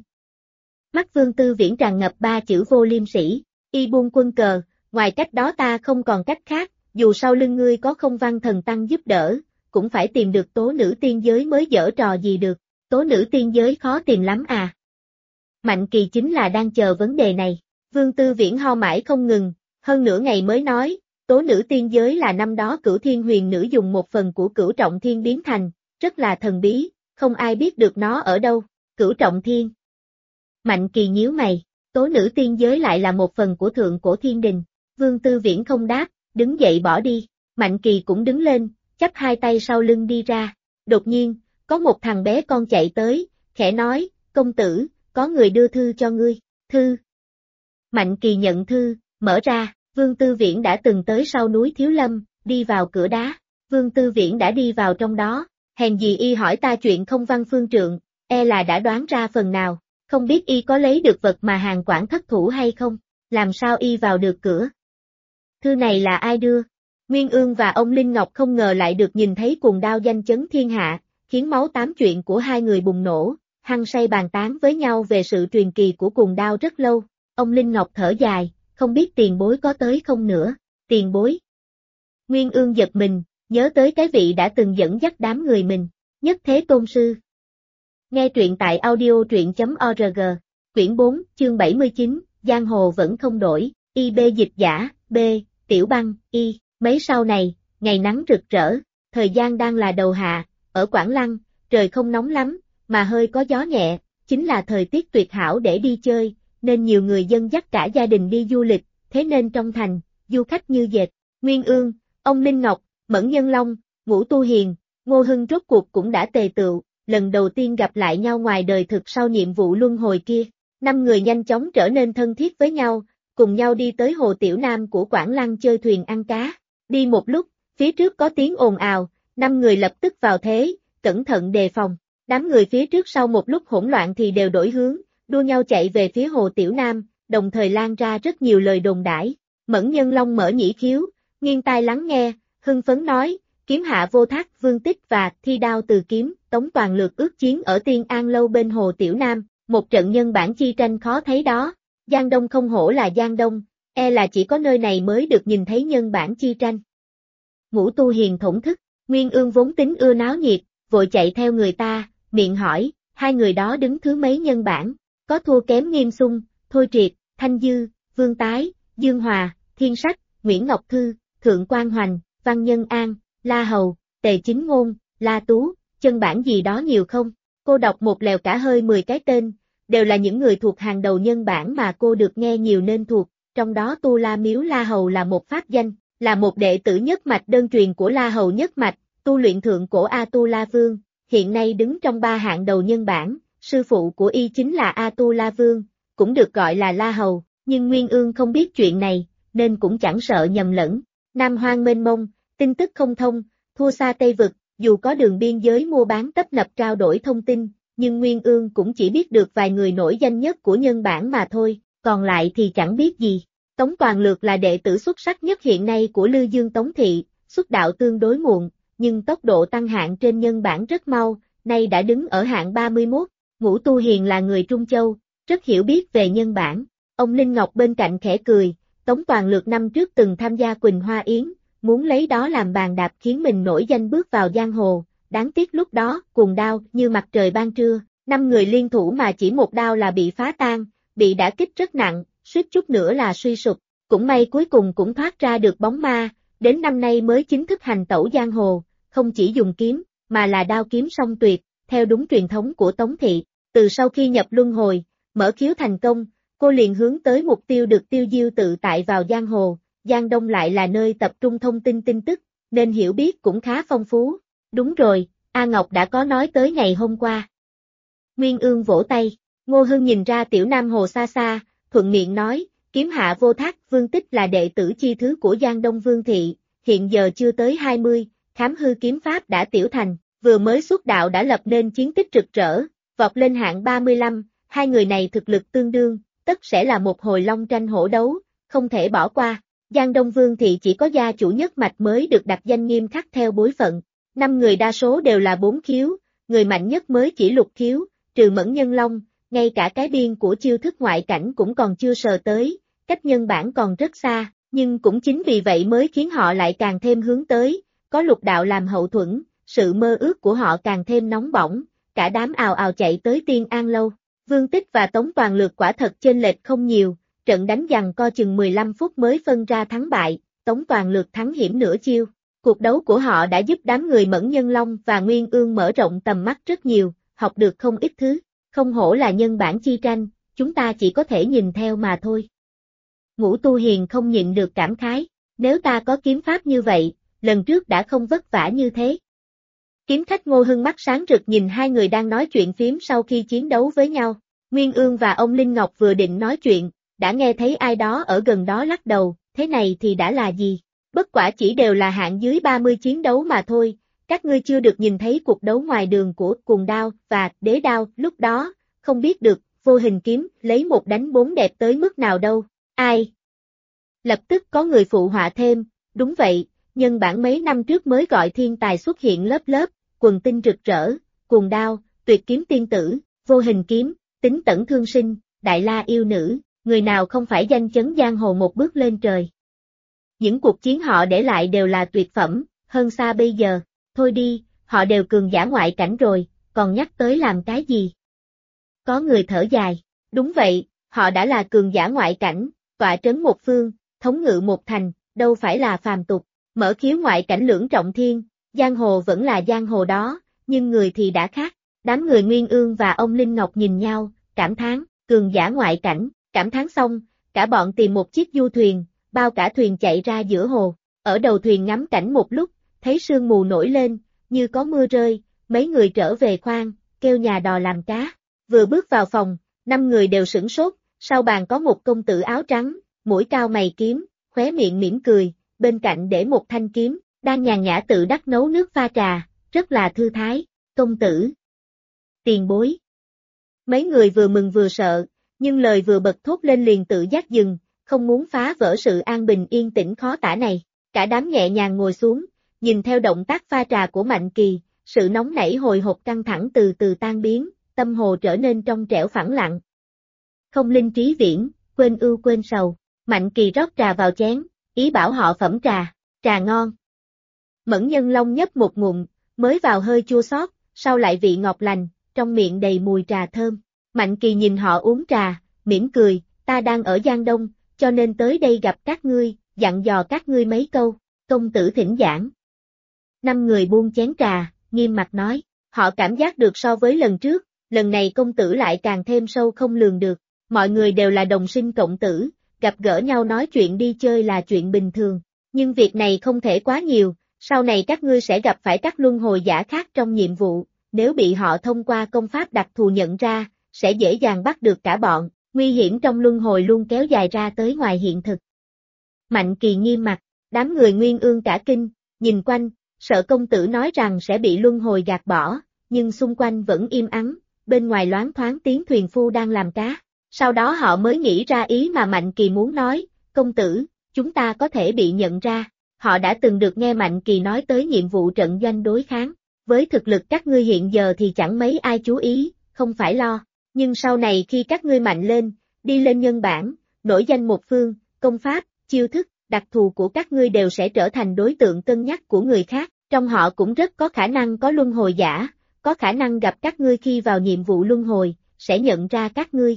Mắt Vương Tư Viễn tràn ngập ba chữ vô liêm sỉ, y buông quân cờ, ngoài cách đó ta không còn cách khác, dù sau lưng ngươi có không Văn Thần Tăng giúp đỡ, cũng phải tìm được tố nữ tiên giới mới giở trò gì được, tố nữ tiên giới khó tìm lắm à. Mạnh Kỳ chính là đang chờ vấn đề này, Vương Tư Viễn ho mãi không ngừng, hơn nửa ngày mới nói, tố nữ tiên giới là năm đó Cửu Thiên Huyền Nữ dùng một phần của Cửu Trọng Thiên biến thành, rất là thần bí, không ai biết được nó ở đâu, Cửu Trọng Thiên. Mạnh Kỳ nhíu mày, tố nữ tiên giới lại là một phần của Thượng Cổ Thiên Đình, Vương Tư Viễn không đáp, đứng dậy bỏ đi, Mạnh Kỳ cũng đứng lên, chắp hai tay sau lưng đi ra, đột nhiên, có một thằng bé con chạy tới, khẽ nói, công tử, có người đưa thư cho ngươi, thư. Mạnh Kỳ nhận thư, mở ra, Vương Tư Viễn đã từng tới sau núi Thiếu Lâm, đi vào cửa đá, Vương Tư Viễn đã đi vào trong đó, hèn gì y hỏi ta chuyện không Văn Phương Trượng, e là đã đoán ra phần nào, không biết y có lấy được vật mà Hàn Quảng thất thủ hay không, làm sao y vào được cửa. Thư này là ai đưa? Nguyên Ương và ông Linh Ngọc không ngờ lại được nhìn thấy cuồng đao danh chấn thiên hạ, khiến máu tám chuyện của hai người bùng nổ, hăng say bàn tán với nhau về sự truyền kỳ của cuồng đao rất lâu. Ông Linh Ngọc thở dài, không biết tiền bối có tới không nữa. Tiền bối. Nguyên Ương giật mình, nhớ tới cái vị đã từng dẫn dắt đám người mình, Nhất Thế Tôn Sư. Nghe truyện tại audio.org, quyển 4, chương 79, Giang Hồ vẫn không đổi, IB dịch giả, B, Tiểu Băng, Y. Mấy sau này, ngày nắng rực rỡ, thời gian đang là đầu hạ, ở Quảng Lăng, trời không nóng lắm, mà hơi có gió nhẹ, chính là thời tiết tuyệt hảo để đi chơi, nên nhiều người dân dắt cả gia đình đi du lịch, thế nên trong thành, du khách như dệt. Nguyên Ương, ông Linh Ngọc, Mẫn Nhân Long, Ngũ Tu Hiền, Ngô Hưng rốt cuộc cũng đã tề tựu, lần đầu tiên gặp lại nhau ngoài đời thực sau nhiệm vụ luân hồi kia. 5 người nhanh chóng trở nên thân thiết với nhau, cùng nhau đi tới hồ Tiểu Nam của Quảng Lăng chơi thuyền ăn cá. Đi một lúc, phía trước có tiếng ồn ào, 5 người lập tức vào thế, cẩn thận đề phòng. Đám người phía trước sau một lúc hỗn loạn thì đều đổi hướng, đua nhau chạy về phía hồ Tiểu Nam, đồng thời lan ra rất nhiều lời đồn đãi. Mẫn Nhân Long mở nhĩ khiếu, nghiêng tai lắng nghe, hưng phấn nói, kiếm hạ vô thác, Vương Tích và thi đao từ kiếm, Tống Toàn Lược ước chiến ở Tiên An Lâu bên hồ Tiểu Nam, một trận nhân bản chi tranh khó thấy đó. Giang Đông không hổ là Giang Đông, e là chỉ có nơi này mới được nhìn thấy nhân bản chi tranh. Ngũ Tu Hiền thổn thức, Nguyên Ương vốn tính ưa náo nhiệt, vội chạy theo người ta, miệng hỏi, hai người đó đứng thứ mấy nhân bản, có thua kém Nghiêm Xung, Thôi Triệt, Thanh Dư, Vương Tái, Dương Hòa, Thiên Sách, Nguyễn Ngọc Thư, Thượng Quan Hoành, Văn Nhân An, La Hầu, Tề Chính Ngôn, La Tú, chân bản gì đó nhiều không? Cô đọc một lèo cả hơi 10 cái tên, đều là những người thuộc hàng đầu nhân bản mà cô được nghe nhiều nên thuộc, trong đó Tu La Miếu La Hầu là một pháp danh, là một đệ tử nhất mạch đơn truyền của La Hầu nhất mạch, tu luyện thượng cổ A Tu La Vương, hiện nay đứng trong 3 hạng đầu nhân bản, sư phụ của y chính là A Tu La Vương, cũng được gọi là La Hầu, nhưng Nguyên Ương không biết chuyện này, nên cũng chẳng sợ nhầm lẫn. Nam Hoang mênh mông, tin tức không thông, thua xa Tây Vực, dù có đường biên giới mua bán tấp nập trao đổi thông tin, nhưng Nguyên Ương cũng chỉ biết được vài người nổi danh nhất của nhân bản mà thôi, còn lại thì chẳng biết gì. Tống Toàn Lược là đệ tử xuất sắc nhất hiện nay của Lư Dương Tống Thị, xuất đạo tương đối muộn, nhưng tốc độ tăng hạng trên nhân bản rất mau, nay đã đứng ở hạng 31. Ngũ Tu Hiền là người Trung Châu, rất hiểu biết về nhân bản. Ông Linh Ngọc bên cạnh khẽ cười, Tống Toàn Lược năm trước từng tham gia Quỳnh Hoa Yến, muốn lấy đó làm bàn đạp khiến mình nổi danh bước vào giang hồ, đáng tiếc lúc đó, cuồng đao như mặt trời ban trưa, 5 người liên thủ mà chỉ một đao là bị phá tan, bị đả kích rất nặng, suýt chút nữa là suy sụp, cũng may cuối cùng cũng thoát ra được bóng ma, đến năm nay mới chính thức hành tẩu giang hồ, không chỉ dùng kiếm, mà là đao kiếm song tuyệt, theo đúng truyền thống của Tống Thị. Từ sau khi nhập luân hồi, mở khiếu thành công, cô liền hướng tới mục tiêu được tiêu diêu tự tại vào giang hồ, Giang Đông lại là nơi tập trung thông tin tin tức, nên hiểu biết cũng khá phong phú. Đúng rồi, A Ngọc đã có nói tới ngày hôm qua. Nguyên Ương vỗ tay, Ngô Hưng nhìn ra Tiểu Nam Hồ xa xa, thuận miệng nói, kiếm hạ vô thác, Vương Tích là đệ tử chi thứ của Giang Đông Vương Thị, hiện giờ chưa tới 20, khám hư kiếm pháp đã tiểu thành, vừa mới xuất đạo đã lập nên chiến tích rực rỡ, vọt lên hạng 35, hai người này thực lực tương đương, tất sẽ là một hồi long tranh hổ đấu, không thể bỏ qua. Giang Đông Vương Thị chỉ có gia chủ nhất mạch mới được đặt danh nghiêm khắc theo bối phận, 5 người đa số đều là 4 khiếu, người mạnh nhất mới chỉ lục khiếu, trừ Mẫn Nhân Long, ngay cả cái biên của chiêu thức ngoại cảnh cũng còn chưa sờ tới, cách nhân bản còn rất xa, nhưng cũng chính vì vậy mới khiến họ lại càng thêm hướng tới, có lục đạo làm hậu thuẫn, sự mơ ước của họ càng thêm nóng bỏng, cả đám ào ào chạy tới Tiên An Lâu. Vương Tích và Tống Toàn Lược quả thật chênh lệch không nhiều, trận đánh giằng co chừng 15 phút mới phân ra thắng bại, Tống Toàn Lược thắng hiểm nửa chiêu. Cuộc đấu của họ đã giúp đám người Mẫn Nhân Long và Nguyên Ương mở rộng tầm mắt rất nhiều, học được không ít thứ, không hổ là nhân bản chi tranh, chúng ta chỉ có thể nhìn theo mà thôi. Ngũ Tu Hiền không nhịn được cảm khái, nếu ta có kiếm pháp như vậy, lần trước đã không vất vả như thế. Kiếm khách Ngô Hưng mắt sáng rực nhìn hai người đang nói chuyện phím sau khi chiến đấu với nhau, Nguyên Ương và ông Linh Ngọc vừa định nói chuyện, đã nghe thấy ai đó ở gần đó lắc đầu, thế này thì đã là gì? Bất quả chỉ đều là hạng dưới 30 chiến đấu mà thôi, các ngươi chưa được nhìn thấy cuộc đấu ngoài đường của cuồng đao và đế đao, lúc đó, không biết được, vô hình kiếm, lấy một đánh 4 đẹp tới mức nào đâu, ai? Lập tức có người phụ họa thêm, đúng vậy, nhân bản mấy năm trước mới gọi thiên tài xuất hiện lớp lớp, quần tinh rực rỡ, cuồng đao, tuyệt kiếm tiên tử, vô hình kiếm, tính tẩn thương sinh, đại la yêu nữ, người nào không phải danh chấn giang hồ một bước lên trời. Những cuộc chiến họ để lại đều là tuyệt phẩm, hơn xa bây giờ, thôi đi, họ đều cường giả ngoại cảnh rồi, còn nhắc tới làm cái gì? Có người thở dài, đúng vậy, họ đã là cường giả ngoại cảnh, tọa trấn một phương, thống ngự một thành, đâu phải là phàm tục, mở khiếu ngoại cảnh lưỡng trọng thiên, giang hồ vẫn là giang hồ đó, nhưng người thì đã khác. Đám người Nguyên Ương và ông Linh Ngọc nhìn nhau, cảm thán, cường giả ngoại cảnh, cảm thán xong, cả bọn tìm một chiếc du thuyền, bao cả thuyền chạy ra giữa hồ, ở đầu thuyền ngắm cảnh một lúc, thấy sương mù nổi lên, như có mưa rơi, mấy người trở về khoang, kêu nhà đò làm cá. Vừa bước vào phòng, 5 người đều sửng sốt, sau bàn có một công tử áo trắng, mũi cao mày kiếm, khóe miệng mỉm cười, bên cạnh để một thanh kiếm, đang nhàn nhã tự đắc nấu nước pha trà, rất là thư thái, công tử. Tiền bối. Mấy người vừa mừng vừa sợ, nhưng lời vừa bật thốt lên liền tự giác dừng, không muốn phá vỡ sự an bình yên tĩnh khó tả này. Cả đám nhẹ nhàng ngồi xuống, nhìn theo động tác pha trà của Mạnh Kỳ, sự nóng nảy hồi hộp căng thẳng từ từ tan biến, tâm hồ trở nên trong trẻo phẳng lặng. Không linh trí viễn, quên ưu quên sầu, Mạnh Kỳ rót trà vào chén, ý bảo họ phẩm trà, trà ngon. Mẫn Nhân Long nhấp một ngụm, mới vào hơi chua xót, sau lại vị ngọt lành, trong miệng đầy mùi trà thơm. Mạnh Kỳ nhìn họ uống trà, mỉm cười, ta đang ở Giang Đông, cho nên tới đây gặp các ngươi, dặn dò các ngươi mấy câu, công tử thỉnh giảng. 5 người buông chén trà, nghiêm mặt nói, họ cảm giác được so với lần trước, lần này công tử lại càng thêm sâu không lường được, mọi người đều là đồng sinh cộng tử, gặp gỡ nhau nói chuyện đi chơi là chuyện bình thường, nhưng việc này không thể quá nhiều, sau này các ngươi sẽ gặp phải các luân hồi giả khác trong nhiệm vụ, nếu bị họ thông qua công pháp đặc thù nhận ra, sẽ dễ dàng bắt được cả bọn, nguy hiểm trong luân hồi luôn kéo dài ra tới ngoài hiện thực. Mạnh Kỳ nghiêm mặt, đám người Nguyên Ương cả kinh, nhìn quanh, sợ công tử nói rằng sẽ bị luân hồi gạt bỏ, nhưng xung quanh vẫn im ắng, bên ngoài loáng thoáng tiếng thuyền phu đang làm cá. Sau đó họ mới nghĩ ra ý mà Mạnh Kỳ muốn nói, công tử, chúng ta có thể bị nhận ra. Họ đã từng được nghe Mạnh Kỳ nói tới nhiệm vụ trận doanh đối kháng. Với thực lực các ngươi hiện giờ thì chẳng mấy ai chú ý, không phải lo. Nhưng sau này khi các ngươi mạnh lên, đi lên nhân bản, nổi danh một phương, công pháp, chiêu thức, đặc thù của các ngươi đều sẽ trở thành đối tượng cân nhắc của người khác. Trong họ cũng rất có khả năng có luân hồi giả, có khả năng gặp các ngươi khi vào nhiệm vụ luân hồi, sẽ nhận ra các ngươi.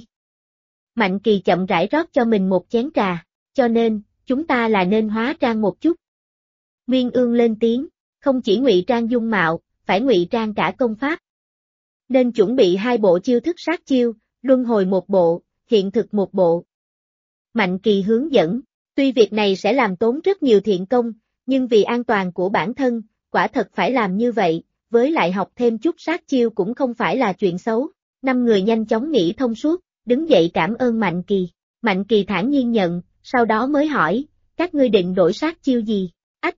Mạnh Kỳ chậm rãi rót cho mình một chén trà, cho nên, chúng ta là nên hóa trang một chút. Nguyên Ương lên tiếng, không chỉ ngụy trang dung mạo, phải ngụy trang cả công pháp. Nên chuẩn bị 2 bộ chiêu thức sát chiêu, luân hồi một bộ, hiện thực một bộ. Mạnh Kỳ hướng dẫn, tuy việc này sẽ làm tốn rất nhiều thiện công, nhưng vì an toàn của bản thân, quả thật phải làm như vậy, với lại học thêm chút sát chiêu cũng không phải là chuyện xấu. 5 người nhanh chóng nghĩ thông suốt, đứng dậy cảm ơn Mạnh Kỳ. Mạnh Kỳ thản nhiên nhận, sau đó mới hỏi, các ngươi định đổi sát chiêu gì?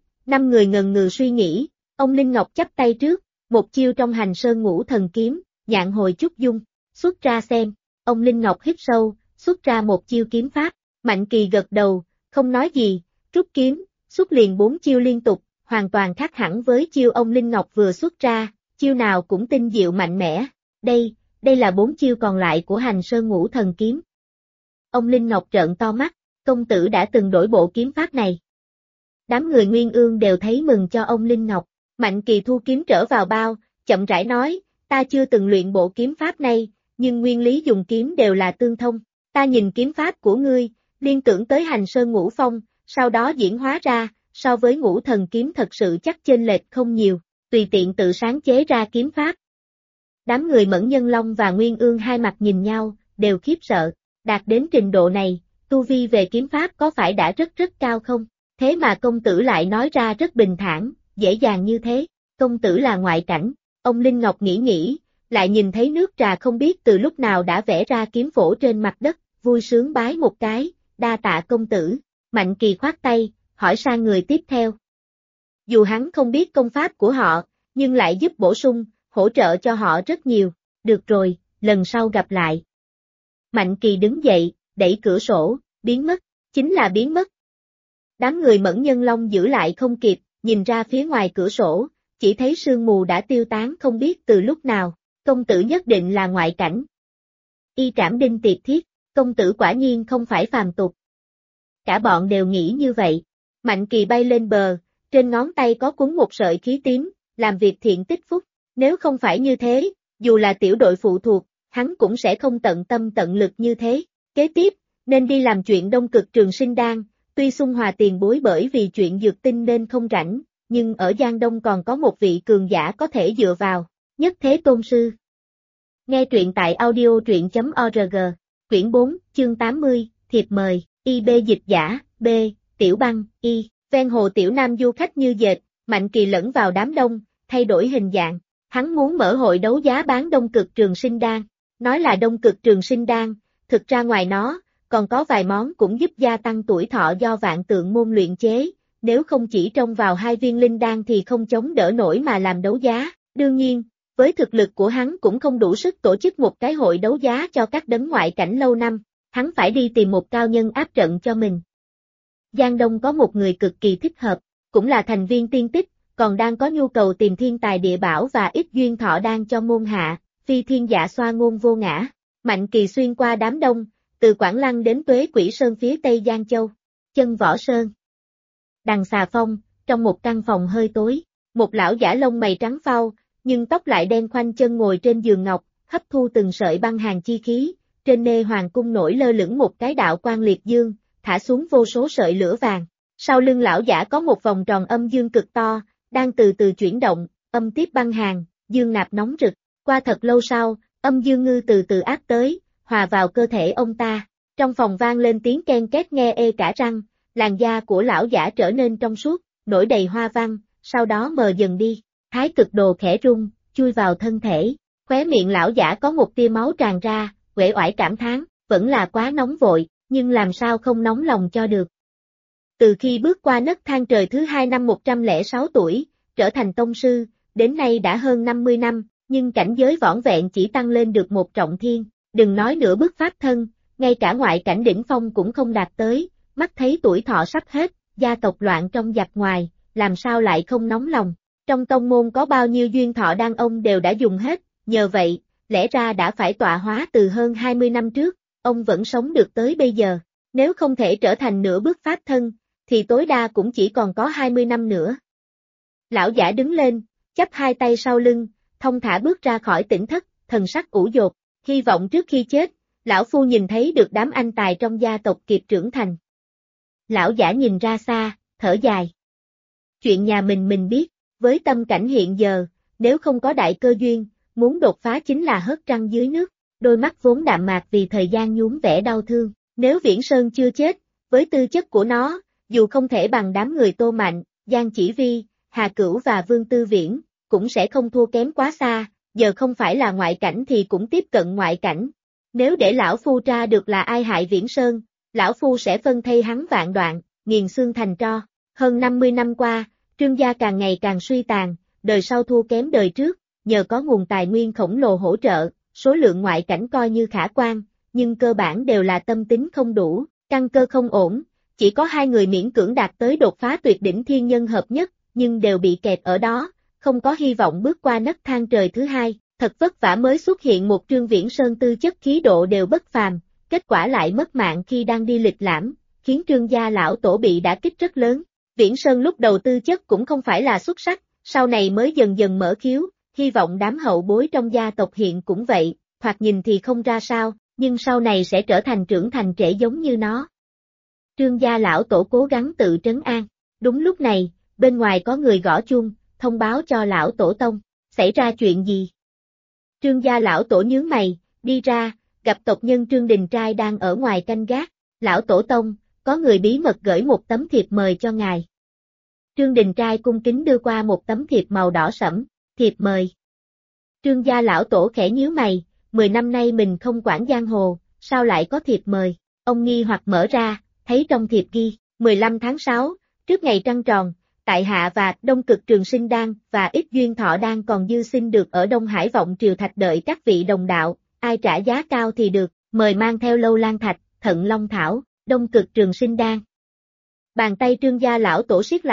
5 người ngần ngừ suy nghĩ, ông Linh Ngọc chắp tay trước, một chiêu trong Hành Sơn Ngũ Thần Kiếm, nhạn hồi trúc dung, xuất ra xem, ông Linh Ngọc hít sâu, xuất ra một chiêu kiếm pháp, Mạnh Kỳ gật đầu, không nói gì, rút kiếm, xuất liền 4 chiêu liên tục, hoàn toàn khác hẳn với chiêu ông Linh Ngọc vừa xuất ra, chiêu nào cũng tinh diệu mạnh mẽ, đây là 4 chiêu còn lại của Hành Sơn Ngũ Thần Kiếm. Ông Linh Ngọc trợn to mắt, công tử đã từng đổi bộ kiếm pháp này. Đám người Nguyên Ương đều thấy mừng cho ông Linh Ngọc, Mạnh Kỳ thu kiếm trở vào bao, chậm rãi nói, ta chưa từng luyện bộ kiếm pháp này, nhưng nguyên lý dùng kiếm đều là tương thông, ta nhìn kiếm pháp của ngươi, liên tưởng tới Hành Sơn Ngũ Phong, sau đó diễn hóa ra, so với Ngũ Thần Kiếm thật sự chắc chênh lệch không nhiều, tùy tiện tự sáng chế ra kiếm pháp. Đám người Mẫn Nhân Long và Nguyên Ương hai mặt nhìn nhau, đều khiếp sợ, đạt đến trình độ này, tu vi về kiếm pháp có phải đã rất cao không? Thế mà công tử lại nói ra rất bình thản, dễ dàng như thế, công tử là ngoại cảnh, ông Linh Ngọc nghĩ, lại nhìn thấy nước trà không biết từ lúc nào đã vẽ ra kiếm phổ trên mặt đất, vui sướng bái một cái, đa tạ công tử, Mạnh Kỳ khoát tay, hỏi sang người tiếp theo. Dù hắn không biết công pháp của họ, nhưng lại giúp bổ sung, hỗ trợ cho họ rất nhiều, được rồi, lần sau gặp lại. Mạnh Kỳ đứng dậy, đẩy cửa sổ, biến mất, chính là biến mất. Đám người Mẫn Nhân Long giữ lại không kịp, nhìn ra phía ngoài cửa sổ, chỉ thấy sương mù đã tiêu tán không biết từ lúc nào, công tử nhất định là ngoại cảnh. Y trảm đinh tiệt thiết, công tử quả nhiên không phải phàm tục. Cả bọn đều nghĩ như vậy. Mạnh Kỳ bay lên bờ, trên ngón tay có quấn một sợi khí tím, làm việc thiện tích phúc. Nếu không phải như thế, dù là tiểu đội phụ thuộc, hắn cũng sẽ không tận tâm tận lực như thế. Kế tiếp, nên đi làm chuyện Đông Cực Trường Sinh Đan, tuy Xung Hòa tiền bối bởi vì chuyện dược tinh nên không rảnh, nhưng ở Giang Đông còn có một vị cường giả có thể dựa vào, Nhất Thế Tôn Sư. Nghe truyện tại audio.org, quyển 4, chương 80, thiệp mời, IB dịch giả, B, Tiểu Băng, Y, ven hồ Tiểu Nam du khách như dệt, Mạnh Kỳ lẫn vào đám đông, thay đổi hình dạng, hắn muốn mở hội đấu giá bán Đông Cực Trường Sinh Đan, nói là Đông Cực Trường Sinh Đan, thực ra ngoài nó, còn có vài món cũng giúp gia tăng tuổi thọ do Vạn Tượng môn luyện chế, nếu không chỉ trông vào 2 viên linh đan thì không chống đỡ nổi mà làm đấu giá, đương nhiên, với thực lực của hắn cũng không đủ sức tổ chức một cái hội đấu giá cho các đấng ngoại cảnh lâu năm, hắn phải đi tìm một cao nhân áp trận cho mình. Giang Đông có một người cực kỳ thích hợp, cũng là thành viên tiên tích, còn đang có nhu cầu tìm thiên tài địa bảo và ít duyên thọ đan cho môn hạ, phi thiên dạ xoa ngôn vô ngã. Mạnh Kỳ xuyên qua đám đông, từ Quảng Lăng đến Tuế Quỷ Sơn phía tây Giang Châu, Chân Võ Sơn. Đằng xà phong, trong một căn phòng hơi tối, một lão giả lông mày trắng phau, nhưng tóc lại đen khoanh chân ngồi trên giường ngọc, hấp thu từng sợi băng hàn chi khí, trên nê hoàng cung nổi lơ lửng một cái đạo quang liệt dương, thả xuống vô số sợi lửa vàng. Sau lưng lão giả có một vòng tròn âm dương cực to, đang từ từ chuyển động, âm tiếp băng hàn, dương nạp nóng rực. Qua thật lâu sau, âm dương ngư từ từ áp tới, hòa vào cơ thể ông ta. Trong phòng vang lên tiếng ken két nghe ê cả răng, làn da của lão giả trở nên trong suốt, nổi đầy hoa văn, sau đó mờ dần đi. Thái cực đồ khẽ rung, chui vào thân thể, khóe miệng lão giả có một tia máu tràn ra, uể oải cảm thán, vẫn là quá nóng vội, nhưng làm sao không nóng lòng cho được. Từ khi bước qua nấc thang trời thứ 2 năm 106 tuổi, trở thành tông sư, đến nay đã hơn 50 năm, nhưng cảnh giới vỏn vẹn chỉ tăng lên được một trọng thiên, đừng nói nửa bước pháp thân, ngay cả ngoại cảnh đỉnh phong cũng không đạt tới, mắt thấy tuổi thọ sắp hết, gia tộc loạn trong giặc ngoài, làm sao lại không nóng lòng. Trong tông môn có bao nhiêu duyên thọ đan ông đều đã dùng hết, nhờ vậy, lẽ ra đã phải tọa hóa từ hơn 20 năm trước, ông vẫn sống được tới bây giờ. Nếu không thể trở thành nửa bước pháp thân, thì tối đa cũng chỉ còn có 20 năm nữa. Lão giả đứng lên, chắp hai tay sau lưng, thong thả bước ra khỏi tỉnh thất, thần sắc ủ dột, hy vọng trước khi chết, lão phu nhìn thấy được đám anh tài trong gia tộc kịp trưởng thành. Lão giả nhìn ra xa, thở dài. Chuyện nhà mình biết. Với tâm cảnh hiện giờ, nếu không có đại cơ duyên, muốn đột phá chính là hớt răng dưới nước, đôi mắt vốn đạm mạc vì thời gian nhuốm vẻ đau thương. Nếu Viễn Sơn chưa chết, với tư chất của nó, dù không thể bằng đám người Tô Mạnh, Giang Chỉ Vi, Hà Cửu và Vương Tư Viễn, cũng sẽ không thua kém quá xa, giờ không phải là ngoại cảnh thì cũng tiếp cận ngoại cảnh. Nếu để lão phu tra được là ai hại Viễn Sơn, lão phu sẽ phân thây hắn vạn đoạn, nghiền xương thành tro. Hơn 50 năm qua, Trương gia càng ngày càng suy tàn, đời sau thua kém đời trước, nhờ có nguồn tài nguyên khổng lồ hỗ trợ, số lượng ngoại cảnh coi như khả quan, nhưng cơ bản đều là tâm tính không đủ, căn cơ không ổn, chỉ có 2 người miễn cưỡng đạt tới đột phá tuyệt đỉnh thiên nhân hợp nhất, nhưng đều bị kẹt ở đó, không có hy vọng bước qua nấc thang trời thứ 2, thật vất vả mới xuất hiện một Trương Viễn Sơn tư chất khí độ đều bất phàm, kết quả lại mất mạng khi đang đi lịch lãm, khiến Trương gia lão tổ bị đả kích rất lớn. Viễn Sơn lúc đầu tư chất cũng không phải là xuất sắc, sau này mới dần dần mở khiếu, hy vọng đám hậu bối trong gia tộc hiện cũng vậy, thoạt nhìn thì không ra sao, nhưng sau này sẽ trở thành trưởng thành trễ giống như nó. Trương gia lão tổ cố gắng tự trấn an, đúng lúc này, bên ngoài có người gõ chuông, thông báo cho lão tổ tông, xảy ra chuyện gì? Trương gia lão tổ nhướng mày, đi ra, gặp tộc nhân Trương Đình Trai đang ở ngoài canh gác, lão tổ tông, có người bí mật gửi một tấm thiệp mời cho ngài. Trương Đình Trai cung kính đưa qua một tấm thiệp màu đỏ sẫm, thiệp mời. Trương gia lão tổ khẽ nhíu mày, 10 năm nay mình không quản giang hồ, sao lại có thiệp mời? Ông nghi hoặc mở ra, thấy trong thiệp ghi, 15 tháng 6, trước ngày trăng tròn, tại hạ và Đông Cực Trường Sinh Đan và ít duyên thọ đan còn dư xin được ở Đông Hải Vọng Triều Thạch đợi các vị đồng đạo, ai trả giá cao thì được, mời mang theo Lâu Lan Thạch, Thận Long Thảo, Đông Cực Trường Sinh Đan. Bàn tay Trương gia lão tổ siết lại,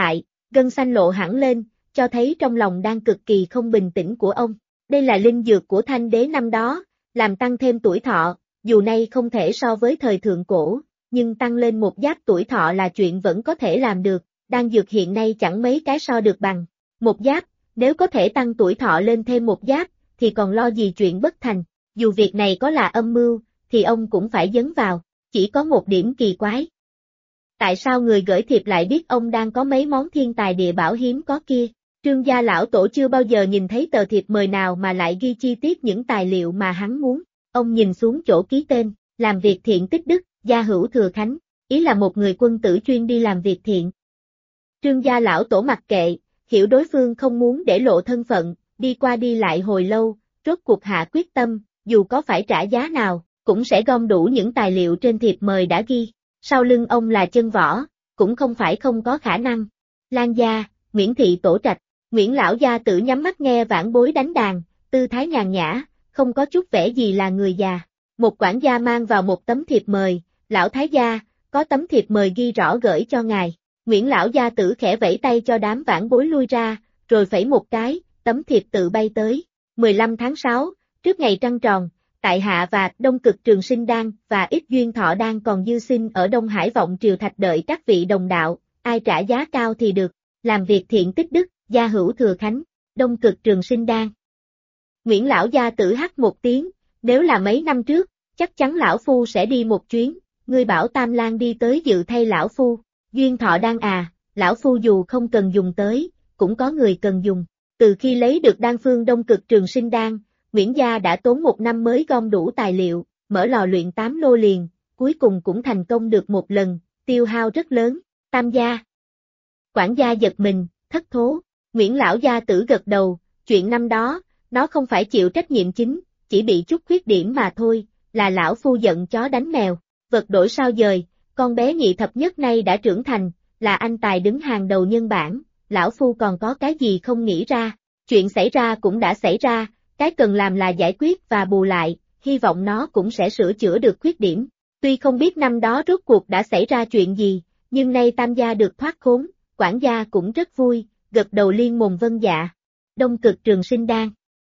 Gân xanh lộ hẳn lên, cho thấy trong lòng đang cực kỳ không bình tĩnh của ông. Đây là linh dược của Thanh đế năm đó, làm tăng thêm tuổi thọ, dù nay không thể so với thời thượng cổ, nhưng tăng lên một giáp tuổi thọ là chuyện vẫn có thể làm được, đan dược hiện nay chẳng mấy cái so được bằng một giáp, nếu có thể tăng tuổi thọ lên thêm một giáp, thì còn lo gì chuyện bất thành, dù việc này có là âm mưu, thì ông cũng phải dấn vào, chỉ có một điểm kỳ quái. Tại sao người gửi thiệp lại biết ông đang có mấy món thiên tài địa bảo hiếm có kia? Trương gia lão tổ chưa bao giờ nhìn thấy tờ thiệp mời nào mà lại ghi chi tiết những tài liệu mà hắn muốn. Ông nhìn xuống chỗ ký tên, làm việc thiện tích đức, gia hữu thừa khánh, ý là một người quân tử chuyên đi làm việc thiện. Trương gia lão tổ mặc kệ, hiểu đối phương không muốn để lộ thân phận, đi qua đi lại hồi lâu, rốt cuộc hạ quyết tâm, dù có phải trả giá nào, cũng sẽ gom đủ những tài liệu trên thiệp mời đã ghi. Sau lưng ông là chân võ, cũng không phải không có khả năng. Lan gia, Nguyễn thị tổ trạch, Nguyễn lão gia tử nhắm mắt nghe vãn bối đánh đàn, tư thái nhàn nhã, không có chút vẻ gì là người già. Một quản gia mang vào một tấm thiệp mời, lão thái gia, có tấm thiệp mời ghi rõ gửi cho ngài. Nguyễn lão gia tử khẽ vẫy tay cho đám vãn bối lui ra, rồi phẩy một cái, tấm thiệp tự bay tới. 15 tháng 6, trước ngày trăng tròn, tại Hạ và Đông Cực Trường Sinh Đan và Ít Duyên Thọ Đan còn dư sinh ở Đông Hải Vọng Triều Thạch đợi các vị đồng đạo, ai trả giá cao thì được, làm việc thiện tích đức, gia hữu thừa khánh, Đông Cực Trường Sinh Đan. Nguyễn lão gia tử hắt một tiếng, nếu là mấy năm trước, chắc chắn lão phu sẽ đi một chuyến, ngươi bảo Tam Lang đi tới dự thay lão phu. Duyên Thọ Đan à, lão phu dù không cần dùng tới, cũng có người cần dùng. Từ khi lấy được đan phương Đông Cực Trường Sinh Đan, Nguyễn gia đã tốn 1 năm mới gom đủ tài liệu, mở lò luyện 8 lô liền, cuối cùng cũng thành công được một lần, tiêu hao rất lớn. Tam gia. Quản gia giật mình, thất thố. Nguyễn lão gia tử gật đầu, chuyện năm đó, nó không phải chịu trách nhiệm chính, chỉ bị chút khuyết điểm mà thôi, là lão phu giận chó đánh mèo, vật đổi sao dời. Con bé nhị thập nhất nay đã trưởng thành, là anh tài đứng hàng đầu nhân bản, lão phu còn có cái gì không nghĩ ra, chuyện xảy ra cũng đã xảy ra, cái cần làm là giải quyết và bù lại, hy vọng nó cũng sẽ sửa chữa được khuyết điểm. Tuy không biết năm đó rốt cuộc đã xảy ra chuyện gì, nhưng nay Tam gia được thoát khốn, quản gia cũng rất vui, gật đầu liên mồm vâng dạ. Đông Cực Trường Sinh Đan.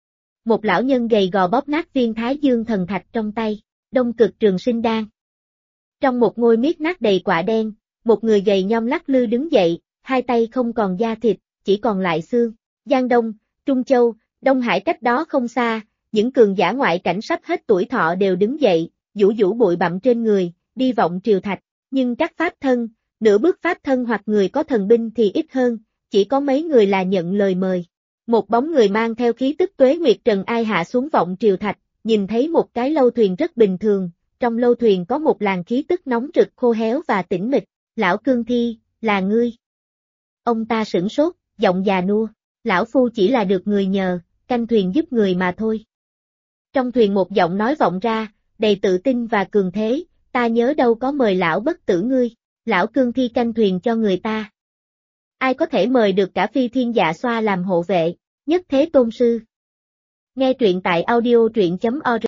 Một lão nhân gầy gò bóp nát viên Thái Dương thần thạch trong tay, Đông Cực Trường Sinh Đan. Trong một ngôi miết nát đầy quạ đen, một người gầy nhom lắc lư đứng dậy, hai tay không còn da thịt, chỉ còn lại xương. Giang Đông, Trung Châu, Đông Hải cách đó không xa, những cường giả ngoại cảnh sắp hết tuổi thọ đều đứng dậy, vũ vũ bụi bặm trên người, đi vọng triều thạch, nhưng các pháp thân, nửa bước pháp thân hoặc người có thần binh thì ít hơn, chỉ có mấy người là nhận lời mời. Một bóng người mang theo khí tức Tuế Nguyệt Trần Ai hạ xuống vọng triều thạch, nhìn thấy một cái lâu thuyền rất bình thường. Trong lâu thuyền có một làn khí tức nóng rực khô héo và tĩnh mịch, lão Cương Thi, là ngươi. Ông ta sửng sốt, giọng già nua, lão phu chỉ là được người nhờ, canh thuyền giúp người mà thôi. Trong thuyền một giọng nói vọng ra, đầy tự tin và cường thế, ta nhớ đâu có mời lão bất tử ngươi, lão Cương Thi canh thuyền cho người ta. Ai có thể mời được cả Phi Thiên Dạ Xoa làm hộ vệ, nhất thế tôn sư. Nghe truyện tại audio truyện.org